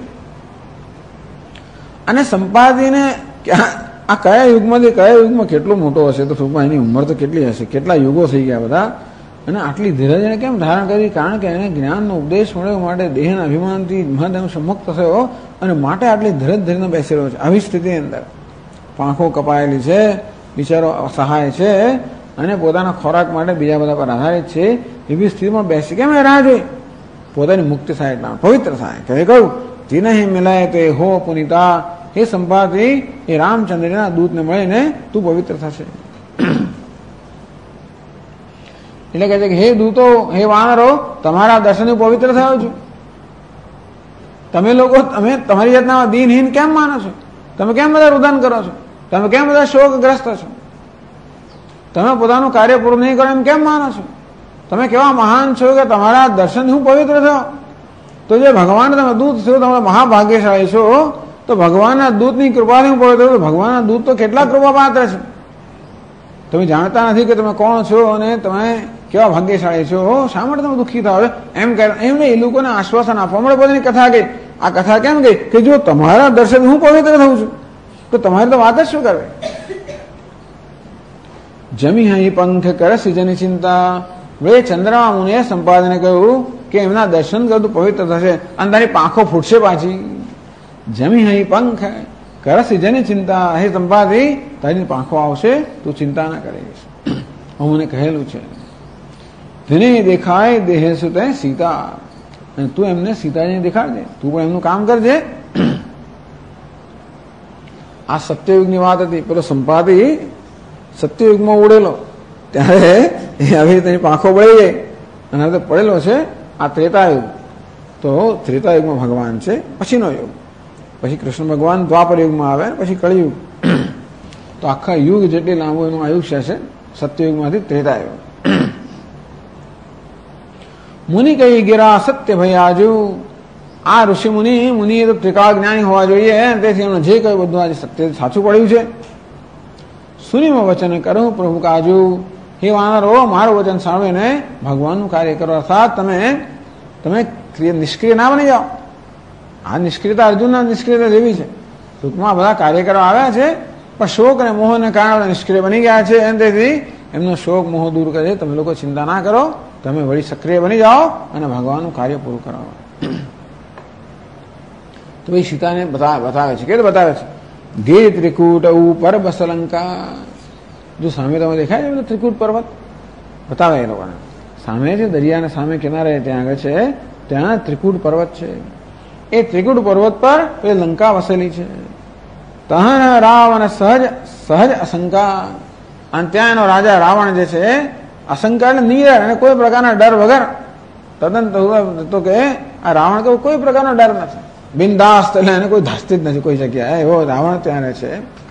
અને સંપાદીને આ કયા યુગમાંથી કયા યુગમાં કેટલો મોટો હશે, તો ટૂંકમાં એની ઉંમર તો કેટલી હશે, કેટલા યુગો થઈ ગયા બધા. અને આટલી ધીરજ એને કેમ ધારણ કરી? કારણ કે એને જ્ઞાનનો ઉપદેશ મળ્યો માટે દેહના અભિમાનથી મહદઅંશ મુક્ત થયો અને માટે આટલી ધીરજ ધરીને બેસી રહ્યો છે. આવી સ્થિતિની અંદર પાંખો કપાયેલી છે, બિચારો અસહાય છે અને પોતાના ખોરાક માટે બીજા બધા પર આધારિત છે. એવી સ્થિતિમાં બેસી કેમ એ રાહ જોઈ? પોતાની મુક્તિ થાય એટલા પવિત્ર થાય. કહે કહ્યું તીને મિલાય તે હો પુનિતા. હે સંપાતિ, એ રામચંદ્રના દૂતને મળીને તું પવિત્ર થશે. એટલે કહે છે કે હે દૂતો, હે વાનરો, તમારા દર્શનથી પવિત્ર થયો છું. તમે લોકો તમારી જાતના દિનહીન કેમ માનો છો? તમે કેમ બધા રુદન કરો છો? તમે કેમ બધા શોકગ્રસ્ત છો? તમે પોતાનું કાર્ય પૂરું નહીં કરો એમ કેમ માનો છો? તમે કેવા મહાન છો કે તમારા દર્શનથી હું પવિત્ર થયો? તો જે ભગવાન તમે દૂત છો, તમે મહાભાગ્યશાળી છો. તો ભગવાનના દૂતની કૃપાથી હું પવિત્ર થયો. ભગવાનના દૂત તો કેટલા કૃપા પાત્ર છે. તમે જાણતા નથી કે તમે કોણ છો અને તમે કેવા ભાગ્યશાળી છો. શા માટે તમે દુઃખી થાવ? એમ એમને એ લોકોને આશ્વાસન આપવા મળે. પોતાની કથા ગઈ. આ કથા કેમ ગઈ કે જો તમારા દર્શન હું પવિત્ર થઉં છું તો તમારે તો વાત જ શું કરવી? જમી હઈ પંખ કરે સિજની ચિંતા. વે ચંદ્રમા મુનિએ સંપાદને કહ્યું કે એમના દર્શન કરતું પવિત્ર થશે અને તારી પાંખો ફૂટશે પાછી. જમી હઈ પંખ કરસ જેની ચિંતા. હે સંપાદી, તારી પાંખો આવશે, તું ચિંતા ના કરીશ. હું મને કહેલું છે તેને દેખાય દેહે સુતે સીતા. અને તું એમને સીતાજીને દેખાડજે, તું પણ એમનું કામ કરજે. આ સત્યયુગની વાત હતી. પેલો સંપાદી સત્યયુગમાં ઉડેલો ત્યારે આવી તેની પાંખો પડી ગઈ અને હવે પડેલો છે આ ત્રેતાયુગ. તો ત્રેતાયુગમાં ભગવાન છે, પછીનો યુગ. પછી કૃષ્ણ ભગવાન દ્વાપર યુગમાં આવે, પછી કળિયુગ. તો આખા યુગ જેટલી લાંબુ એનું આયુષ્ય છે સત્યયુગમાંથી ત્રેતાયુગ. મુનિ કહી ગેરા સત્ય ભાઈ આજુ. આ ઋષિ મુનિ એ તો ત્રિકાળ જ્ઞાની હોવા જોઈએ. તેથી એમણે જે કહ્યું બધું આજે સત્ય સાચું પડ્યું છે. સુનીમાં વચન કરું પ્રભુ કાજુ. હે વાનરો, મારું વચન સાંભળીને ભગવાનનું કાર્ય કરો. અર્થાત તમે નિષ્ક્રિય ના બની જાઓ. આ નિષ્ક્રિયતા અર્જુનના નિષ્ક્રિયતા જેવી છે. ટૂંકમાં બધા કાર્યકરો આવ્યા છે પણ શોક અને મોહને કારણે નિષ્ક્રિય બની ગયા છે. અને તેથી એમનો શોક મોહ દૂર કરે. તમે લોકો ચિંતા ના કરો, તમે વળી સક્રિય બની જાઓ અને ભગવાનનું કાર્ય પૂરું કરાવો. તો એ સીતાને બતાવે છે. કે બતાવે છે ગીર ત્રિકૂટ ઉપર બસલંકા. જો સામે તમે દેખાય છે ત્રિકૂટ પર્વત બતાવે એ લોકોને. સામે છે દરિયાને સામે કિનારે ત્યાં આગળ છે, ત્યાં ત્રિકૂટ પર્વત છે. એ ત્રિકૂટ પર્વત પર એ લંકા વસેલી છે. તહન રાવણ સહજ અશંકા. અને ત્યાં એનો રાજા રાવણ જે છે અશંકા એટલે નિડર અને કોઈ પ્રકારના ડર વગર તદ્દન તો કે આ રાવણ કે કોઈ પ્રકારનો ડર નથી. બિનદાસ એટલે એને કોઈ ધાસ્તી જ નથી કોઈ જગ્યાએ. એવો રાવણ ત્યાં રહે છે.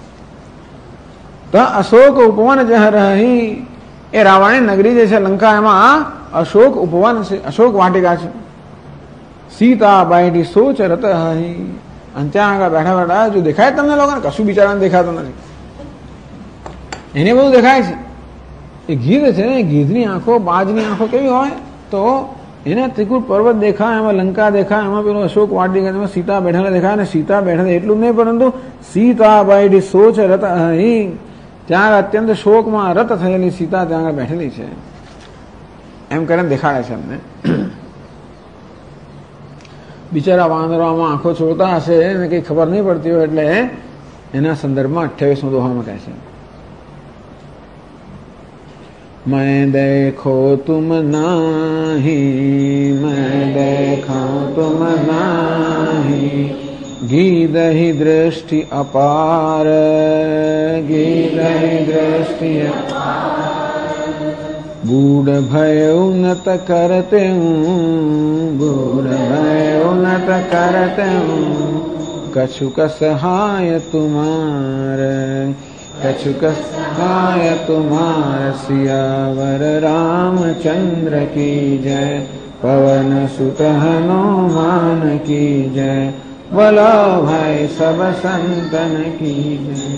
તો અશોક ઉપવન જ રહી. એ રાવણની નગરી જે છે લંકા, એમાં અશોક ઉપવન છે, અશોક વાટિકા છે. સીતા બાઈટી સોચ રત હહી. અને ત્યાં આગળ બેઠા બેઠા જો દેખાય તમને લોકોને, કશું બિચારાને દેખાતું નથી. એને બધું દેખાય છે. એ ગીધ છે ને, ગીધની આંખો બાજની આંખો કેવી હોય તો એને ત્રિકૂટ પર્વત દેખાય, એમાં લંકા દેખાય, એમાં પેલો અશોક વાટિકા, એમાં સીતા બેઠેલા દેખાય, અને સીતા બેઠેલા એટલું જ નહીં, પરંતુ સીતાબાઈ સોચ રત અહીં, ત્યાં અત્યંત શોકમાં રત થયેલી સીતા ત્યાં આગળ બેઠેલી છે, એમ કરીને દેખાડે છે અમને. બિચારા વાંદરામાં આંખો છોડતા હશે એને કઈ ખબર નહીં પડતી હોય, એટલે એના સંદર્ભમાં 28મો દોહામાં કહે છે, मैं देखो तुम नाही, मैं देखा तुम नाही, गीदहि दृष्टि अपार, गीदहि दृष्टि गूढ़ भय उन्नत करते हूँ, गूढ़ भय उन्नत करते हूँ, कछुक सहाय तुम्हारे, कछुक सहाय तुम्हार, सियावर रामचंद्र की जय, पवन सुत हनुमान की जय, बोलो भाई सब संतन की जय.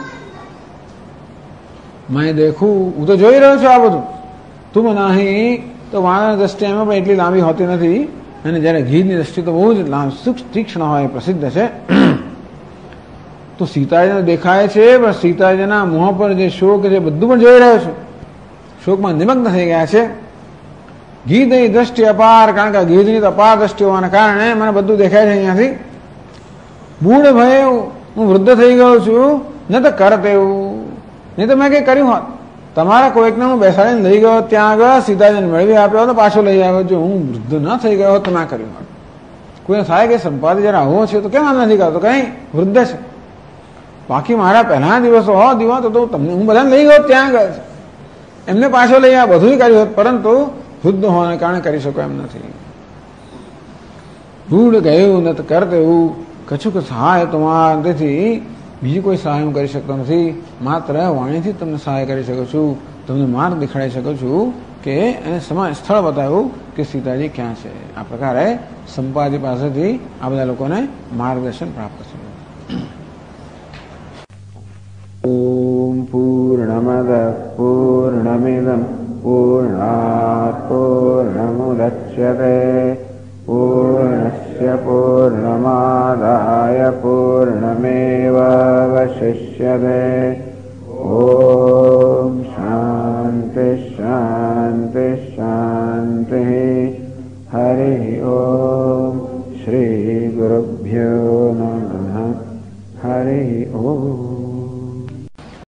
मैं देखूं, હું તો જોઈ રહ્યો છું આ બધું, તું નહીં તો વાણની દ્રષ્ટિ એમાં પણ એટલી લાંબી હોતી નથી, અને જ્યારે ઘીની દ્રષ્ટિ તો બહુ જ સૂક્ષ્મ તીક્ષ્ણ હોય, પ્રસિદ્ધ છે. તો સીતાજીને દેખાય છે, પણ સીતાજીના મોં પર જે શોક છે બધું પણ જોઈ રહ્યો છું, શોકમાં નિમગ્ન થઈ ગયા છે. ગીધની દ્રષ્ટિ અપાર, કારણ કે ગીધની તો અપાર દ્રષ્ટિ હોવાના કારણે મને બધું દેખાય છે અહીંયાથી. બૂઢ ભય, હું વૃદ્ધ થઈ ગયો છું, ન તો કરત એવું, નહીં તો મેં કંઈ કર્યું હોત. તમારા કોઈકને હું બેસાડીને લઈ ગયો ત્યાં આગળ, સીતાજીને મેળવી આપ્યો તો પાછો લઈ આવ્યો. જો હું વૃદ્ધ ન થઈ ગયો હોત તો ના કર્યું હોત. કોઈને થાય કે સંપાદી જરા આવો છે તો કેમ આમ નથી કરતો, કઈ વૃદ્ધ છે. બાકી મારા પહેલાના દિવસો તો તમને હું બધાને લઈ ગયો ત્યાં આગળ છે, એમને પાછો લઈ આ બધું કર્યું હોત, પરંતુ વૃદ્ધ હોવાને કારણે કરી શકો એમ નથી. ભૂડ ગયું ન કરત એવું, કછુક સહાય તમાર, તેથી બીજી કોઈ સહાય હું કરી શકતો નથી, માત્ર વાણીથી તમને સહાય કરી શકું છું, તમને માર્ગ દેખાડી શકું છું, કે એને સમય સ્થળ બતાવ્યું કે સીતાજી ક્યાં છે. આ પ્રકારે સંપાદી પાસેથી આ બધા લોકોને માર્ગદર્શન પ્રાપ્ત છે. ઓમ પૂર્ણમદ પૂર્ણમિદં પૂર્ણાત પૂર્ણમુદચ્યતે પૂર્ણસ્ય પૂર્ણમાદાય પૂર્ણમેવાવશિષ્યતે. ઓમ શાંતિ શાંતિ શાંતિ. હરિ ઓમ. શ્રી ગુરુભ્યો નમઃ. હરિ ઓમ.